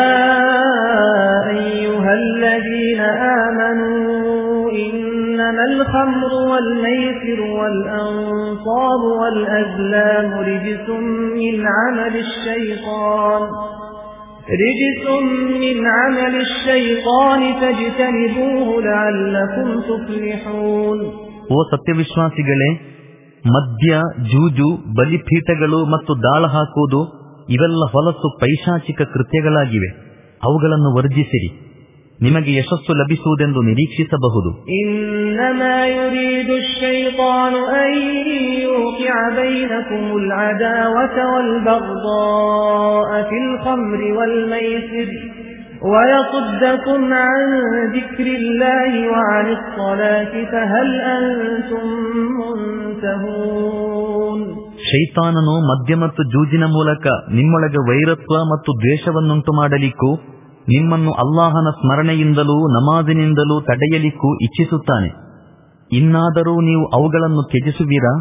ಅಯ್ಯುಹಲ್ಲದೀನ ಆಮನೂ ಇನ್ನಮಲ್ ಖಮ್ರು ವಲ್ ಮೈಸಿರು ವಲ್ ಅನ್ಸಾಬು ವಲ್ ಅಜ್ಲಾಮು ರಿಜ್ಸುಂ ಮಿನ್ ಅಮಲಿಶ್ ಶೈತಾನ್ رجس من عمل الشيطان فاجتنبوه لعلكم تفلحون. ಓ ಸತ್ಯವಿಶ್ವಾಸಿಗಳೇ, ಮದ್ಯ, ಜೂಜು, ಬಲಿಪೀಠಗಳು ಮತ್ತು ದಾಳ ಹಾಕುವುದು ಇವೆಲ್ಲ ಹೊಲಸು ಪೈಶಾಚಿಕ ಕೃತ್ಯಗಳಾಗಿವೆ. ಅವುಗಳನ್ನು ವರ್ಜಿಸಿರಿ, ನಿಮಗೆ ಯಶಸ್ಸು ಲಭಿಸುವುದೆಂದು ನಿರೀಕ್ಷಿಸಬಹುದು. ಇನ್ನಮಾ ಯುರೀದು ಅಶ್-ಶೈತಾನು ಅನ್ ಯೂಕಿಅ ಬೈನಕುಮುಲ್ ಅದಾವತ ವಲ್ ಬಗ್ದಾಅ ಫಿಲ್ ಖಮ್ರಿ ವಲ್ ಮೈಸಿರ್ ವಯಸುದ್ದಕುಂ ಅನ್ ದಿಕ್ರಿಲ್ಲಾಹಿ ವಅನಿಸ್ ಸಲಾತಿ ಫಹಲ್ ಅಂತುಂ ಮುನ್ತಹೂನ್. ಶೈತಾನನು ಮದ್ಯ ಮತ್ತು ಜೂಜಿನ ಮೂಲಕ ನಿಮ್ಮೊಳಗೆ ವೈರತ್ವ ಮತ್ತು ದ್ವೇಷವನ್ನುಂಟು ಮಾಡಲಿಕ್ಕೂ ನಿಮ್ಮನ್ನು ಅಲ್ಲಾಹನ ಸ್ಮರಣೆಯಿಂದಲೂ ನಮಾಜಿನಿಂದಲೂ ತಡೆಯಲಿಕ್ಕೂ ಇಚ್ಛಿಸುತ್ತಾನೆ. ಇನ್ನಾದರೂ ನೀವು ಅವುಗಳನ್ನು ತ್ಯಜಿಸುವಿರಾ?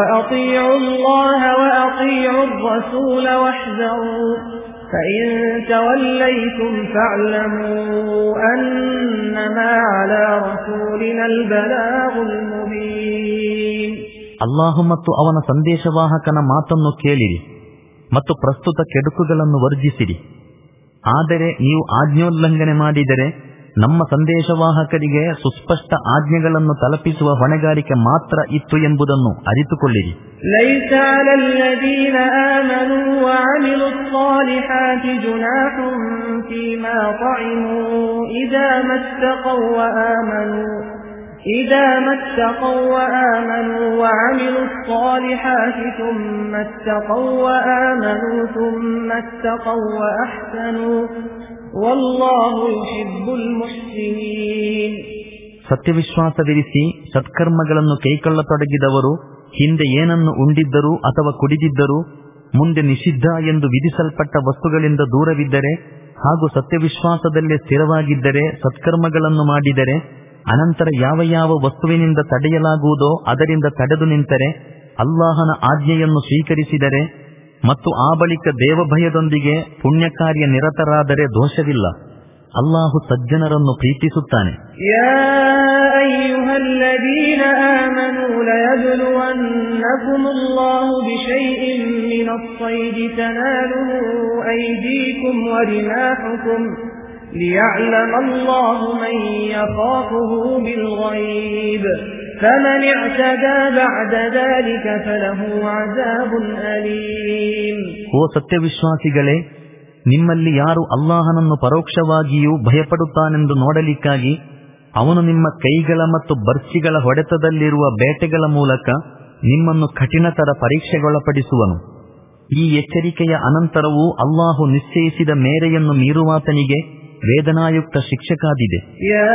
ಅಲ್ಲಾಹು ಮತ್ತು ಅವನ ಸಂದೇಶವಾಹಕನ ಮಾತನ್ನು ಕೇಳಿರಿ ಮತ್ತು ಪ್ರಸ್ತುತ ಕೆಡುಕುಗಳನ್ನು ವರ್ಜಿಸಿರಿ. ಆದರೆ ನೀವು ಆಜ್ಞೋಲ್ಲಂಘನೆ ಮಾಡಿದರೆ ನಮ್ಮ ಸಂದೇಶವಾಹಕರಿಗೆ ಸುಸ್ಪಷ್ಟ ಆಜ್ಞೆಗಳನ್ನು ತಲುಪಿಸುವ ಹೊಣೆಗಾರಿಕೆ ಮಾತ್ರ ಇತ್ತು ಎಂಬುದನ್ನು ಅರಿತುಕೊಳ್ಳಿರಿ. ಲೈಸ ಅಲಲ್ಲದೀನ ಆಮನೂ ವಅಮಿಲು ಸ್ಸಾಲಿಹಾತಿ ಜುನಾಹುಂ ಫೀಮಾ ತಅಮೂ ಇದಾ ಮತ್ತಖೌ ವಆಮನೂ إذا ما اتقوا وآمنوا وعملوا الصالحات ثم اتقوا وآمنوا ثم اتقوا وأحسنوا والله يحب المحسنين. ಸತ್ಯವಿಶ್ವಾಸವಿರಿಸಿ ಸತ್ಕರ್ಮಗಳನ್ನು ಕೈಕೊಳ್ಳತೊಡಗಿದವರು ಹಿಂದೆ ಏನನ್ನು ಉಂಡಿದ್ದರೂ ಅಥವಾ ಕುಡಿದಿದ್ದರೂ ಮುಂದೆ ನಿಷಿದ್ಧ ಎಂದು ವಿಧಿಸಲ್ಪಟ್ಟ ವಸ್ತುಗಳಿಂದ ದೂರವಿದ್ದರೆ ಹಾಗೂ ಸತ್ಯವಿಶ್ವಾಸದಲ್ಲೇ ಸ್ಥಿರವಾಗಿದ್ದರೆ ಸತ್ಕರ್ಮಗಳನ್ನು ಮಾಡಿದರೆ ಅನಂತರ ಯಾವ ಯಾವ ವಸ್ತುವಿನಿಂದ ತಡೆಯಲಾಗುವುದೋ ಅದರಿಂದ ತಡೆದು ನಿಂತರೆ ಅಲ್ಲಾಹನ ಆಜ್ಞೆಯನ್ನು ಸ್ವೀಕರಿಸಿದರೆ ಮತ್ತು ಆ ಬಳಿಕ ದೇವಭಯದೊಂದಿಗೆ ಪುಣ್ಯ ಕಾರ್ಯ ನಿರತರಾದರೆ ದೋಷವಿಲ್ಲ. ಅಲ್ಲಾಹು ಸಜ್ಜನರನ್ನು ಪ್ರೀತಿಸುತ್ತಾನೆ. ಯಾ ಅಯ್ಯುಹಲ್ಲದೀನ ಆಮನೂ ಲಯಬ್ಲುವನ್ನಕುಮುಲ್ಲಾಹು ಬಿಶೈಇನ್ ಮಿನಸ್ ಸೈದಿ ತನಾಲುಹು ಐದೀಕುಂ ವರಿಮಾಹುಕುಂ ليعلم الله من يخافه بالغيب فمن اعتدى بعد ذلك فله عذاب أليم. ಓ ಸತ್ಯವಿಶ್ವಾಸಿಗಳೇ, ನಿಮ್ಮಲ್ಲಿ ಯಾರು ಅಲ್ಲಾಹನನ್ನು ಪರೋಕ್ಷವಾಗಿಯೂ ಭಯಪಡುತ್ತಾನೆಂದು ನೋಡಲಿಕ್ಕಾಗಿ ಅವನು ನಿಮ್ಮ ಕೈಗಳ ಮತ್ತು ಬರ್ಚಿಗಳ ಹೊಡೆತದಲ್ಲಿರುವ ಬೇಟೆಗಳ ಮೂಲಕ ನಿಮ್ಮನ್ನು ಕಠಿಣತರ ಪರೀಕ್ಷೆಗೊಳಪಡಿಸುವನು. ಈ ಎಚ್ಚರಿಕೆಯ ಅನಂತರವೂ ಅಲ್ಲಾಹು ನಿಶ್ಚಯಿಸಿದ ಮೇರೆಯನ್ನು ಮೀರುವಾತನಿಗೆ ವೇದನಾಯುಕ್ತ ಶಿಕ್ಷೆ ಕಾದಿದೆ. ಯಾ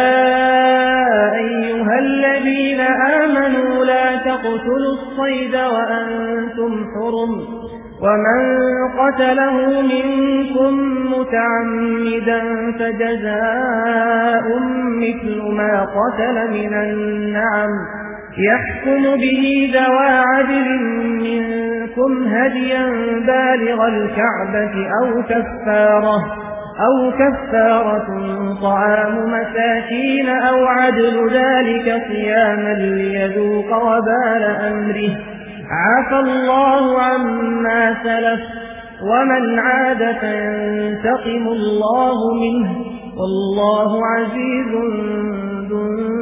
ಅಯ್ಯುಹಲ್ಲದೀನ ಆಮನೂ ಲಾ ತಖ್ತುಲುಸ್ ಸೈದ ವಅಂತುಂ ಹುರುಮ್ Waman qatalahu minkum muta'ammidan fajazā'un mithlu mā qatala minan na'am yahkumu bihi dhawā 'adlin minkum hadiyan bālighal ka'bati aw kaffārah أو كفارة طعام مساكين أو عدل ذلك صياما ليذوق وبال أمره عفى الله عما سلف ومن عاد فينتقم الله منه والله عزيز ذو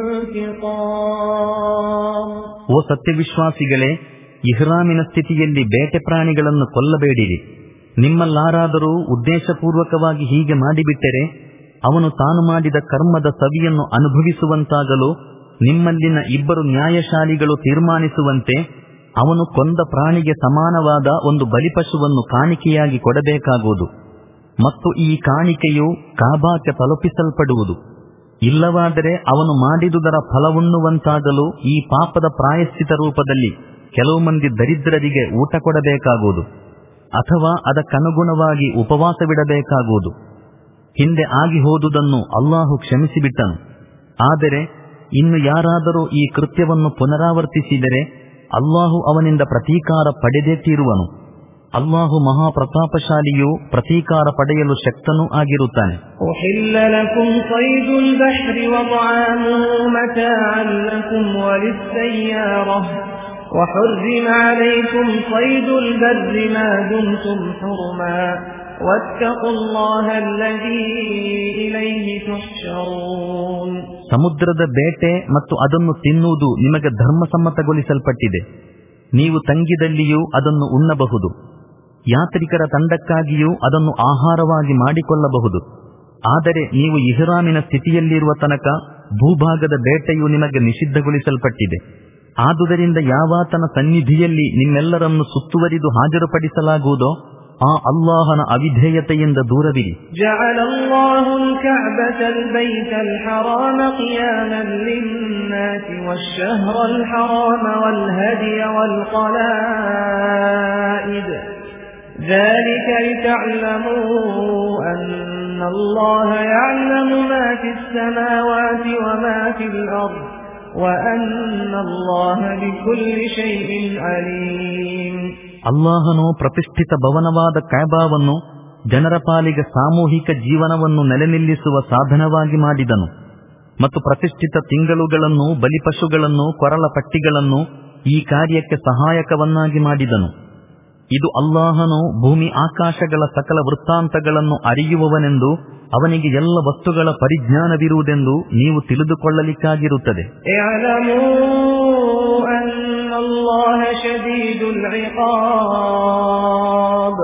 انتقام. ಓ ಸತ್ಯವಿಶ್ವಾಸಿಗಳೇ, ಇಹ್ರಾಮಿನ ಸ್ಥಿತಿಯಲ್ಲಿ ಬೇಟೆ ಪ್ರಾಣಿಗಳನ್ನು ಕೊಲ್ಲಬೇಡಿರಿ. ನಿಮ್ಮಲ್ಲಾರಾದರೂ ಉದ್ದೇಶಪೂರ್ವಕವಾಗಿ ಹೀಗೆ ಮಾಡಿಬಿಟ್ಟರೆ ಅವನು ತಾನು ಮಾಡಿದ ಕರ್ಮದ ಸವಿಯನ್ನು ಅನುಭವಿಸುವಂತಾಗಲು ನಿಮ್ಮಲ್ಲಿನ ಇಬ್ಬರು ನ್ಯಾಯಶಾಲಿಗಳು ತೀರ್ಮಾನಿಸುವಂತೆ ಅವನು ಕೊಂದ ಪ್ರಾಣಿಗೆ ಸಮಾನವಾದ ಒಂದು ಬಲಿಪಶುವನ್ನು ಕಾಣಿಕೆಯಾಗಿ ಕೊಡಬೇಕಾಗುವುದು ಮತ್ತು ಈ ಕಾಣಿಕೆಯು ಕಾಬಾಕ್ಕೆ ತಲುಪಿಸಲ್ಪಡುವುದು. ಇಲ್ಲವಾದರೆ ಅವನು ಮಾಡಿದುದರ ಫಲವುಣ್ಣುವಂತಾಗಲು ಈ ಪಾಪದ ಪ್ರಾಯಶ್ಚಿತ ರೂಪದಲ್ಲಿ ಕೆಲವು ಮಂದಿ ದರಿದ್ರರಿಗೆ ಊಟ ಕೊಡಬೇಕಾಗುವುದು ಅಥವಾ ಅದಕ್ಕನುಗುಣವಾಗಿ ಉಪವಾಸವಿಡಬೇಕಾಗುವುದು. ಹಿಂದೆ ಆಗಿ ಹೋದುದನ್ನು ಅಲ್ಲಾಹು ಕ್ಷಮಿಸಿಬಿಟ್ಟನು. ಆದರೆ ಇನ್ನು ಯಾರಾದರೂ ಈ ಕೃತ್ಯವನ್ನು ಪುನರಾವರ್ತಿಸಿದರೆ ಅಲ್ಲಾಹು ಅವನಿಂದ ಪ್ರತೀಕಾರ ಪಡೆದೇ ತೀರುವನು. ಅಲ್ಲಾಹು ಮಹಾಪ್ರತಾಪಶಾಲಿಯೂ ಪ್ರತೀಕಾರ ಪಡೆಯಲು ಶಕ್ತನೂ ಆಗಿರುತ್ತಾನೆ. ಉಹಿಲ್ಲ ಲಕುಂ ಸೈದುಲ್ ಬಹ್ರಿ ವತಆಮುಹು ಮತಾಅನ್ ಲಕುಂ ವಲಿಸ್ಸಯ್ಯಾರಹ وحرم عليكم صيد البر ما دمتم حرما واتقوا الله الذي إليه تحشرون. ಸಮುದ್ರದ ಬೇಟೆ ಮತ್ತು ಅದನ್ನು ತಿನ್ನುವುದು ನಿಮಗೆ ಧರ್ಮಸಮ್ಮತಗೊಳಿಸಲ್ಪಟ್ಟಿದೆ. ನೀವು ತಂಗಿದಲ್ಲಿಯೂ ಅದನ್ನು ಉಣ್ಣಬಹುದು. ಯಾತ್ರಿಕರ ತಂಡಕ್ಕಾಗಿಯೂ ಅದನ್ನು ಆಹಾರವಾಗಿ ಮಾಡಿಕೊಳ್ಳಬಹುದು. ಆದರೆ ನೀವು ಇಹ್ರಾಮಿನ ಸ್ಥಿತಿಯಲ್ಲಿರುವ ತನಕ ಭೂಭಾಗದ ಬೇಟೆಯು ನಿಮಗೆ ನಿಷಿದ್ಧಗೊಳಿಸಲ್ಪಟ್ಟಿದೆ. ಆದುದರಿಂದ ಯಾವಾತನ ಸನ್ನಿಧಿಯಲ್ಲಿ ನಿಮ್ಮೆಲ್ಲರನ್ನು ಸುತ್ತುವರಿದು ಹಾಜರುಪಡಿಸಲಾಗುವುದೋ ಆ ಅಲ್ಲಾಹನ ಅವಿಧೇಯತೆಯಿಂದ ದೂರವಿರಿ. ಜಅಲಲ್ಲಾಹು ಅಲ್-ಕಅಬತಲ್ ಬೈತಲ್ ಹರಾಮ ಕಿಯಾಮನ್ ಲಿನ್ನಾಸಿ ವಶ್-ಶಹ್ರಲ್ ಹರಾಮ ವಲ್ ಹದಿಯ ವಲ್ ಸಲಾಯಿದ್ ذلك لتعلموا أن الله يعلم ما في السماوات وما في الأرض وأن الله بكل شيء عليم. ಅಲ್ಲಾಹನು ಪ್ರತಿಷ್ಠಿತ ಭವನವಾದ ಕಅಬಾವನ್ನು ಜನರ ಪಾಲಿಗೆ ಸಾಮೂಹಿಕ ಜೀವನವನ್ನು ನೆಲೆನಿಲ್ಲಿಸುವ ಸಾಧನವಾಗಿ ಮಾಡಿದನು ಮತ್ತು ಪ್ರತಿಷ್ಠಿತ ತಿಂಗಳುಗಳನ್ನು, ಬಲಿಪಶುಗಳನ್ನು, ಕೊರಳ ಪಟ್ಟಿಗಳನ್ನು ಈ ಕಾರ್ಯಕ್ಕೆ ಸಹಾಯಕವನ್ನಾಗಿ ಮಾಡಿದನು. ಇದು ಅಲ್ಲಾಹನು ಭೂಮಿ ಆಕಾಶಗಳ ಸಕಲ ವೃತ್ತಾಂತಗಳನ್ನು ಅರಿಯುವವನೆಂದು, ಅವನಿಗೆ ಎಲ್ಲ ವಸ್ತುಗಳ ಪರಿಜ್ಞಾನವಿರುವುದೆಂದು ನೀವು ತಿಳಿದುಕೊಳ್ಳಲಿಕ್ಕಾಗಿರುತ್ತದೆ. الله شديد العقاب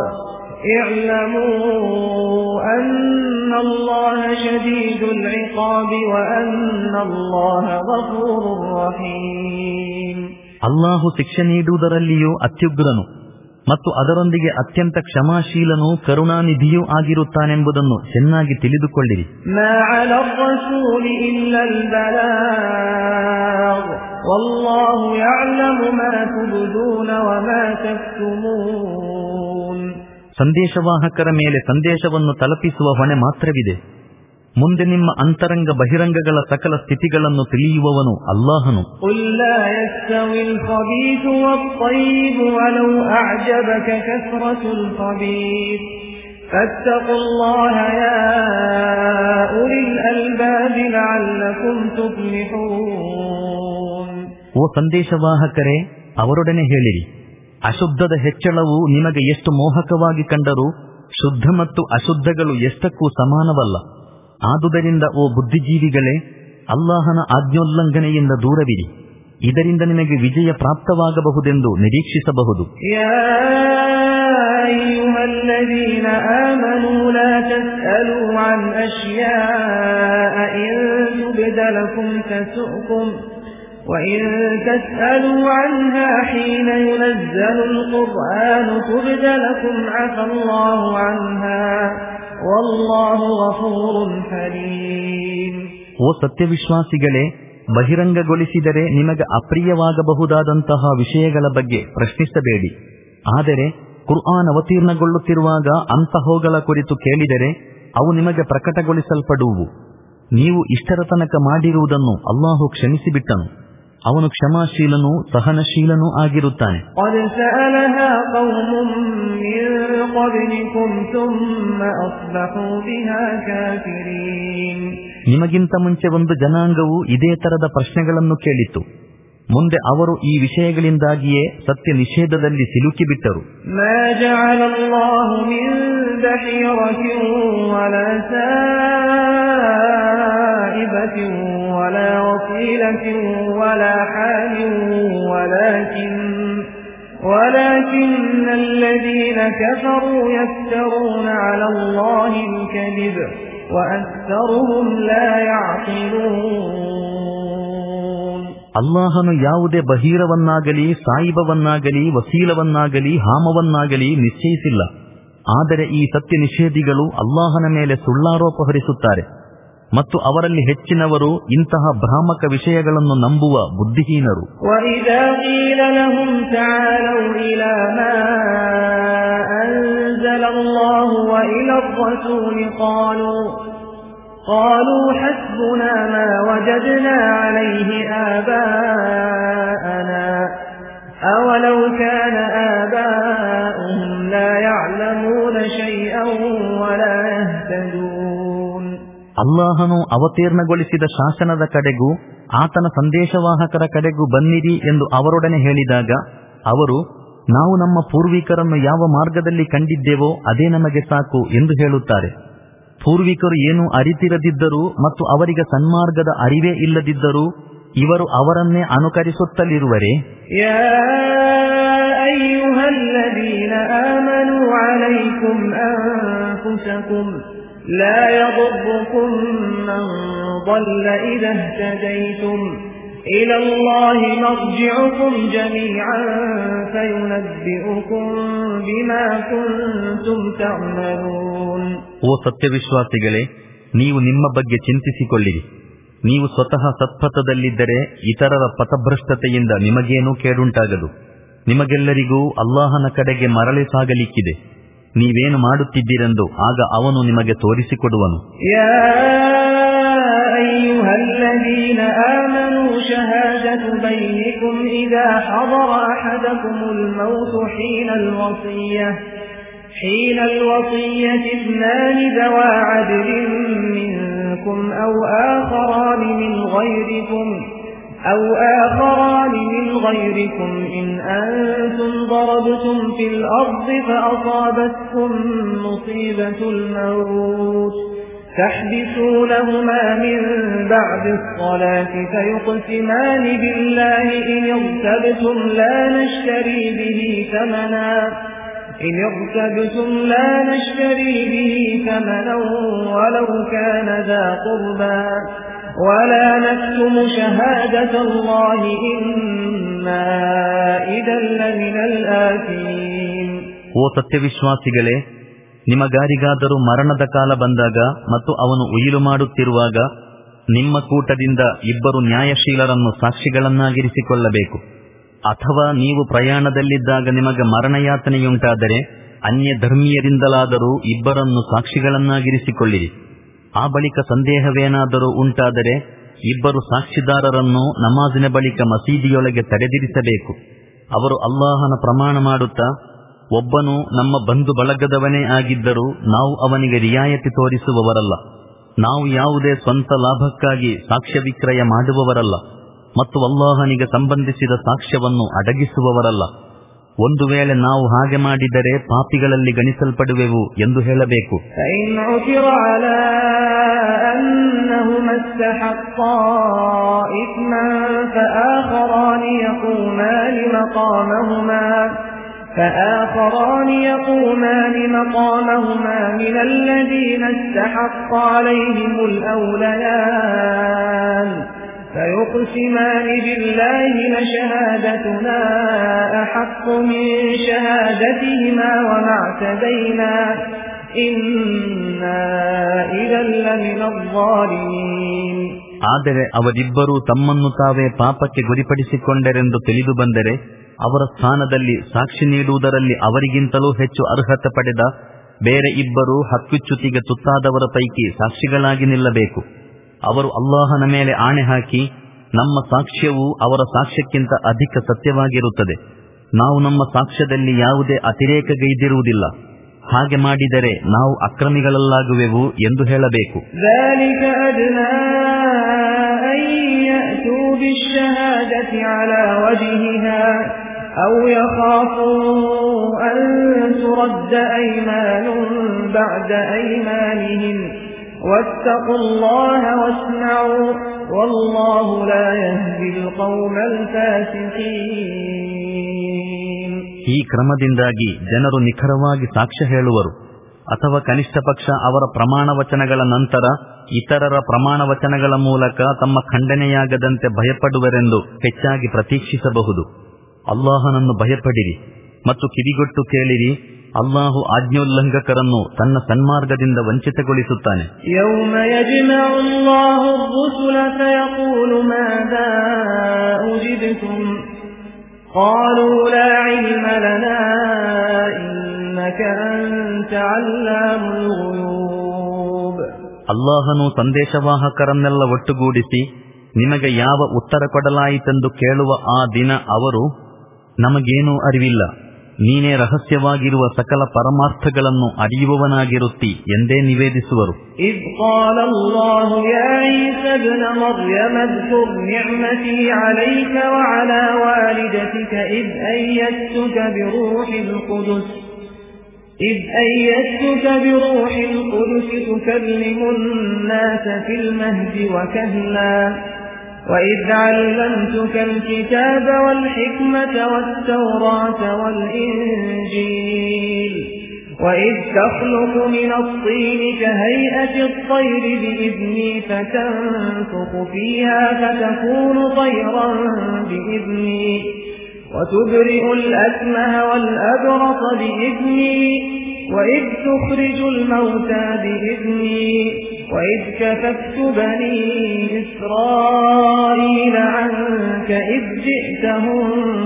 اعلموا أن الله شديد العقاب وأن الله غفور رحيم. ಅಲ್ಲಾಹು ಶಿಕ್ಷೆ ನೀಡುವುದರಲ್ಲಿಯೂ ಅತ್ಯುಗ್ರನು ಮತ್ತು ಅದರೊಂದಿಗೆ ಅತ್ಯಂತ ಕ್ಷಮಾಶೀಲನೂ ಕರುಣಾನಿಧಿಯೂ ಆಗಿರುತ್ತಾನೆಂಬುದನ್ನು ಚೆನ್ನಾಗಿ ತಿಳಿದುಕೊಳ್ಳಿರಿ. ಮಾ ಅಲರ್ ರಸೂಲಿ ಇಲ್ಲಲ್ ಬಲಾಗ್ ವಲ್ಲಾಹು ಯಅಲಮು ಮಾ ತುಬ್ದೂನ ವಮಾ ತಕ್ತುಮೂನ್. ಸಂದೇಶವಾಹಕರ ಮೇಲೆ ಸಂದೇಶವನ್ನು ತಲುಪಿಸುವ ಹೊಣೆ ಮಾತ್ರವಿದೆ. ಮುಂದೆ ನಿಮ್ಮ ಅಂತರಂಗ ಬಹಿರಂಗಗಳ ಸಕಲ ಸ್ಥಿತಿಗಳನ್ನು ತಿಳಿಯುವವನು ಅಲ್ಲಾಹನು. ಕುಲ್ ಲಾ ಯಸ್ತವಿಲ್ ಖಬೀಥು ವತ್-ತಯ್ಯಿಬು ವಲೌ ಅಅಜಬಕ ಕಸ್ರತುಲ್ ಖಬೀಥ್ ಫತ್ತಖುಲ್ಲಾಹ ಯಾ ಉಲಿಲ್ ಅಲ್ಬಾಬ್ ಲಅಲ್ಲಕುಂ ತುಫ್ಲಿಹೂನ್. ಓ ಸಂದೇಶವಾಹಕರೇ, ಅವರೊಡನೆ ಹೇಳಿರಿ, ಅಶುದ್ಧದ ಹೆಚ್ಚಳವು ನಿಮಗೆ ಎಷ್ಟು ಮೋಹಕವಾಗಿ ಕಂಡರೂ ಶುದ್ಧ ಮತ್ತು ಅಶುದ್ಧಗಳು ಎಷ್ಟಕ್ಕೂ ಸಮಾನವಲ್ಲ. ಆದುದರಿಂದ ಓ ಬುದ್ಧಿಜೀವಿಗಳೇ, ಅಲ್ಲಾಹನ ಆಜ್ಞೋಲ್ಲಂಘನೆಯಿಂದ ದೂರವಿರಿ. ಇದರಿಂದ ನಿಮಗೆ ವಿಜಯ ಪ್ರಾಪ್ತವಾಗಬಹುದೆಂದು ನಿರೀಕ್ಷಿಸಬಹುದು. ಯಾ ಅಯ್ಯುಹಲ್ಲದೀನ ಆಮನೂ ಲಾ ತಸ್ಅಲೂ ಅನ್ ಅಶ್ಯಾಅ ಇನ್ ತುಬ್ದ ಲಕುಂ ತಸುಕುಂ وإن تسألوا عنها حين ينزل القرآن تبد لكم عفى الله عنها والله غفور حليم. ಓ ಸತ್ಯವಿಶ್ವಾಸಿಗಳೇ, ಬಹಿರಂಗಗೊಳಿಸಿದರೆ ನಿಮಗೆ ಅಪ್ರಿಯವಾಗಬಹುದಾದಂತಹ ವಿಷಯಗಳ ಬಗ್ಗೆ ಪ್ರಶ್ನಿಸಬೇಡಿ. ಆದರೆ ಕುರ್ಆನ್ ಅವತೀರ್ಣಗೊಳ್ಳುತ್ತಿರುವಾಗ ಅಂತಹವುಗಳ ಕುರಿತು ಕೇಳಿದರೆ ಅವು ನಿಮಗೆ ಪ್ರಕಟಗೊಳಿಸಲ್ಪಡುವು. ನೀವು ಇಷ್ಟರ ತನಕ ಮಾಡಿರುವುದನ್ನು ಅಲ್ಲಾಹು ಕ್ಷಮಿಸಿಬಿಟ್ಟನು. ಅವನು ಕ್ಷಮಾಶೀಲನೂ ಸಹನಶೀಲನೂ ಆಗಿರುತ್ತಾನೆ. ನಿಮಗಿಂತ ಮುಂಚೆ ಒಂದು ಜನಾಂಗವು ಇದೇ ತರದ ಪ್ರಶ್ನೆಗಳನ್ನು ಕೇಳಿತು. ಮುಂದೆ ಅವರು ಈ ವಿಷಯಗಳಿಂದಾಗಿಯೇ ಸತ್ಯ ನಿಷೇಧದಲ್ಲಿ ಸಿಲುಕಿಬಿಟ್ಟರು. ولا وصيلة ولا حام ولكن ولكن الذين كفروا يفترون على الله الكذب وأكثرهم لا يعقلون. ಅಲ್ಲಾಹನು ಯಾವುದೇ ಬಹಿರವನ್ನಾಗಲಿ ಸಾಯಿಬವನ್ನಾಗಲಿ ವಸೀಲವನ್ನಾಗಲಿ ಹಾಮವನ್ನಾಗಲಿ ನಿಶ್ಚಯಿಸಿಲ್ಲ. ಆದರೆ ಈ ಸತ್ಯ ನಿಷೇಧಿಗಳು ಅಲ್ಲಾಹನ ಮೇಲೆ ಸುಳ್ಳಾರೋಪ ಹೊರಿಸುತ್ತಾರೆ ಮತ್ತು ಅವರಲ್ಲಿ ಹೆಚ್ಚಿನವರು ಇಂತಹ ಭ್ರಾಮಕ ವಿಷಯಗಳನ್ನು ನಂಬುವ ಬುದ್ಧಿಹೀನರು. وَإِذَا قِيلَ لَهُمْ تَعَالَوْا إِلَى مَا أَنزَلَ اللَّهُ وَإِلَى الرَّسُولِ قَالُوا قَالُوا حَسْبُنَا مَا وَجَدْنَا عَلَيْهِ آبَاءَنَا أَوَلَوْ كَانَ آبَاؤُهُمْ لَا يَعْلَمُونَ شَيْئًا وَلَا يَهْتَدُونَ. ಅಲ್ಲಾಹನು ಅವತೀರ್ಣಗೊಳಿಸಿದ ಶಾಸನದ ಕಡೆಗೂ ಆತನ ಸಂದೇಶವಾಹಕರ ಕಡೆಗೂ ಬನ್ನಿರಿ ಎಂದು ಅವರೊಡನೆ ಹೇಳಿದಾಗ ಅವರು, ನಾವು ನಮ್ಮ ಪೂರ್ವಿಕರನ್ನು ಯಾವ ಮಾರ್ಗದಲ್ಲಿ ಕಂಡಿದ್ದೇವೋ ಅದೇ ನಮಗೆ ಸಾಕು ಎಂದು ಹೇಳುತ್ತಾರೆ. ಪೂರ್ವಿಕರು ಏನು ಅರಿತಿರದಿದ್ದರೂ ಮತ್ತು ಅವರಿಗೆ ಸನ್ಮಾರ್ಗದ ಅರಿವೇ ಇಲ್ಲದಿದ್ದರೂ ಇವರು ಅವರನ್ನೇ ಅನುಕರಿಸುತ್ತಲಿರುವರೇ? ಯಾ ಅಯ್ಯುಹಲ್ಲದೀನ ಆಮನೂ ಅಲೈಕುಂ ಅನ್ಫುಸಕುಂ ಲಾ ಯದುರ್ರುಕುಂ ಮನ್ ضل ಇದಾ ಇಹ್ತದೈತುಂ ಇಲಲ್ಲಾಹಿ ಮರ್ಜಿಉಕುಂ ಜಮೀಅನ್ ಫಯುನಬ್ಬಿಉಕುಂ ಬಿಮಾ ಕುಂತುಂ ತಅಮಲೂನ್. ಓ ಸತ್ಯವಿಶ್ವಾಸಿಗಳೇ, ನೀವು ನಿಮ್ಮ ಬಗ್ಗೆ ಚಿಂತಿಸಿಕೊಳ್ಳಿರಿ. ನೀವು ಸ್ವತಃ ಸತ್ಪಥದಲ್ಲಿದ್ದರೆ ಇತರರ ಪಥಭ್ರಷ್ಟತೆಯಿಂದ ನಿಮಗೇನೂ ಕೇಡುಂಟಾಗದು. ನಿಮಗೆಲ್ಲರಿಗೂ ಅಲ್ಲಾಹನ ಕಡೆಗೆ ಮರಳಿ ಸಾಗಲಿಕ್ಕಿದೆ. ನೀವೇನು ಮಾಡುತ್ತಿದ್ದೀರೆಂದು ಆಗ ಅವನು ನಿಮಗೆ ತೋರಿಸಿಕೊಡುವನು. ಯಾ ಅಯ್ಯುಹಲ್ಲದೀನ ಆಮನೂ ಶಹಾದತು ಬೈನಿಕುಂ ಇದಾ ಹದರ ಅಹದಕುಮುಲ್ ಮೌತು ಹೀನಲ್ ವಸಿಯ್ಯ حين الوصية اثنان ذوى عدل منكم أو آخران من غيركم أو آخران من غيركم إن أنتم ضربتم في الأرض فأصابتكم مصيبة الموت تحبسونهما من بعد الصلاة فيقسمان بالله إن ارتبتم لا نشتري به ثمنا إن ارتبتم لا نشتري به ثمنا ولو كان ذا قربى ولا نكتم شهادة الله إنا إذا لمن الآثمين. ಓ ಸತ್ಯವಿಶ್ವಾಸಿಗಳೇ, ನಿಮಗಾರಿಗಾದರೂ ಮರಣದ ಕಾಲ ಬಂದಾಗ ಮತ್ತು ಅವನು ಉಯಿಲು ಮಾಡುತ್ತಿರುವಾಗ ನಿಮ್ಮ ಕೂಟದಿಂದ ಇಬ್ಬರು ನ್ಯಾಯಶೀಲರನ್ನು ಸಾಕ್ಷಿಗಳನ್ನಾಗಿರಿಸಿಕೊಳ್ಳಬೇಕು. ಅಥವಾ ನೀವು ಪ್ರಯಾಣದಲ್ಲಿದ್ದಾಗ ನಿಮಗೆ ಮರಣಯಾತನೆಯುಂಟಾದರೆ ಅನ್ಯ ಧರ್ಮೀಯರಿಂದಲಾದರೂ ಇಬ್ಬರನ್ನು ಸಾಕ್ಷಿಗಳನ್ನಾಗಿರಿಸಿಕೊಳ್ಳಿರಿ. ಆ ಬಳಿಕ ಸಂದೇಹವೇನಾದರೂ ಉಂಟಾದರೆ ಇಬ್ಬರು ಸಾಕ್ಷಿದಾರರನ್ನು ನಮಾಜಿನ ಬಳಿಕ ಮಸೀದಿಯೊಳಗೆ ತಡೆದಿರಿಸಬೇಕು. ಅವರು ಅಲ್ಲಾಹನ ಪ್ರಮಾಣ ಮಾಡುತ್ತಾ, ಒಬ್ಬನು ನಮ್ಮ ಬಂಧು ಬಳಗದವನೇ ಆಗಿದ್ದರೂ ನಾವು ಅವನಿಗೆ ರಿಯಾಯತಿ ತೋರಿಸುವವರಲ್ಲ. ನಾವು ಯಾವುದೇ ಸ್ವಂತ ಲಾಭಕ್ಕಾಗಿ ಸಾಕ್ಷ್ಯ ವಿಕ್ರಯ ಮಾಡುವವರಲ್ಲ ಮತ್ತು ಅಲ್ಲಾಹನಿಗೆ ಸಂಬಂಧಿಸಿದ ಸಾಕ್ಷ್ಯವನ್ನು ಅಡಗಿಸುವವರಲ್ಲ. ಒಂದು ವೇಳೆ ನಾವು ಹಾಗೆ ಮಾಡಿದರೆ ಪಾಪಿಗಳಲ್ಲಿ ಗಣಿಸಲ್ಪಡುವೆವು ಎಂದು ಹೇಳಬೇಕು. فآخران يقومان مقامهما من الذين استحق عليهم الأوليان فيقسمان بالله لشهادتنا أحق من شهادتهما وما اعتدينا إنا إذا لمن الظالمين. ಆದರೆ ಅವರಿಬ್ಬರೂ ತಮ್ಮನ್ನು ತಾವೇ ಪಾಪಕ್ಕೆ ಗುರಿಪಡಿಸಿಕೊಂಡರೆಂದು ತಿಳಿದು ಬಂದರೆ ಅವರ ಸ್ಥಾನದಲ್ಲಿ ಸಾಕ್ಷಿ ನೀಡುವುದರಲ್ಲಿ ಅವರಿಗಿಂತಲೂ ಹೆಚ್ಚು ಅರ್ಹತೆ ಪಡೆದ ಬೇರೆ ಇಬ್ಬರು ಹಕ್ಕುಚ್ಯುತಿಗೆ ತುತ್ತಾದವರ ಪೈಕಿ ಸಾಕ್ಷಿಗಳಾಗಿ ನಿಲ್ಲಬೇಕು. ಅವರು ಅಲ್ಲಾಹನ ಮೇಲೆ ಆಣೆ ಹಾಕಿ, ನಮ್ಮ ಸಾಕ್ಷ್ಯವು ಅವರ ಸಾಕ್ಷ್ಯಕ್ಕಿಂತ ಅಧಿಕ ಸತ್ಯವಾಗಿರುತ್ತದೆ, ನಾವು ನಮ್ಮ ಸಾಕ್ಷ್ಯದಲ್ಲಿ ಯಾವುದೇ ಅತಿರೇಕಗೈದಿರುವುದಿಲ್ಲ, ಹಾಗೆ ಮಾಡಿದರೆ ನಾವು ಅಕ್ರಮಿಗಳಲ್ಲಾಗುವೆವು ಎಂದು ಹೇಳಬೇಕು. أو يخافوا أن ترد أيمان بعد أيمانهم واتقوا الله واسمعوا والله لا يهدي القوم الفاسقين. ಈ ಕ್ರಮದಿಂದಾಗಿ ಜನರು ನಿಖರವಾಗಿ ಸಾಕ್ಷ್ಯ ಹೇಳುವರು ಅಥವಾ ಕನಿಷ್ಠ ಪಕ್ಷ ಅವರ ಪ್ರಮಾಣ ವಚನಗಳ ನಂತರ ಇತರರ ಪ್ರಮಾಣ ವಚನಗಳ ಮೂಲಕ ತಮ್ಮ ಖಂಡನೆಯಾಗದಂತೆ ಭಯಪಡುವರೆಂದು ಹೆಚ್ಚಾಗಿ ಪ್ರತೀಕ್ಷಿಸಬಹುದು. ಅಲ್ಲಾಹನನ್ನು ಭಯಪಡಿರಿ ಮತ್ತು ಕಿವಿಗೊಟ್ಟು ಕೇಳಿರಿ, ಅಲ್ಲಾಹು ಆಜ್ಞೋಲ್ಲಂಘಕರನ್ನು ತನ್ನ ಸನ್ಮಾರ್ಗದಿಂದ ವಂಚಿತಗೊಳಿಸುತ್ತಾನೆ. ಯೌಮ ಯಜ್ಮഉ ಅಲ್ಲಾಹು ar-rusula ಫಯಕೂಲು ಮಾದಾ ಉಜಿಬ್ತುಂ ಕಾಲೂ ಲಾ ಇಲ್ಮ ಲನಾ ಇನ್ನಕ ಅಂತ ಅಲ್ಲಾಮುಲ್ ಘುಯೂಬ್. ಅಲ್ಲಾಹನು ಸಂದೇಶವಾಹಕರನ್ನೆಲ್ಲ ಒಟ್ಟುಗೂಡಿಸಿ ನಿಮಗೆ ಯಾವ ಉತ್ತರ ಕೊಡಲಾಯಿತೆಂದು ಕೇಳುವ ಆ ದಿನ ಅವರು, ನಮಗೇನೂ ಅರಿವಿಲ್ಲ, ನೀನೇ ರಹಸ್ಯವಾಗಿರುವ ಸಕಲ ಪರಮಾರ್ಥಗಳನ್ನು ಅರಿಯುವವನಾಗಿರುತ್ತಿ ಎಂದೇ ನಿವೇದಿಸುವರು. ಇದ್ ಕಾಲ ಅಲ್ಲಾಹು ಯಾ ಈಸಾ ابن مريم اذكر نعمتي عليك وعلى والدتك إذ أيدتك بروح القدس إذ أيدتك بروح القدس تكلم الناس في المهد وكهلا وإذ علمتك الكتاب والحكمة والتوراة والإنجيل وإذ تخلق من الطين كهيئة الطير بإذني فتنفخ فيها فتكون طيرا بإذني وتبرئ الأكمه والأبرص بإذني وإذ تخرج الموتى بإذني وإذ كففت بني إسرائيل عنك إذ جئتهم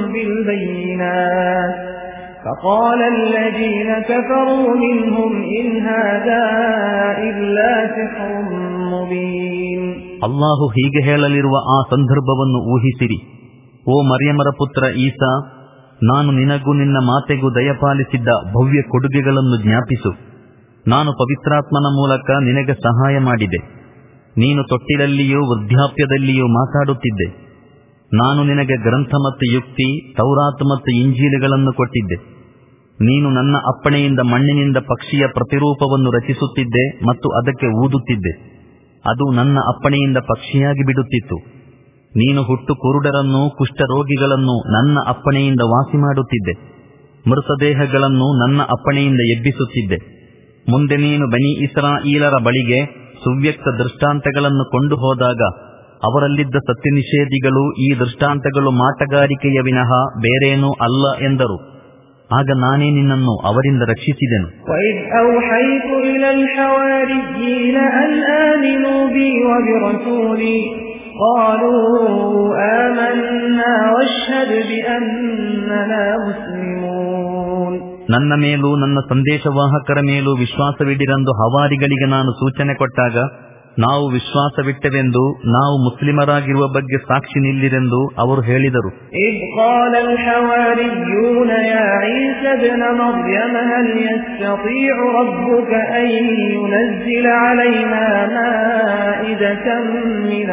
بالبينات فقال الذين كفروا منهم إن هذا إلا سحر مبين. ಅಲ್ಲಾಹು ಹೀಗೆ ಹೇಳಲಿರುವ ಆ ಸಂದರ್ಭವನ್ನು ಊಹಿಸಿರಿ. ಓ ಮರ್ಯಮರ ಪುತ್ರ ಈಸಾ, ನಾನು ನಿನಗೂ ನಿನ್ನ ಮಾತೆಗೂ ದಯಪಾಲಿಸಿದ್ದ ಭವ್ಯ ಕೊಡುಗೆಗಳನ್ನು ಜ್ಞಾಪಿಸು. ನಾನು ಪವಿತ್ರಾತ್ಮನ ಮೂಲಕ ನಿನಗೆ ಸಹಾಯ ಮಾಡಿದೆ. ನೀನು ತೊಟ್ಟಿಲಲ್ಲಿಯೂ ವೃದ್ಧಾಪ್ಯದಲ್ಲಿಯೂ ಮಾತಾಡುತ್ತಿದ್ದೆ. ನಾನು ನಿನಗೆ ಗ್ರಂಥ ಮತ್ತು ಯುಕ್ತಿ, ತೌರಾತ್ ಮತ್ತು ಇಂಜೀಲುಗಳನ್ನು ಕೊಟ್ಟಿದ್ದೆ. ನೀನು ನನ್ನ ಅಪ್ಪಣೆಯಿಂದ ಮಣ್ಣಿನಿಂದ ಪಕ್ಷಿಯ ಪ್ರತಿರೂಪವನ್ನು ರಚಿಸುತ್ತಿದ್ದೆ ಮತ್ತು ಅದಕ್ಕೆ ಊದುತ್ತಿದ್ದೆ. ಅದು ನನ್ನ ಅಪ್ಪಣೆಯಿಂದ ಪಕ್ಷಿಯಾಗಿ ಬಿಡುತ್ತಿತ್ತು. ನೀನು ಹುಟ್ಟು ಕುರುಡರನ್ನು, ಕುಷ್ಠರೋಗಿಗಳನ್ನು ನನ್ನ ಅಪ್ಪಣೆಯಿಂದ ವಾಸಿ ಮಾಡುತ್ತಿದ್ದೆ. ಮೃತದೇಹಗಳನ್ನು ನನ್ನ ಅಪ್ಪಣೆಯಿಂದ ಎಬ್ಬಿಸುತ್ತಿದ್ದೆ. ಮುಂದೆ ನೀನು ಬನಿ ಇಸ್ರಾಯೀಲರ ಬಳಿಗೆ ಸುವ್ಯಕ್ತ ದೃಷ್ಟಾಂತಗಳನ್ನು ಕೊಂಡು ಹೋದಾಗ ಅವರಲ್ಲಿದ್ದ ಸತ್ಯನಿಷೇಧಿಗಳು ಈ ದೃಷ್ಟಾಂತಗಳು ಮಾಟಗಾರಿಕೆಯ ವಿನಃ ಬೇರೇನೂ ಅಲ್ಲ ಎಂದರು. ಆಗ ನಾನೇ ನಿನ್ನನ್ನು ಅವರಿಂದ ರಕ್ಷಿಸಿದೆನು. وَإِذْ أَوْحَيْتُ إِلَى الْحَوَارِيِّينَ أَنْ آمِنُوا بِي وَبِرَسُولِي قَالُوا آمَنَّا وَاشْهَدْ بِأَنَّنَا مُسْلِمُونَ. ನನ್ನ ಮೇಲೂ ನನ್ನ ಸಂದೇಶವಾಹಕರ ಮೇಲೂ ವಿಶ್ವಾಸವಿಡಿರೆಂದು ಹವಾರಿಗಳಿಗೆ ನಾನು ಸೂಚನೆ ಕೊಟ್ಟಾಗ ನಾವು ವಿಶ್ವಾಸವಿಟ್ಟೆವೆಂದು, ನಾವು ಮುಸ್ಲಿಮರಾಗಿರುವ ಬಗ್ಗೆ ಸಾಕ್ಷಿ ನಿಲ್ಲಿರೆಂದು ಅವರು ಹೇಳಿದರು. إذ قال الحواريون يا عيسى ابن مريم هل يستطيع ربك أن ينزل علينا مائدة من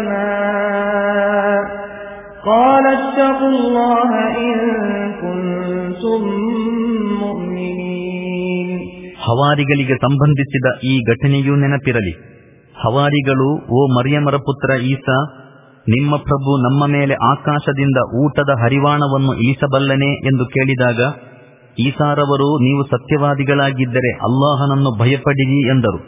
السماء قال اتقوا الله إن كنتم مؤمنين. ಹವಾರಿಗಳಿಗೆ ಸಂಬಂಧಿಸಿದ ಈ ಘಟನೆಯೂ ನೆನಪಿರಲಿ. ಹವಾರಿಗಳು, ಓ ಮರ್ಯಮರ ಪುತ್ರ ಈಸಾ, ನಿಮ್ಮ ಪ್ರಭು ನಮ್ಮ ಮೇಲೆ ಆಕಾಶದಿಂದ ಊಟದ ಹರಿವಾಣವನ್ನು ಇಳಿಸಬಲ್ಲನೆ ಎಂದು ಕೇಳಿದಾಗ ಈಸಾರವರು, ನೀವು ಸತ್ಯವಾದಿಗಳಾಗಿದ್ದರೆ ಅಲ್ಲಾಹನನ್ನು ಭಯಪಡಿರಿ ಎಂದರು.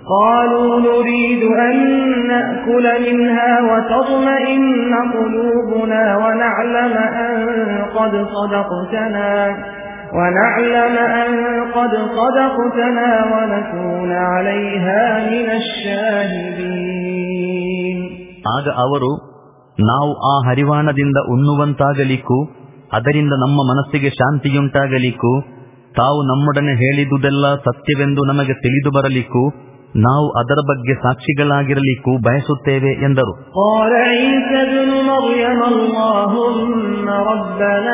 ونعلم أن قد صدقتنا ونكون عليها من الشاهدين. ಆಗ ಅವರು, ನಾವು ಆ ಹರಿವಾಣದಿಂದ ಉಣ್ಣುವಂತಾಗಲಿಕ್ಕೂ ಅದರಿಂದ ನಮ್ಮ ಮನಸ್ಸಿಗೆ ಶಾಂತಿಯುಂಟಾಗಲಿಕ್ಕೂ ತಾವು ನಮ್ಮೊಡನೆ ಹೇಳಿದುದೆಲ್ಲ ಸತ್ಯವೆಂದು ನಮಗೆ ತಿಳಿದು ಬರಲಿಕ್ಕೂ ನಾವು ಅದರ ಬಗ್ಗೆ ಸಾಕ್ಷಿಗಳಾಗಿರಲಿಕ್ಕೂ ಬಯಸುತ್ತೇವೆ ಎಂದರು. قال عيسى ابن مريم اللهم ربنا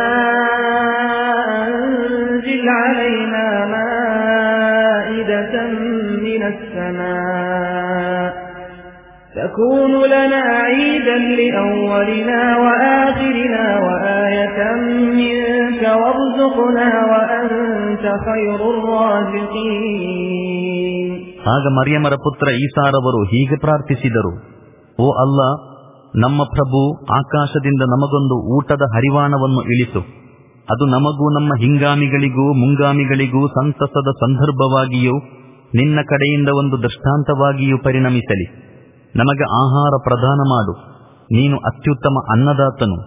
أنزل علينا مائدة من السماء تكون لنا عيدا لأولنا وآخرنا وآية منك وارزقنا وأنت خير الرازقين. ಆಗ ಮರ್ಯಮರ ಪುತ್ರ ಈಸಾರವರು ಹೀಗೆ ಪ್ರಾರ್ಥಿಸಿದರು, ಓ ಅಲ್ಲ, ನಮ್ಮ ಪ್ರಭು, ಆಕಾಶದಿಂದ ನಮಗೊಂದು ಊಟದ ಹರಿವಾಣವನ್ನು ಇಳಿಸು. ಅದು ನಮಗೂ ನಮ್ಮ ಹಿಂಗಾಮಿಗಳಿಗೂ ಮುಂಗಾಮಿಗಳಿಗೂ ಸಂತಸದ ಸಂದರ್ಭವಾಗಿಯೂ ನಿನ್ನ ಕಡೆಯಿಂದ ಒಂದು ದೃಷ್ಟಾಂತವಾಗಿಯೂ ಪರಿಣಮಿಸಲಿ. ನಮಗೆ ಆಹಾರ ಪ್ರದಾನ ಮಾಡು, ನೀನು ಅತ್ಯುತ್ತಮ ಅನ್ನದಾತನು.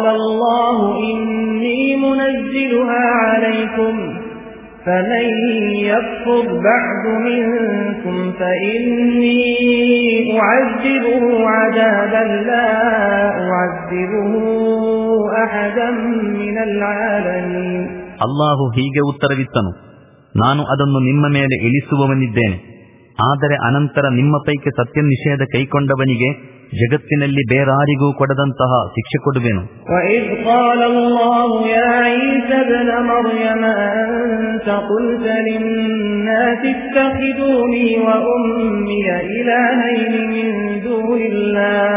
فمن يكفر بعد منكم فإني أعذبه عذابا لا أعذبه أحدا من العالمين. ಅಲ್ಲಾಹು ಹೀಗೆ ಉತ್ತರವಿತ್ತನು, ನಾನು ಅದನ್ನು ನಿಮ್ಮ ಮೇಲೆ ಇಳಿಸುವವನಿದ್ದೇನೆ. ಆದರೆ ಅನಂತರ ನಿಮ್ಮ ಪೈಕಿ ಸತ್ಯ ನಿಷೇಧ ಕೈಕೊಂಡವನಿಗೆ ಜಗತ್ತಿನಲ್ಲಿ ಬೇರಾರಿಗೂ ಕೊಡದಂತಹ ಶಿಕ್ಷೆ ಕೊಡುವೆನು. وَإِذْ قَالَ اللَّهُ يَا عِيسَى ابْنَ مَرْيَمَ أَنْتَ قُلْتَ لِلنَّاسِ اتَّخِذُونِي وَأُمِّيَ إِلَٰهَيْنِ مِن دُونِ اللَّهِ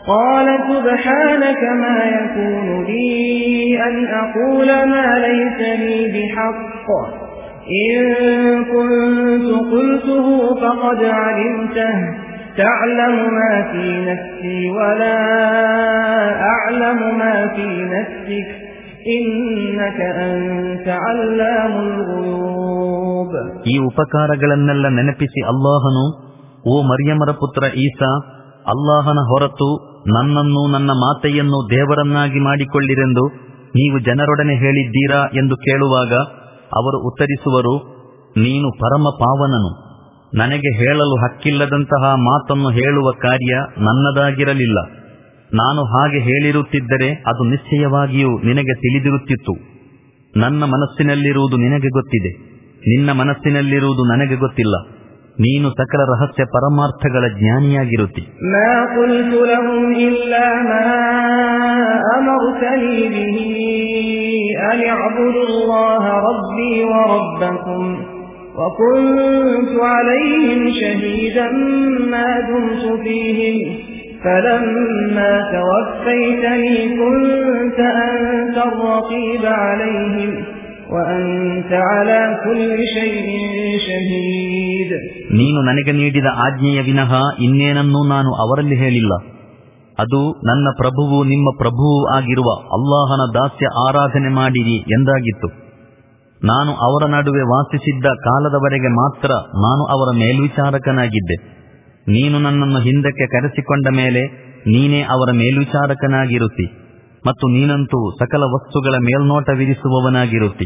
قال سبحانك ما يكون لي أن أقول ما ليس لي بحق إن كنت قلته فقد علمته تعلم ما في نفسي ولا أعلم ما في نفسك إنك أنت علام الغيوب. ಈ ಉಪಕಾರಗಳನ್ನೆಲ್ಲ ನೆನಪಿಸಿ ಅಲ್ಲಾಹನು, ಓ ಮರ್ಯಮರ ಪುತ್ರ ಈಸಾ, ಅಲ್ಲಾಹನ ಹೊರತು ನನ್ನನ್ನು ನನ್ನ ಮಾತೆಯನ್ನು ದೇವರನ್ನಾಗಿ ಮಾಡಿಕೊಳ್ಳಿರೆಂದು ನೀವು ಜನರೊಡನೆ ಹೇಳಿದ್ದೀರಾ ಎಂದು ಕೇಳುವಾಗ ಅವರು ಉತ್ತರಿಸುವರು, ನೀನು ಪರಮ ಪಾವನನು, ನನಗೆ ಹೇಳಲು ಹಕ್ಕಿಲ್ಲದಂತಹ ಮಾತನ್ನು ಹೇಳುವ ಕಾರ್ಯ ನನ್ನದಾಗಿರಲಿಲ್ಲ. ನಾನು ಹಾಗೆ ಹೇಳಿರುತ್ತಿದ್ದರೆ ಅದು ನಿಶ್ಚಯವಾಗಿಯೂ ನಿನಗೆ ತಿಳಿದಿರುತ್ತಿತ್ತು. ನನ್ನ ಮನಸ್ಸಿನಲ್ಲಿರುವುದು ನಿನಗೆ ಗೊತ್ತಿದೆ, ನಿನ್ನ ಮನಸ್ಸಿನಲ್ಲಿರುವುದು ನನಗೆ ಗೊತ್ತಿಲ್ಲ. ನೀನು ಸಕಲ ರಹಸ್ಯ ಪರಮಾರ್ಥಗಳ ಜ್ಞಾನಿಯಾಗಿರುತ್ತಿ. ಮಾ ಕುಲ್ತು ಲಹುಂ ಇಲ್ಲಾ ಮಾ ಅಮರ್ತನಿ ಬಿಹಿ ಅನ್ ಅಬ್ದುಲ್ಲಾಹ ರಬ್ಬಿ ವ ರಬ್ಬಕುಂ ವ ಕುಂತು ಅಲೈಹಿಂ ಶಹೀದನ್ ಮಾ ದುಮ್ತು ಫೀಹಿಂ ಫಲಮ್ಮಾ ತವಫೈತನಿ ಕುಂತ ಅಂತ ಅರ್-ರಕೀಬ ಅಲೈಹಿಂ وأنت على كل شيء شهيد. ನೀನು ನನಗೆ ನೀಡಿದ ಆಜ್ಞೆಯ ವಿನಃ ಇನ್ನೇನನ್ನೂ ನಾನು ಅವರಲ್ಲಿ ಹೇಳಿಲ್ಲ. ಅದು ನನ್ನ ಪ್ರಭುವು ನಿಮ್ಮ ಪ್ರಭುವೂ ಆಗಿರುವ ಅಲ್ಲಾಹನ ದಾಸ್ಯ ಆರಾಧನೆ ಮಾಡಿರಿ ಎಂದಾಗಿತ್ತು. ನಾನು ಅವರ ನಡುವೆ ವಾಸಿಸಿದ್ದ ಕಾಲದವರೆಗೆ ಮಾತ್ರ ನಾನು ಅವರ ಮೇಲ್ವಿಚಾರಕನಾಗಿದ್ದೆ. ನೀನು ನನ್ನನ್ನು ಹಿಂದಕ್ಕೆ ಕರೆಸಿಕೊಂಡ ಮೇಲೆ ನೀನೇ ಅವರ ಮೇಲ್ವಿಚಾರಕನಾಗಿರುತ್ತಿ ಮತ್ತು ನೀನಂತೂ ಸಕಲ ವಸ್ತುಗಳ ಮೇಲ್ನೋಟವಿರಿಸುವವನಾಗಿರುತ್ತಿ.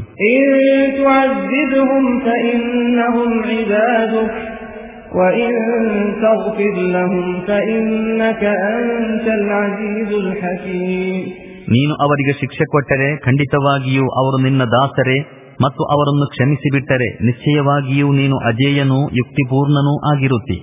ನೀನು ಅವರಿಗೆ ಶಿಕ್ಷೆ ಕೊಟ್ಟರೆ ಖಂಡಿತವಾಗಿಯೂ ಅವರು ನಿನ್ನ ದಾಸರೇ, ಮತ್ತು ಅವರನ್ನು ಕ್ಷಮಿಸಿಬಿಟ್ಟರೆ ನಿಶ್ಚಯವಾಗಿಯೂ ನೀನು ಅಜೇಯನೂ ಯುಕ್ತಿಪೂರ್ಣನೂ ಆಗಿರುತ್ತಿ.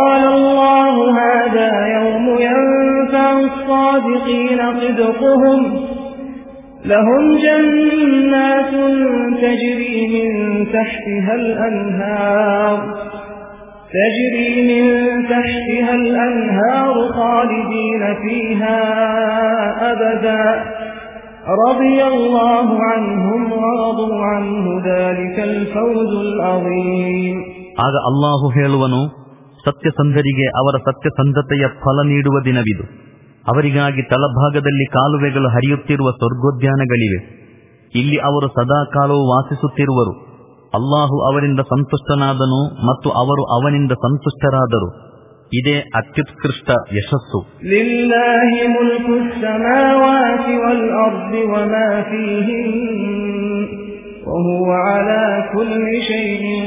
لهم جنات تجري من تحتها الأنهار تجري من تحتها الأنهار خالدين فيها أبدا رضي الله عنهم ورضوا عنه ذلك الفوز العظيم. ಆಗ ಅಲ್ಲಾಹು ಹೇಳುವನು, ಸತ್ಯಸಂಧರಿಗೆ ಅವರ ಸತ್ಯಸಂಧತೆಯ ಫಲ ನೀಡುವ ದಿನವಿದು. ಅವರಿಗಾಗಿ ತಳಭಾಗದಲ್ಲಿ ಕಾಲುವೆಗಳು ಹರಿಯುತ್ತಿರುವ ಸ್ವರ್ಗೋದ್ಯಾನಗಳಿವೆ. ಇಲ್ಲಿ ಅವರು ಸದಾಕಾಲವೂ ವಾಸಿಸುತ್ತಿರುವರು. ಅಲ್ಲಾಹು ಅವರಿಂದ ಸಂತುಷ್ಟನಾದನು ಮತ್ತು ಅವರು ಅವನಿಂದ ಸಂತುಷ್ಟರಾದರು. ಇದೇ ಅತ್ಯುತ್ಕೃಷ್ಟ ಯಶಸ್ಸು. ಲಿಲ್ಲಾಹಿ ಮುಲ್ಕು ಸ್-ಸಮಾವಾತಿ ವಲ್ ಅರ್ದಿ ವಮಾ ಫೀಹಿನ್ ವಹುವ ಅಲಾ ಕುಲ್ಲಿ ಶೈಇನ್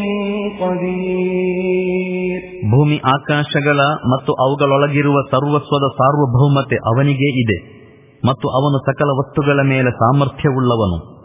ಕದೀರ್. ಭೂಮಿ ಆಕಾಶಗಳ ಮತ್ತು ಅವುಗಳೊಳಗಿರುವ ಸರ್ವಸ್ವದ ಸಾರ್ವಭೌಮತೆ ಅವನಿಗೇ ಇದೆ ಮತ್ತು ಅವನು ಸಕಲ ವಸ್ತುಗಳ ಮೇಲೆ ಸಾಮರ್ಥ್ಯವುಳ್ಳವನು.